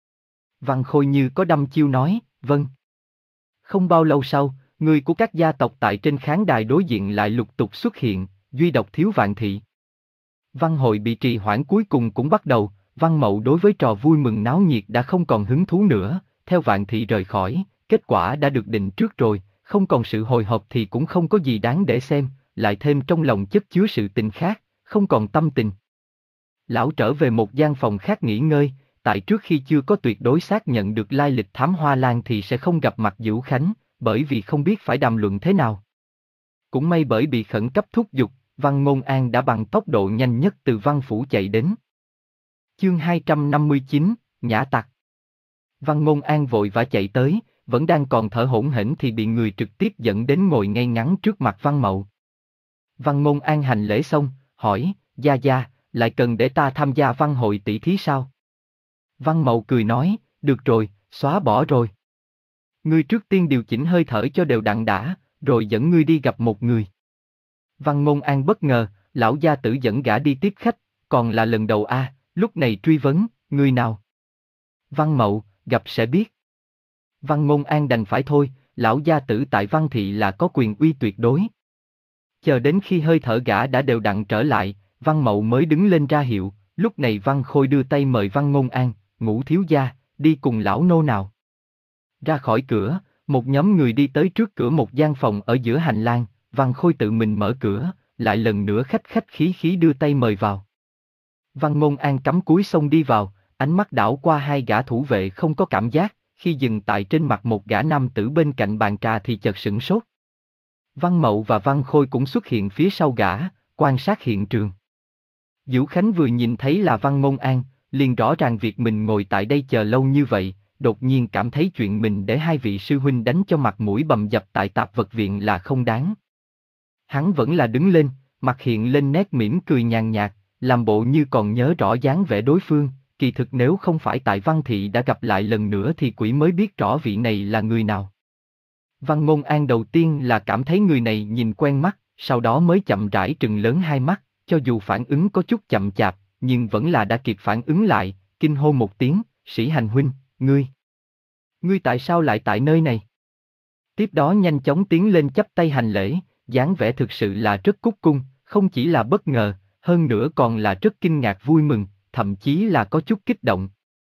Văn Khôi như có đăm chiêu nói, vâng. Không bao lâu sau, người của các gia tộc tại trên khán đài đối diện lại lục tục xuất hiện, duy độc thiếu Vạn Thị. Văn hội bị trì hoãn cuối cùng cũng bắt đầu, Văn Mậu đối với trò vui mừng náo nhiệt đã không còn hứng thú nữa, theo Vạn Thị rời khỏi, kết quả đã được định trước rồi, không còn sự hồi hộp thì cũng không có gì đáng để xem, lại thêm trong lòng chất chứa sự tình khác, không còn tâm tình. Lão trở về một gian phòng khác nghỉ ngơi, tại trước khi chưa có tuyệt đối xác nhận được lai lịch Thám Hoa Lan thì sẽ không gặp mặt Vũ Khánh, bởi vì không biết phải đàm luận thế nào. Cũng may bởi bị khẩn cấp thúc giục, Văn Ngôn An đã bằng tốc độ nhanh nhất từ Văn Phủ chạy đến. Chương hai trăm năm mươi chín, Nhã Tặc. Văn Ngôn An vội vã chạy tới, vẫn đang còn thở hổn hển thì bị người trực tiếp dẫn đến ngồi ngay ngắn trước mặt Văn Mậu. Văn Ngôn An hành lễ xong, hỏi, gia gia, lại cần để ta tham gia văn hội tỷ thí sao? Văn Mậu cười nói, được rồi, xóa bỏ rồi. Ngươi trước tiên điều chỉnh hơi thở cho đều đặn đã, rồi dẫn ngươi đi gặp một người. Văn Ngôn An bất ngờ, lão gia tử dẫn gã đi tiếp khách, còn là lần đầu a, à, lúc này truy vấn, người nào? Văn Mậu, gặp sẽ biết. Văn Ngôn An đành phải thôi, lão gia tử tại Văn Thị là có quyền uy tuyệt đối. Chờ đến khi hơi thở gã đã đều đặn trở lại, Văn Mậu mới đứng lên ra hiệu, lúc này Văn Khôi đưa tay mời Văn Ngôn An, Ngũ thiếu gia, đi cùng lão nô nào. Ra khỏi cửa, một nhóm người đi tới trước cửa một gian phòng ở giữa hành lang, Văn Khôi tự mình mở cửa, lại lần nữa khách khách khí khí đưa tay mời vào. Văn Ngôn An cắm cúi xông đi vào, ánh mắt đảo qua hai gã thủ vệ không có cảm giác, khi dừng tại trên mặt một gã nam tử bên cạnh bàn trà thì chợt sửng sốt. Văn Mậu và Văn Khôi cũng xuất hiện phía sau gã, quan sát hiện trường. Vũ Khánh vừa nhìn thấy là Văn Ngôn An, liền rõ ràng việc mình ngồi tại đây chờ lâu như vậy, đột nhiên cảm thấy chuyện mình để hai vị sư huynh đánh cho mặt mũi bầm dập tại tạp vật viện là không đáng. Hắn vẫn là đứng lên, mặt hiện lên nét mỉm cười nhàn nhạt, làm bộ như còn nhớ rõ dáng vẻ đối phương, kỳ thực nếu không phải tại Văn Thị đã gặp lại lần nữa thì quỷ mới biết rõ vị này là người nào. Văn Ngôn An đầu tiên là cảm thấy người này nhìn quen mắt, sau đó mới chậm rãi trừng lớn hai mắt, cho dù phản ứng có chút chậm chạp, nhưng vẫn là đã kịp phản ứng lại, kinh hô một tiếng, Sĩ Hành huynh, ngươi. Ngươi tại sao lại tại nơi này? Tiếp đó nhanh chóng tiến lên chắp tay hành lễ, dáng vẻ thực sự là rất cúc cung, không chỉ là bất ngờ, hơn nữa còn là rất kinh ngạc vui mừng, thậm chí là có chút kích động.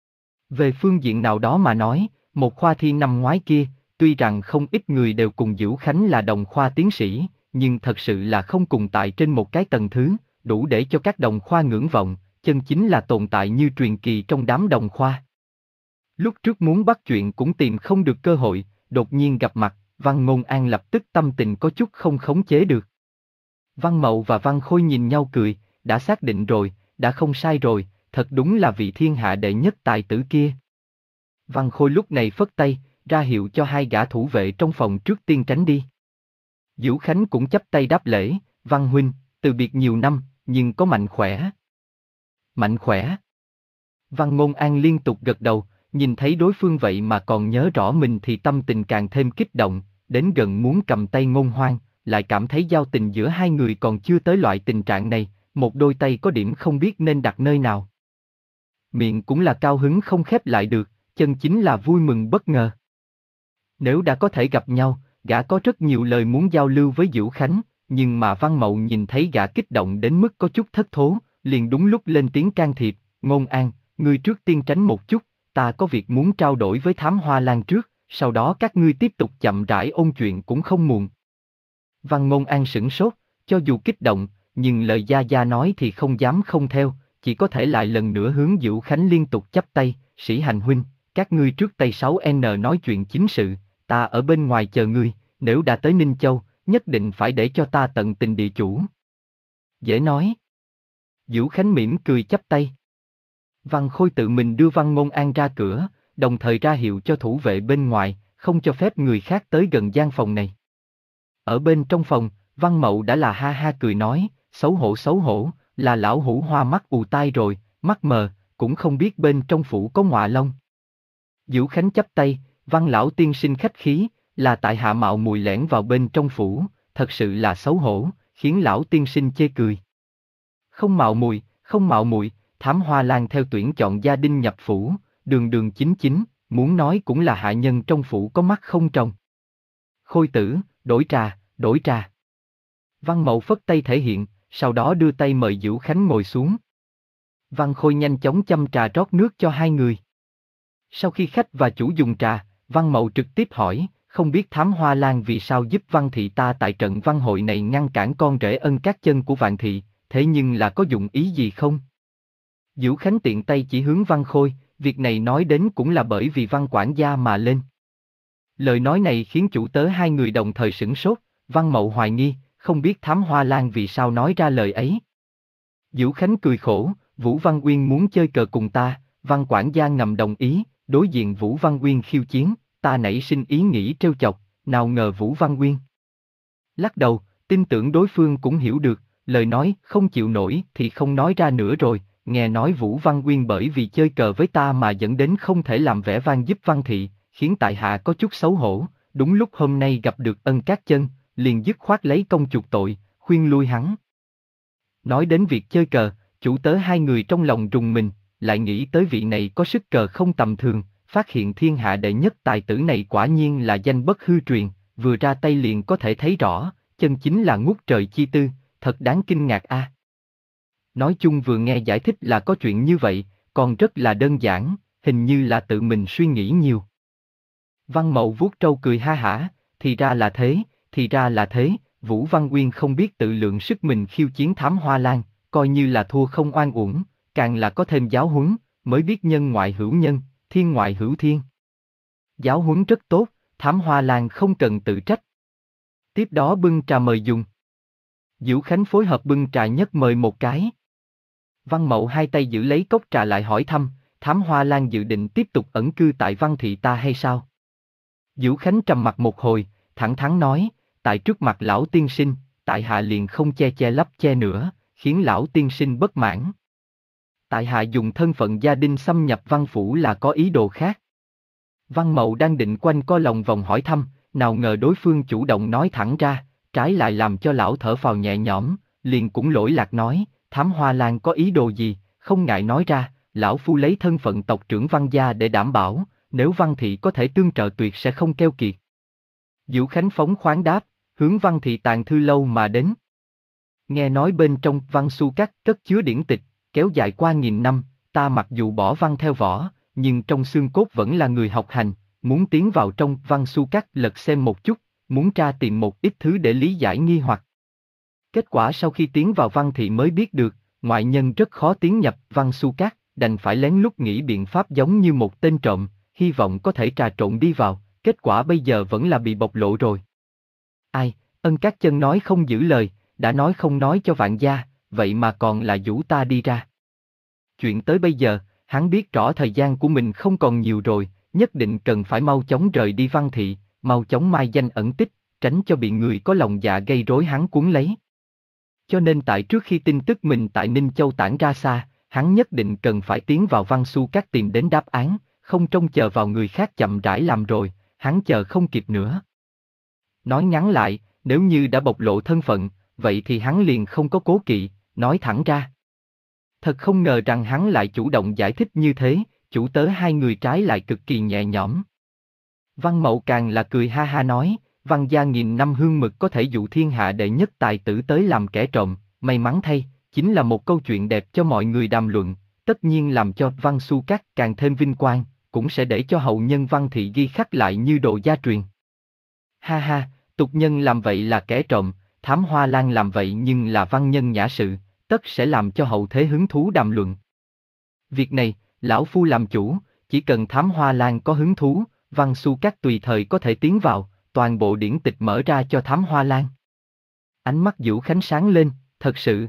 Về phương diện nào đó mà nói, một khoa thi năm ngoái kia, tuy rằng không ít người đều cùng Vũ Khánh là đồng khoa tiến sĩ, nhưng thật sự là không cùng tại trên một cái tầng thứ, đủ để cho các đồng khoa ngưỡng vọng, chân chính là tồn tại như truyền kỳ trong đám đồng khoa. Lúc trước muốn bắt chuyện cũng tìm không được cơ hội, đột nhiên gặp mặt, Văn Ngôn An lập tức tâm tình có chút không khống chế được. Văn Mậu và Văn Khôi nhìn nhau cười, đã xác định rồi, đã không sai rồi, thật đúng là vị thiên hạ đệ nhất tài tử kia. Văn Khôi lúc này phất tay, ra hiệu cho hai gã thủ vệ trong phòng trước tiên tránh đi. Vũ Khánh cũng chắp tay đáp lễ, Văn huynh, từ biệt nhiều năm, nhưng có mạnh khỏe. Mạnh khỏe. Văn Ngôn An liên tục gật đầu, nhìn thấy đối phương vậy mà còn nhớ rõ mình thì tâm tình càng thêm kích động, đến gần muốn cầm tay Ngôn Hoan, lại cảm thấy giao tình giữa hai người còn chưa tới loại tình trạng này, một đôi tay có điểm không biết nên đặt nơi nào. Miệng cũng là cao hứng không khép lại được, chân chính là vui mừng bất ngờ. Nếu đã có thể gặp nhau, gã có rất nhiều lời muốn giao lưu với Vũ Khánh, nhưng mà Văn Mậu nhìn thấy gã kích động đến mức có chút thất thố, liền đúng lúc lên tiếng can thiệp, Ngôn An, ngươi trước tiên tránh một chút, ta có việc muốn trao đổi với Thám Hoa Lan trước, sau đó các ngươi tiếp tục chậm rãi ôn chuyện cũng không muộn. Văn Ngôn An sửng sốt, cho dù kích động, nhưng lời gia gia nói thì không dám không theo, chỉ có thể lại lần nữa hướng Vũ Khánh liên tục chắp tay, Sĩ Hành huynh, các ngươi trước tay sáu N nói chuyện chính sự, ta ở bên ngoài chờ ngươi, nếu đã tới Ninh Châu, nhất định phải để cho ta tận tình địa chủ. Dễ nói. Vũ Khánh mỉm cười chắp tay. Văn Khôi tự mình đưa Văn Ngôn An ra cửa, đồng thời ra hiệu cho thủ vệ bên ngoài, không cho phép người khác tới gần gian phòng này. Ở bên trong phòng, Văn Mậu đã là ha ha cười nói, xấu hổ xấu hổ, là lão hủ hoa mắt ù tai rồi, mắt mờ, cũng không biết bên trong phủ có ngọa long. Vũ Khánh chắp tay, Văn lão tiên sinh khách khí, là tại hạ mạo mùi lẻn vào bên trong phủ, thật sự là xấu hổ, khiến lão tiên sinh chê cười. Không mạo mùi, không mạo mùi, Thám Hoa Lan theo tuyển chọn gia đình nhập phủ, đường đường chính chính, muốn nói cũng là hạ nhân trong phủ có mắt không tròng. Khôi tử, đổi trà, đổi trà. Văn Mậu phất tay thể hiện, sau đó đưa tay mời Dữu Khánh ngồi xuống. Văn Khôi nhanh chóng châm trà rót nước cho hai người. Sau khi khách và chủ dùng trà, Văn Mậu trực tiếp hỏi, không biết Thám Hoa Lan vì sao giúp Văn thị ta tại trận văn hội này ngăn cản con rể Ân Các Chân của Vạn thị, thế nhưng là có dụng ý gì không? Dữu Khánh tiện tay chỉ hướng Văn Khôi, việc này nói đến cũng là bởi vì Văn quản gia mà lên. Lời nói này khiến chủ tớ hai người đồng thời sửng sốt, Văn Mậu hoài nghi, không biết Thám Hoa Lan vì sao nói ra lời ấy. Dữu Khánh cười khổ, Vũ Văn Uyên muốn chơi cờ cùng ta, Văn quản gia ngầm đồng ý, đối diện Vũ Văn Uyên khiêu chiến, ta nảy sinh ý nghĩ trêu chọc, nào ngờ Vũ Văn Uyên lắc đầu, tin tưởng đối phương cũng hiểu được, lời nói không chịu nổi thì không nói ra nữa rồi, nghe nói Vũ Văn Uyên bởi vì chơi cờ với ta mà dẫn đến không thể làm vẻ vang giúp Văn thị, khiến tại hạ có chút xấu hổ, đúng lúc hôm nay gặp được Ân Các Chân, liền dứt khoát lấy công chuộc tội, khuyên lui hắn. Nói đến việc chơi cờ, chủ tớ hai người trong lòng rùng mình, lại nghĩ tới vị này có sức cờ không tầm thường, phát hiện thiên hạ đệ nhất tài tử này quả nhiên là danh bất hư truyền, vừa ra tay liền có thể thấy rõ, chân chính là ngút trời chi tư, thật đáng kinh ngạc a. À. Nói chung vừa nghe giải thích là có chuyện như vậy, còn rất là đơn giản, hình như là tự mình suy nghĩ nhiều. Văn Mậu vuốt râu cười ha hả, thì ra là thế, thì ra là thế, Vũ Văn Uyên không biết tự lượng sức mình khiêu chiến Thám Hoa Lan, coi như là thua không oan uổng, càng là có thêm giáo huấn, mới biết nhân ngoại hữu nhân, thiên ngoại hữu thiên. Giáo huấn rất tốt, Thám Hoa Lan không cần tự trách. Tiếp đó bưng trà mời dùng. Dữu Khánh phối hợp bưng trà nhất mời một cái. Văn Mậu hai tay giữ lấy cốc trà lại hỏi thăm, Thám Hoa Lan dự định tiếp tục ẩn cư tại Văn thị ta hay sao? Dữu Khánh trầm mặt một hồi, thẳng thắn nói, tại trước mặt lão tiên sinh, tại hạ liền không che che lấp che nữa, khiến lão tiên sinh bất mãn. Tại hạ dùng thân phận gia đình xâm nhập Văn phủ là có ý đồ khác. Văn Mậu đang định quanh co lòng vòng hỏi thăm, nào ngờ đối phương chủ động nói thẳng ra, trái lại làm cho lão thở phào nhẹ nhõm, liền cũng lỗi lạc nói, Thám Hoa Lan có ý đồ gì, không ngại nói ra, lão phu lấy thân phận tộc trưởng Văn gia để đảm bảo, nếu Văn thị có thể tương trợ tuyệt sẽ không keo kiệt. Dữu Khánh phóng khoáng đáp, hướng Văn thị tàng thư lâu mà đến. Nghe nói bên trong Văn Xu Các cất chứa điển tịch, kéo dài qua nghìn năm, ta mặc dù bỏ văn theo võ, nhưng trong xương cốt vẫn là người học hành, muốn tiến vào trong Văn Xu Các lật xem một chút, muốn tra tìm một ít thứ để lý giải nghi hoặc. Kết quả sau khi tiến vào Văn thị mới biết được, ngoại nhân rất khó tiến nhập Văn Xu Các, đành phải lén lút nghĩ biện pháp giống như một tên trộm, hy vọng có thể trà trộn đi vào, kết quả bây giờ vẫn là bị bộc lộ rồi. Ai, Ân Các Chân nói không giữ lời, đã nói không nói cho Vạn gia, vậy mà còn là giũ ta đi ra. Chuyện tới bây giờ, hắn biết rõ thời gian của mình không còn nhiều rồi, nhất định cần phải mau chóng rời đi Văn thị, mau chóng mai danh ẩn tích, tránh cho bị người có lòng dạ gây rối hắn cuốn lấy. Cho nên tại trước khi tin tức mình tại Ninh Châu tản ra xa, hắn nhất định cần phải tiến vào Văn Xu Các tìm đến đáp án, không trông chờ vào người khác chậm rãi làm rồi, hắn chờ không kịp nữa. Nói ngắn lại, nếu như đã bộc lộ thân phận, vậy thì hắn liền không có cố kỵ, nói thẳng ra. Thật không ngờ rằng hắn lại chủ động giải thích như thế, chủ tớ hai người trái lại cực kỳ nhẹ nhõm. Văn Mậu càng là cười ha ha nói, Văn gia nghìn năm hương mực có thể dụ thiên hạ đệ nhất tài tử tới làm kẻ trộm, may mắn thay, chính là một câu chuyện đẹp cho mọi người đàm luận, tất nhiên làm cho Văn Xu Các càng thêm vinh quang, cũng sẽ để cho hậu nhân Văn thị ghi khắc lại như đồ gia truyền. Ha ha, tục nhân làm vậy là kẻ trộm, Thám Hoa Lan làm vậy nhưng là văn nhân nhã sự, tất sẽ làm cho hậu thế hứng thú đàm luận. Việc này, lão phu làm chủ, chỉ cần Thám Hoa Lan có hứng thú, Văn Xu Các tùy thời có thể tiến vào, toàn bộ điển tịch mở ra cho Thám Hoa Lan. Ánh mắt Dữu Khánh sáng lên, thật sự.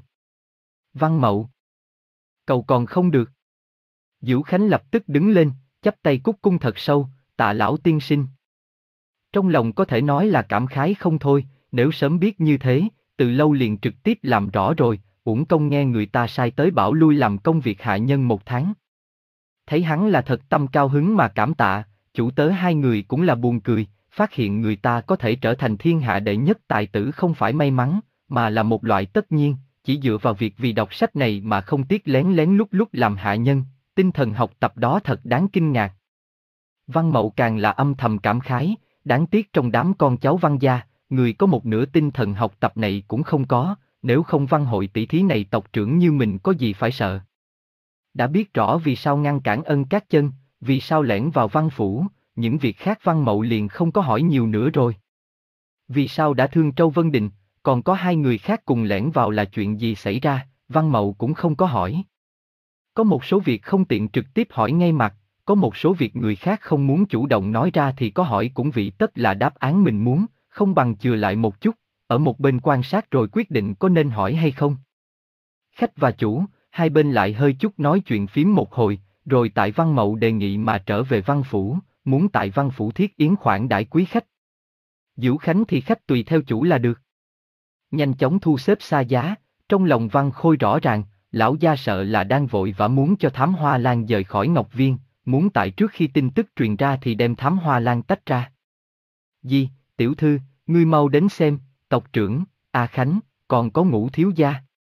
Văn Mậu, cầu còn không được. Dữu Khánh lập tức đứng lên, chắp tay cúc cung thật sâu, tạ lão tiên sinh. Trong lòng có thể nói là cảm khái không thôi, nếu sớm biết như thế, từ lâu liền trực tiếp làm rõ rồi, uổng công nghe người ta sai tới bảo lui làm công việc hạ nhân một tháng. Thấy hắn là thật tâm cao hứng mà cảm tạ, chủ tớ hai người cũng là buồn cười, phát hiện người ta có thể trở thành thiên hạ đệ nhất tài tử không phải may mắn, mà là một loại tất nhiên, chỉ dựa vào việc vì đọc sách này mà không tiếc lén lén lút lút làm hạ nhân, tinh thần học tập đó thật đáng kinh ngạc. Văn Mậu càng là âm thầm cảm khái, đáng tiếc trong đám con cháu Văn gia, người có một nửa tinh thần học tập này cũng không có, nếu không văn hội tỷ thí này tộc trưởng như mình có gì phải sợ. Đã biết rõ vì sao ngăn cản Ân Các Chân, vì sao lẻn vào văn phủ, những việc khác Văn Mậu liền không có hỏi nhiều nữa rồi. Vì sao đã thương Trâu Vân Đình, còn có hai người khác cùng lẻn vào là chuyện gì xảy ra, Văn Mậu cũng không có hỏi. Có một số việc không tiện trực tiếp hỏi ngay mặt, có một số việc người khác không muốn chủ động nói ra thì có hỏi cũng vị tất là đáp án mình muốn, không bằng chừa lại một chút, ở một bên quan sát rồi quyết định có nên hỏi hay không. Khách và chủ, hai bên lại hơi chút nói chuyện phím một hồi, rồi tại Văn Mậu đề nghị mà trở về văn phủ, muốn tại văn phủ thiết yến khoản đãi quý khách. Giửu Khánh thì khách tùy theo chủ là được. Nhanh chóng thu xếp xa giá, trong lòng Văn Khôi rõ ràng, lão gia sợ là đang vội vã muốn cho Thám Hoa Lan rời khỏi Ngọc Viên, muốn tại trước khi tin tức truyền ra thì đem Thám Hoa Lan tách ra. Di, tiểu thư, ngươi mau đến xem, tộc trưởng, A Khánh, còn có Ngũ thiếu gia.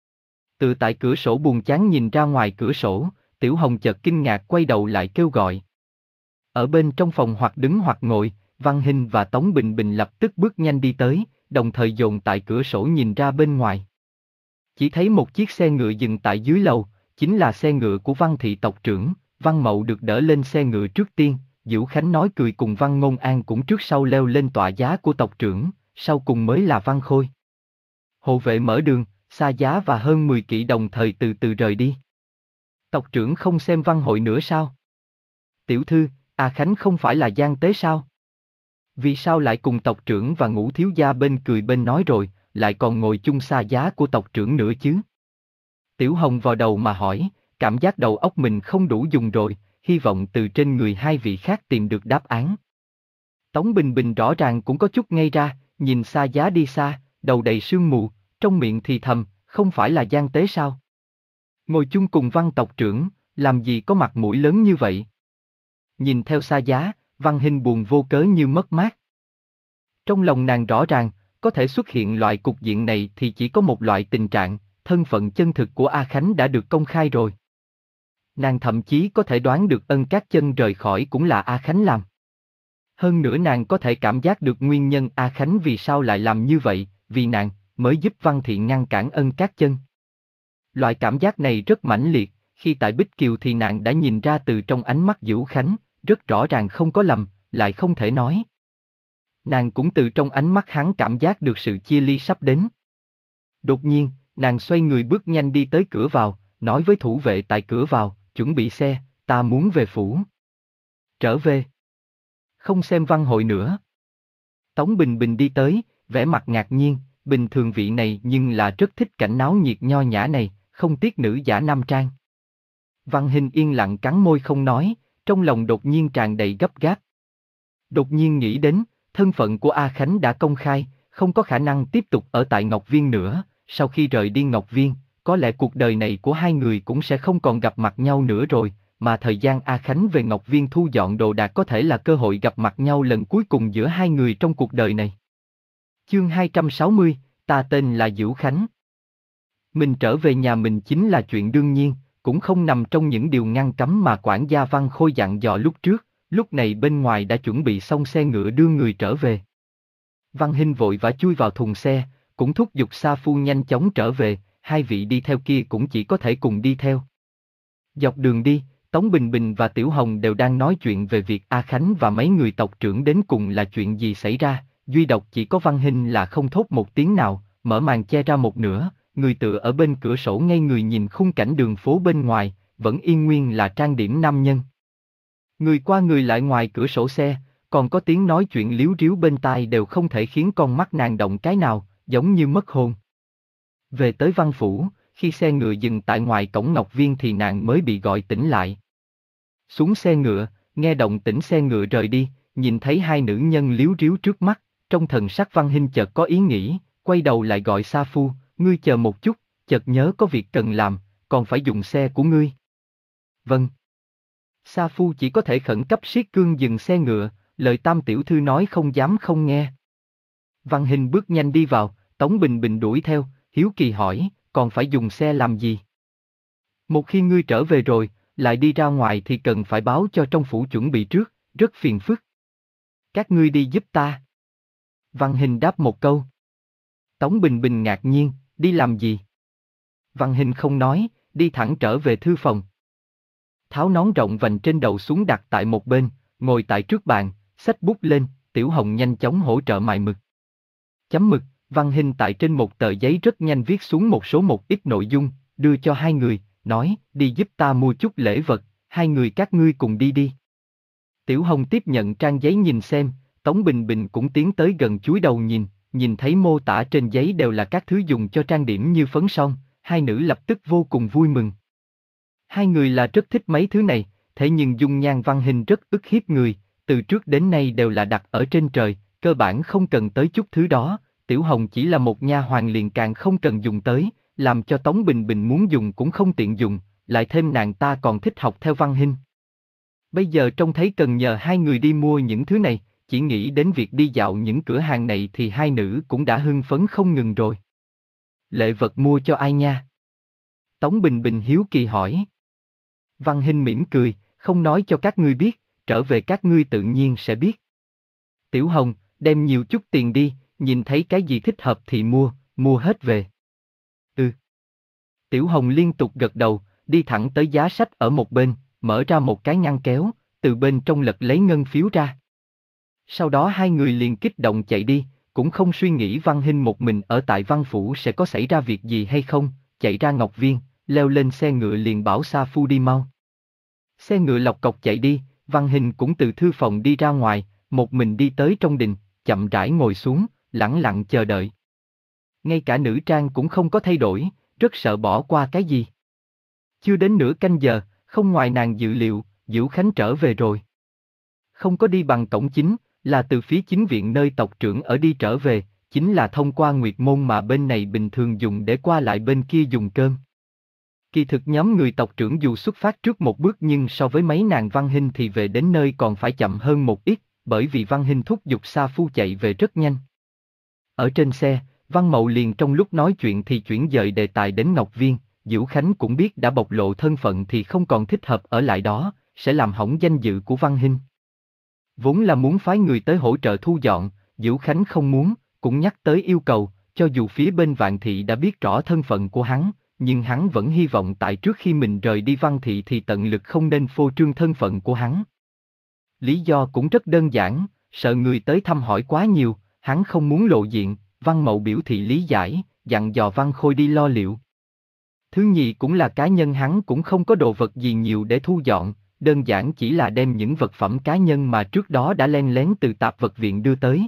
Từ tại cửa sổ buồn chán nhìn ra ngoài cửa sổ, Tiểu Hồng chợt kinh ngạc quay đầu lại kêu gọi. Ở bên trong phòng hoặc đứng hoặc ngồi, Văn Hinh và Tống Bình Bình lập tức bước nhanh đi tới, đồng thời dồn tại cửa sổ nhìn ra bên ngoài. Chỉ thấy một chiếc xe ngựa dừng tại dưới lầu, chính là xe ngựa của Văn thị tộc trưởng. Văn Mậu được đỡ lên xe ngựa trước tiên, Giửu Khánh nói cười cùng Văn Ngôn An cũng trước sau leo lên tọa giá của tộc trưởng, sau cùng mới là Văn Khôi. Hộ vệ mở đường, xa giá và hơn mười kỵ đồng thời từ từ rời đi. Tộc trưởng không xem văn hội nữa sao? Tiểu thư, A Khánh không phải là gian tế sao? Vì sao lại cùng tộc trưởng và Ngũ thiếu gia bên cười bên nói rồi, lại còn ngồi chung xa giá của tộc trưởng nữa chứ? Tiểu Hồng vào đầu mà hỏi, cảm giác đầu óc mình không đủ dùng rồi, hy vọng từ trên người hai vị khác tìm được đáp án. Tống Bình Bình rõ ràng cũng có chút ngây ra, nhìn xa giá đi xa, đầu đầy sương mù, trong miệng thì thầm, không phải là gian tế sao? Ngồi chung cùng Văn tộc trưởng, làm gì có mặt mũi lớn như vậy? Nhìn theo xa giá, Văn Hinh buồn vô cớ như mất mát. Trong lòng nàng rõ ràng, có thể xuất hiện loại cục diện này thì chỉ có một loại tình trạng, thân phận chân thực của A Khánh đã được công khai rồi. Nàng thậm chí có thể đoán được Ân Các Chân rời khỏi cũng là A Khánh làm. Hơn nữa nàng có thể cảm giác được nguyên nhân A Khánh vì sao lại làm như vậy, vì nàng mới giúp Văn Thiện ngăn cản Ân Các Chân. Loại cảm giác này rất mãnh liệt, khi tại Bích Kiều thì nàng đã nhìn ra từ trong ánh mắt Giửu Khánh, rất rõ ràng không có lầm, lại không thể nói. Nàng cũng từ trong ánh mắt hắn cảm giác được sự chia ly sắp đến. Đột nhiên, nàng xoay người bước nhanh đi tới cửa vào, nói với thủ vệ tại cửa vào, chuẩn bị xe, ta muốn về phủ. Trở về. Không xem văn hội nữa. Tống Bình Bình đi tới, vẻ mặt ngạc nhiên, bình thường vị này nhưng là rất thích cảnh náo nhiệt nho nhã này, không tiếc nữ giả nam trang. Văn Hinh yên lặng cắn môi không nói, trong lòng đột nhiên tràn đầy gấp gáp. Đột nhiên nghĩ đến, thân phận của A Khánh đã công khai, không có khả năng tiếp tục ở tại Ngọc Viên nữa, sau khi rời đi Ngọc Viên, có lẽ cuộc đời này của hai người cũng sẽ không còn gặp mặt nhau nữa rồi, mà thời gian A Khánh về Ngọc Viên thu dọn đồ đạc có thể là cơ hội gặp mặt nhau lần cuối cùng giữa hai người trong cuộc đời này. Chương hai trăm sáu mươi, ta tên là Giửu Khánh. Mình trở về nhà mình chính là chuyện đương nhiên, cũng không nằm trong những điều ngăn cấm mà quản gia Văn Khôi dặn dò lúc trước, lúc này bên ngoài đã chuẩn bị xong xe ngựa đưa người trở về. Văn Hinh vội vã chui vào thùng xe, cũng thúc giục Sa Phu nhanh chóng trở về, hai vị đi theo kia cũng chỉ có thể cùng đi theo. Dọc đường đi, Tống Bình Bình và Tiểu Hồng đều đang nói chuyện về việc A Khánh và mấy người tộc trưởng đến cùng là chuyện gì xảy ra, duy độc chỉ có Văn Hinh là không thốt một tiếng nào, mở màn che ra một nửa, người tựa ở bên cửa sổ ngay người nhìn khung cảnh đường phố bên ngoài, vẫn yên nguyên là trang điểm nam nhân. Người qua người lại ngoài cửa sổ xe, còn có tiếng nói chuyện líu ríu bên tai đều không thể khiến con mắt nàng động cái nào, giống như mất hồn. Về tới văn phủ, khi xe ngựa dừng tại ngoài cổng Ngọc Viên thì nàng mới bị gọi tỉnh lại. Xuống xe ngựa, nghe động tĩnh xe ngựa rời đi, nhìn thấy hai nữ nhân líu ríu trước mắt, trong thần sắc Văn Hinh chợt có ý nghĩ, quay đầu lại gọi Sa Phu, ngươi chờ một chút, chợt nhớ có việc cần làm, còn phải dùng xe của ngươi. Vâng. Sa Phu chỉ có thể khẩn cấp siết cương dừng xe ngựa, lời Tam tiểu thư nói không dám không nghe. Văn Hinh bước nhanh đi vào, Tống Bình Bình đuổi theo, hiếu kỳ hỏi, còn phải dùng xe làm gì? Một khi ngươi trở về rồi, lại đi ra ngoài thì cần phải báo cho trong phủ chuẩn bị trước, rất phiền phức. Các ngươi đi giúp ta. Văn Hình đáp một câu. Tống Bình Bình ngạc nhiên, đi làm gì? Văn Hình không nói, đi thẳng trở về thư phòng. Tháo nón rộng vành trên đầu xuống đặt tại một bên, ngồi tại trước bàn, xách bút lên, Tiểu Hồng nhanh chóng hỗ trợ mài mực. Chấm mực, Văn Hình tại trên một tờ giấy rất nhanh viết xuống một số một ít nội dung, đưa cho hai người, nói, đi giúp ta mua chút lễ vật, hai người các ngươi cùng đi đi. Tiểu Hồng tiếp nhận trang giấy nhìn xem, Tống Bình Bình cũng tiến tới gần cúi đầu nhìn, nhìn thấy mô tả trên giấy đều là các thứ dùng cho trang điểm như phấn son, hai nữ lập tức vô cùng vui mừng. Hai người là rất thích mấy thứ này, thế nhưng dung nhan Văn Hình rất ức hiếp người, từ trước đến nay đều là đặt ở trên trời, cơ bản không cần tới chút thứ đó, Tiểu Hồng chỉ là một nha hoàn liền càng không cần dùng tới, làm cho Tống Bình Bình muốn dùng cũng không tiện dùng, lại thêm nàng ta còn thích học theo Văn Hình. Bây giờ trông thấy cần nhờ hai người đi mua những thứ này, chỉ nghĩ đến việc đi dạo những cửa hàng này thì hai nữ cũng đã hưng phấn không ngừng rồi. Lễ vật mua cho ai nha? Tống Bình Bình hiếu kỳ hỏi. Văn Hình mỉm cười, không nói cho các ngươi biết, trở về các ngươi tự nhiên sẽ biết. Tiểu Hồng, đem nhiều chút tiền đi, nhìn thấy cái gì thích hợp thì mua, mua hết về. Ừ. Tiểu Hồng liên tục gật đầu, đi thẳng tới giá sách ở một bên, mở ra một cái ngăn kéo, từ bên trong lật lấy ngân phiếu ra. Sau đó hai người liền kích động chạy đi, cũng không suy nghĩ Văn Hình một mình ở tại văn phủ sẽ có xảy ra việc gì hay không, chạy ra Ngọc Viên, leo lên xe ngựa liền bảo Sa Phu đi mau. Xe ngựa lọc cọc chạy đi, Văn Hình cũng từ thư phòng đi ra ngoài, một mình đi tới trong đình, chậm rãi ngồi xuống, lẳng lặng chờ đợi. Ngay cả nữ trang cũng không có thay đổi, rất sợ bỏ qua cái gì. Chưa đến nửa canh giờ, không ngoài nàng dự liệu, Diễu Khánh trở về rồi. Không có đi bằng cổng chính, là từ phía chính viện nơi tộc trưởng ở đi trở về, chính là thông qua Nguyệt Môn mà bên này bình thường dùng để qua lại bên kia dùng cơm. Kỳ thực nhóm người tộc trưởng dù xuất phát trước một bước nhưng so với mấy nàng Văn Hình thì về đến nơi còn phải chậm hơn một ít, bởi vì Văn Hình thúc giục Sa Phu chạy về rất nhanh. Ở trên xe, Văn Mậu liền trong lúc nói chuyện thì chuyển dời đề tài đến Ngọc Viên, Diễu Khánh cũng biết đã bộc lộ thân phận thì không còn thích hợp ở lại đó, sẽ làm hỏng danh dự của Văn Hình. Vốn là muốn phái người tới hỗ trợ thu dọn, Diễu Khánh không muốn, cũng nhắc tới yêu cầu, cho dù phía bên Vạn Thị đã biết rõ thân phận của hắn, nhưng hắn vẫn hy vọng tại trước khi mình rời đi Văn Thị thì tận lực không nên phô trương thân phận của hắn. Lý do cũng rất đơn giản, sợ người tới thăm hỏi quá nhiều, hắn không muốn lộ diện, Văn Mậu biểu thị lý giải, dặn dò Văn Khôi đi lo liệu. Thứ nhì cũng là cá nhân hắn cũng không có đồ vật gì nhiều để thu dọn, đơn giản chỉ là đem những vật phẩm cá nhân mà trước đó đã len lén từ tạp vật viện đưa tới.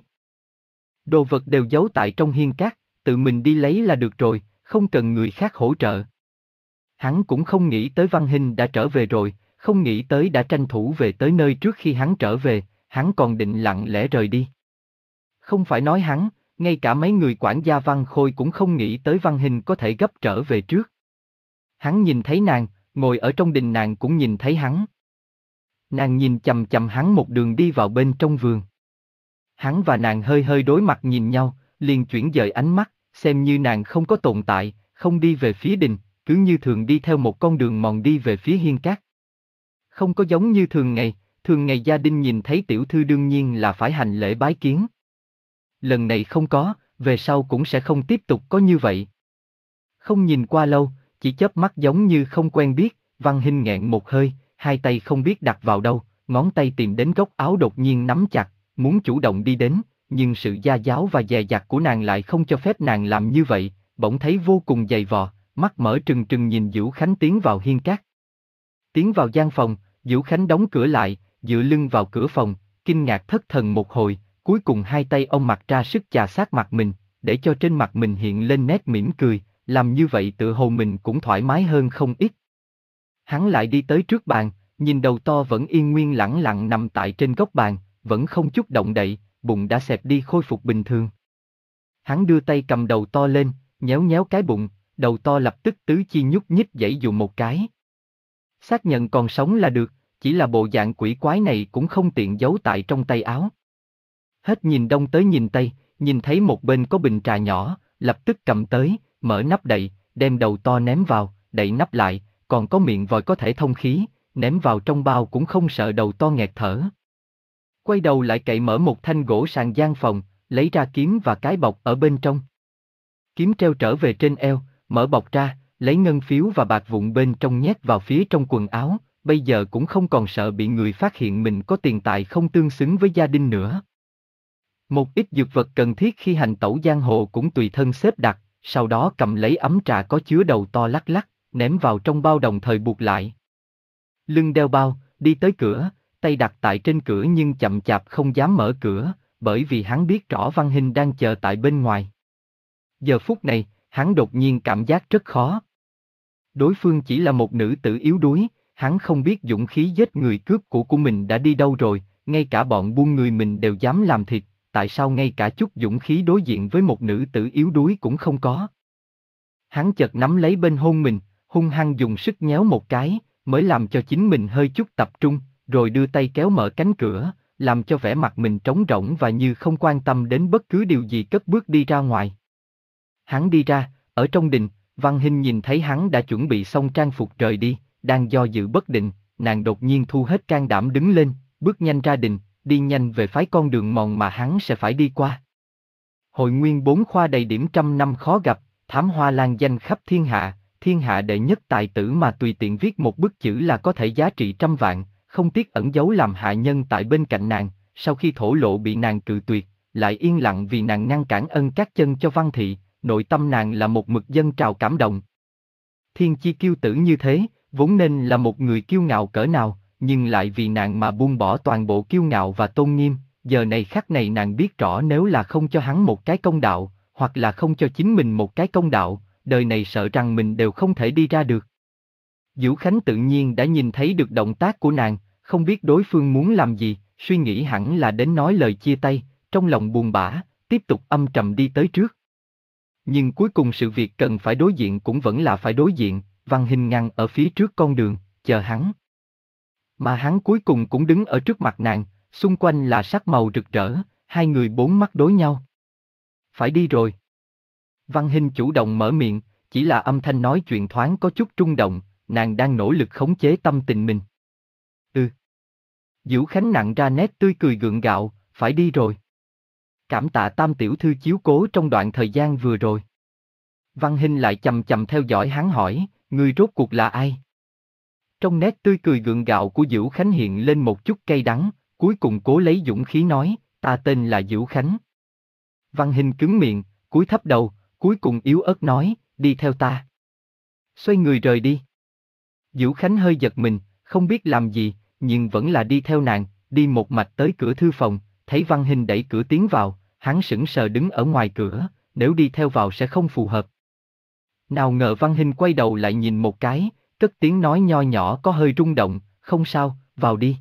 Đồ vật đều giấu tại trong hiên cát, tự mình đi lấy là được rồi, không cần người khác hỗ trợ. Hắn cũng không nghĩ tới Văn Hình đã trở về rồi, không nghĩ tới đã tranh thủ về tới nơi trước khi hắn trở về, hắn còn định lặng lẽ rời đi. Không phải nói hắn, ngay cả mấy người quản gia Văn Khôi cũng không nghĩ tới Văn Hình có thể gấp trở về trước. Hắn nhìn thấy nàng, ngồi ở trong đình nàng cũng nhìn thấy hắn. Nàng nhìn chằm chằm hắn một đường đi vào bên trong vườn. Hắn và nàng hơi hơi đối mặt nhìn nhau, liền chuyển dời ánh mắt, xem như nàng không có tồn tại, không đi về phía đình, cứ như thường đi theo một con đường mòn đi về phía hiên cát. Không có giống như thường ngày, thường ngày gia đình nhìn thấy tiểu thư đương nhiên là phải hành lễ bái kiến. Lần này không có, về sau cũng sẽ không tiếp tục có như vậy. Không nhìn qua lâu, chỉ chớp mắt giống như không quen biết, Văn Hình nghẹn một hơi, hai tay không biết đặt vào đâu, ngón tay tìm đến góc áo đột nhiên nắm chặt, muốn chủ động đi đến, nhưng sự gia giáo và dè dặt của nàng lại không cho phép nàng làm như vậy, bỗng thấy vô cùng dày vò, mắt mở trừng trừng nhìn Diễu Khánh tiến vào hiên cát. Tiến vào gian phòng, Diễu Khánh đóng cửa lại, dựa lưng vào cửa phòng, kinh ngạc thất thần một hồi, cuối cùng hai tay ông mặt ra sức chà sát mặt mình, để cho trên mặt mình hiện lên nét mỉm cười, làm như vậy tựa hồ mình cũng thoải mái hơn không ít. Hắn lại đi tới trước bàn, nhìn đầu to vẫn yên nguyên lẳng lặng nằm tại trên góc bàn, vẫn không chút động đậy, bụng đã xẹp đi khôi phục bình thường. Hắn đưa tay cầm đầu to lên, nhéo nhéo cái bụng, đầu to lập tức tứ chi nhúc nhích giãy dụ một cái. Xác nhận còn sống là được, chỉ là bộ dạng quỷ quái này cũng không tiện giấu tại trong tay áo. Hết nhìn đông tới nhìn tây, nhìn thấy một bên có bình trà nhỏ, lập tức cầm tới, mở nắp đậy, đem đầu to ném vào, đậy nắp lại, còn có miệng vòi có thể thông khí, ném vào trong bao cũng không sợ đầu to nghẹt thở. Quay đầu lại cậy mở một thanh gỗ sàn gian phòng, lấy ra kiếm và cái bọc ở bên trong. Kiếm treo trở về trên eo, mở bọc ra, lấy ngân phiếu và bạc vụn bên trong nhét vào phía trong quần áo, bây giờ cũng không còn sợ bị người phát hiện mình có tiền tài không tương xứng với gia đình nữa. Một ít dược vật cần thiết khi hành tẩu giang hồ cũng tùy thân xếp đặt, sau đó cầm lấy ấm trà có chứa đầu to lắc lắc, ném vào trong bao đồng thời buộc lại. Lưng đeo bao, đi tới cửa, tay đặt tại trên cửa nhưng chậm chạp không dám mở cửa, bởi vì hắn biết rõ Văn Hinh đang chờ tại bên ngoài. Giờ phút này, hắn đột nhiên cảm giác rất khó. Đối phương chỉ là một nữ tử yếu đuối, hắn không biết dũng khí giết người cướp của của mình đã đi đâu rồi, ngay cả bọn buôn người mình đều dám làm thịt, tại sao ngay cả chút dũng khí đối diện với một nữ tử yếu đuối cũng không có. Hắn chợt nắm lấy bên hông mình, hung hăng dùng sức nhéo một cái, mới làm cho chính mình hơi chút tập trung, rồi đưa tay kéo mở cánh cửa, làm cho vẻ mặt mình trống rỗng và như không quan tâm đến bất cứ điều gì cất bước đi ra ngoài. Hắn đi ra, ở trong đình, Văn Hinh nhìn thấy hắn đã chuẩn bị xong trang phục rời đi, đang do dự bất định, nàng đột nhiên thu hết can đảm đứng lên, bước nhanh ra đình, đi nhanh về phái con đường mòn mà hắn sẽ phải đi qua. Hội nguyên bốn khoa đầy điểm trăm năm khó gặp, thám hoa lan danh khắp thiên hạ, thiên hạ đệ nhất tài tử mà tùy tiện viết một bức chữ là có thể giá trị trăm vạn, không tiếc ẩn giấu làm hạ nhân tại bên cạnh nàng, sau khi thổ lộ bị nàng cự tuyệt, lại yên lặng vì nàng ngăn cản ân các chân cho Văn thị, nội tâm nàng là một mực dâng trào cảm động. Thiên chi kiêu tử như thế, vốn nên là một người kiêu ngạo cỡ nào, nhưng lại vì nàng mà buông bỏ toàn bộ kiêu ngạo và tôn nghiêm, giờ này khắc này nàng biết rõ nếu là không cho hắn một cái công đạo, hoặc là không cho chính mình một cái công đạo, đời này sợ rằng mình đều không thể đi ra được. Dữu Khánh tự nhiên đã nhìn thấy được động tác của nàng, không biết đối phương muốn làm gì, suy nghĩ hẳn là đến nói lời chia tay, trong lòng buồn bã, tiếp tục âm trầm đi tới trước. Nhưng cuối cùng sự việc cần phải đối diện cũng vẫn là phải đối diện, Văn Hinh ngăn ở phía trước con đường, chờ hắn. Mà hắn cuối cùng cũng đứng ở trước mặt nàng, xung quanh là sắc màu rực rỡ, hai người bốn mắt đối nhau. Phải đi rồi. Văn Hinh chủ động mở miệng, chỉ là âm thanh nói chuyện thoáng có chút rung động, nàng đang nỗ lực khống chế tâm tình mình. Ừ. Dữu Khánh nặng ra nét tươi cười gượng gạo, phải đi rồi. Cảm tạ Tam tiểu thư chiếu cố trong đoạn thời gian vừa rồi. Văn Hinh lại chầm chầm theo dõi hắn hỏi, ngươi rốt cuộc là ai? Trong nét tươi cười gượng gạo của Dữu Khánh hiện lên một chút cay đắng, cuối cùng cố lấy dũng khí nói, ta tên là Dữu Khánh. Văn Hinh cứng miệng, cúi thấp đầu, cuối cùng yếu ớt nói, đi theo ta. Xoay người rời đi. Dữu Khánh hơi giật mình, không biết làm gì, nhưng vẫn là đi theo nàng, đi một mạch tới cửa thư phòng, thấy Văn Hinh đẩy cửa tiến vào, hắn sững sờ đứng ở ngoài cửa, nếu đi theo vào sẽ không phù hợp. Nào ngờ Văn Hinh quay đầu lại nhìn một cái, cất tiếng nói nho nhỏ có hơi rung động, không sao, vào đi.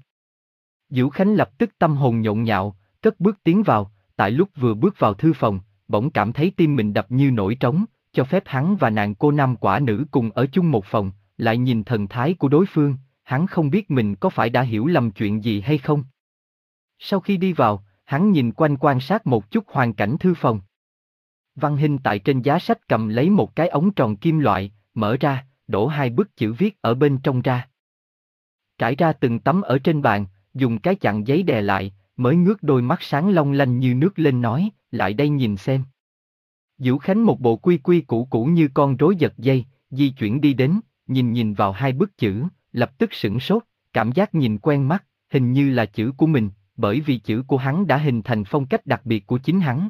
Dữu Khánh lập tức tâm hồn nhộn nhạo, cất bước tiến vào, tại lúc vừa bước vào thư phòng, bỗng cảm thấy tim mình đập như nổi trống, cho phép hắn và nàng cô nam quả nữ cùng ở chung một phòng, lại nhìn thần thái của đối phương, hắn không biết mình có phải đã hiểu lầm chuyện gì hay không. Sau khi đi vào, hắn nhìn quanh quan sát một chút hoàn cảnh thư phòng. Văn Hinh tại trên giá sách cầm lấy một cái ống tròn kim loại, mở ra, đổ hai bức chữ viết ở bên trong ra. Trải ra từng tấm ở trên bàn, dùng cái chặn giấy đè lại, mới ngước đôi mắt sáng long lanh như nước lên nói, lại đây nhìn xem. Dữu Khánh một bộ quy quy củ củ như con rối giật dây, di chuyển đi đến, nhìn nhìn vào hai bức chữ, lập tức sửng sốt, cảm giác nhìn quen mắt, hình như là chữ của mình, bởi vì chữ của hắn đã hình thành phong cách đặc biệt của chính hắn.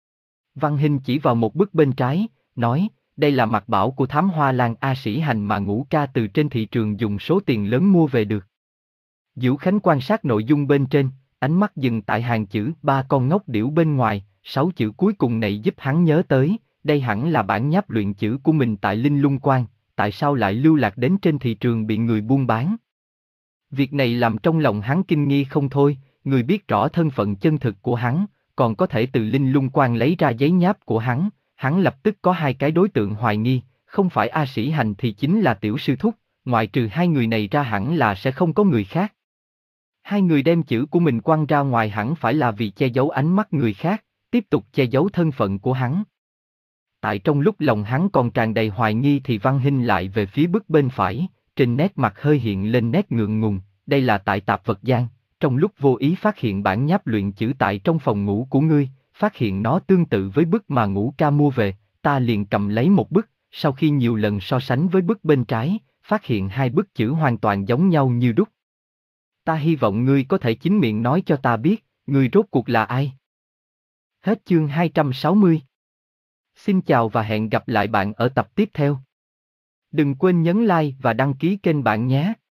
Văn Hinh chỉ vào một bức bên trái, nói, đây là mặt bảo của thám hoa lan A Sĩ Hành mà Ngũ ca từ trên thị trường dùng số tiền lớn mua về được. Dữu Khánh quan sát nội dung bên trên, ánh mắt dừng tại hàng chữ ba con ngốc điểu bên ngoài, sáu chữ cuối cùng này giúp hắn nhớ tới, đây hẳn là bản nháp luyện chữ của mình tại Linh Lung Quan, tại sao lại lưu lạc đến trên thị trường bị người buôn bán. Việc này làm trong lòng hắn kinh nghi không thôi, người biết rõ thân phận chân thực của hắn, còn có thể từ Linh Lung Quan lấy ra giấy nháp của hắn, hắn lập tức có hai cái đối tượng hoài nghi, không phải A Sĩ Hành thì chính là Tiểu Sư Thúc, ngoại trừ hai người này ra hẳn là sẽ không có người khác. Hai người đem chữ của mình quăng ra ngoài hẳn phải là vì che giấu ánh mắt người khác, tiếp tục che giấu thân phận của hắn. Tại trong lúc lòng hắn còn tràn đầy hoài nghi thì Văn Hinh lại về phía bức bên phải, trên nét mặt hơi hiện lên nét ngượng ngùng, đây là tại Tạp Vật Gian, trong lúc vô ý phát hiện bản nháp luyện chữ tại trong phòng ngủ của ngươi, phát hiện nó tương tự với bức mà Ngũ Ca mua về, ta liền cầm lấy một bức, sau khi nhiều lần so sánh với bức bên trái, phát hiện hai bức chữ hoàn toàn giống nhau như đúc. Ta hy vọng ngươi có thể chính miệng nói cho ta biết, ngươi rốt cuộc là ai? Hết chương hai trăm sáu mươi. Xin chào và hẹn gặp lại bạn ở tập tiếp theo. Đừng quên nhấn like và đăng ký kênh bạn nhé.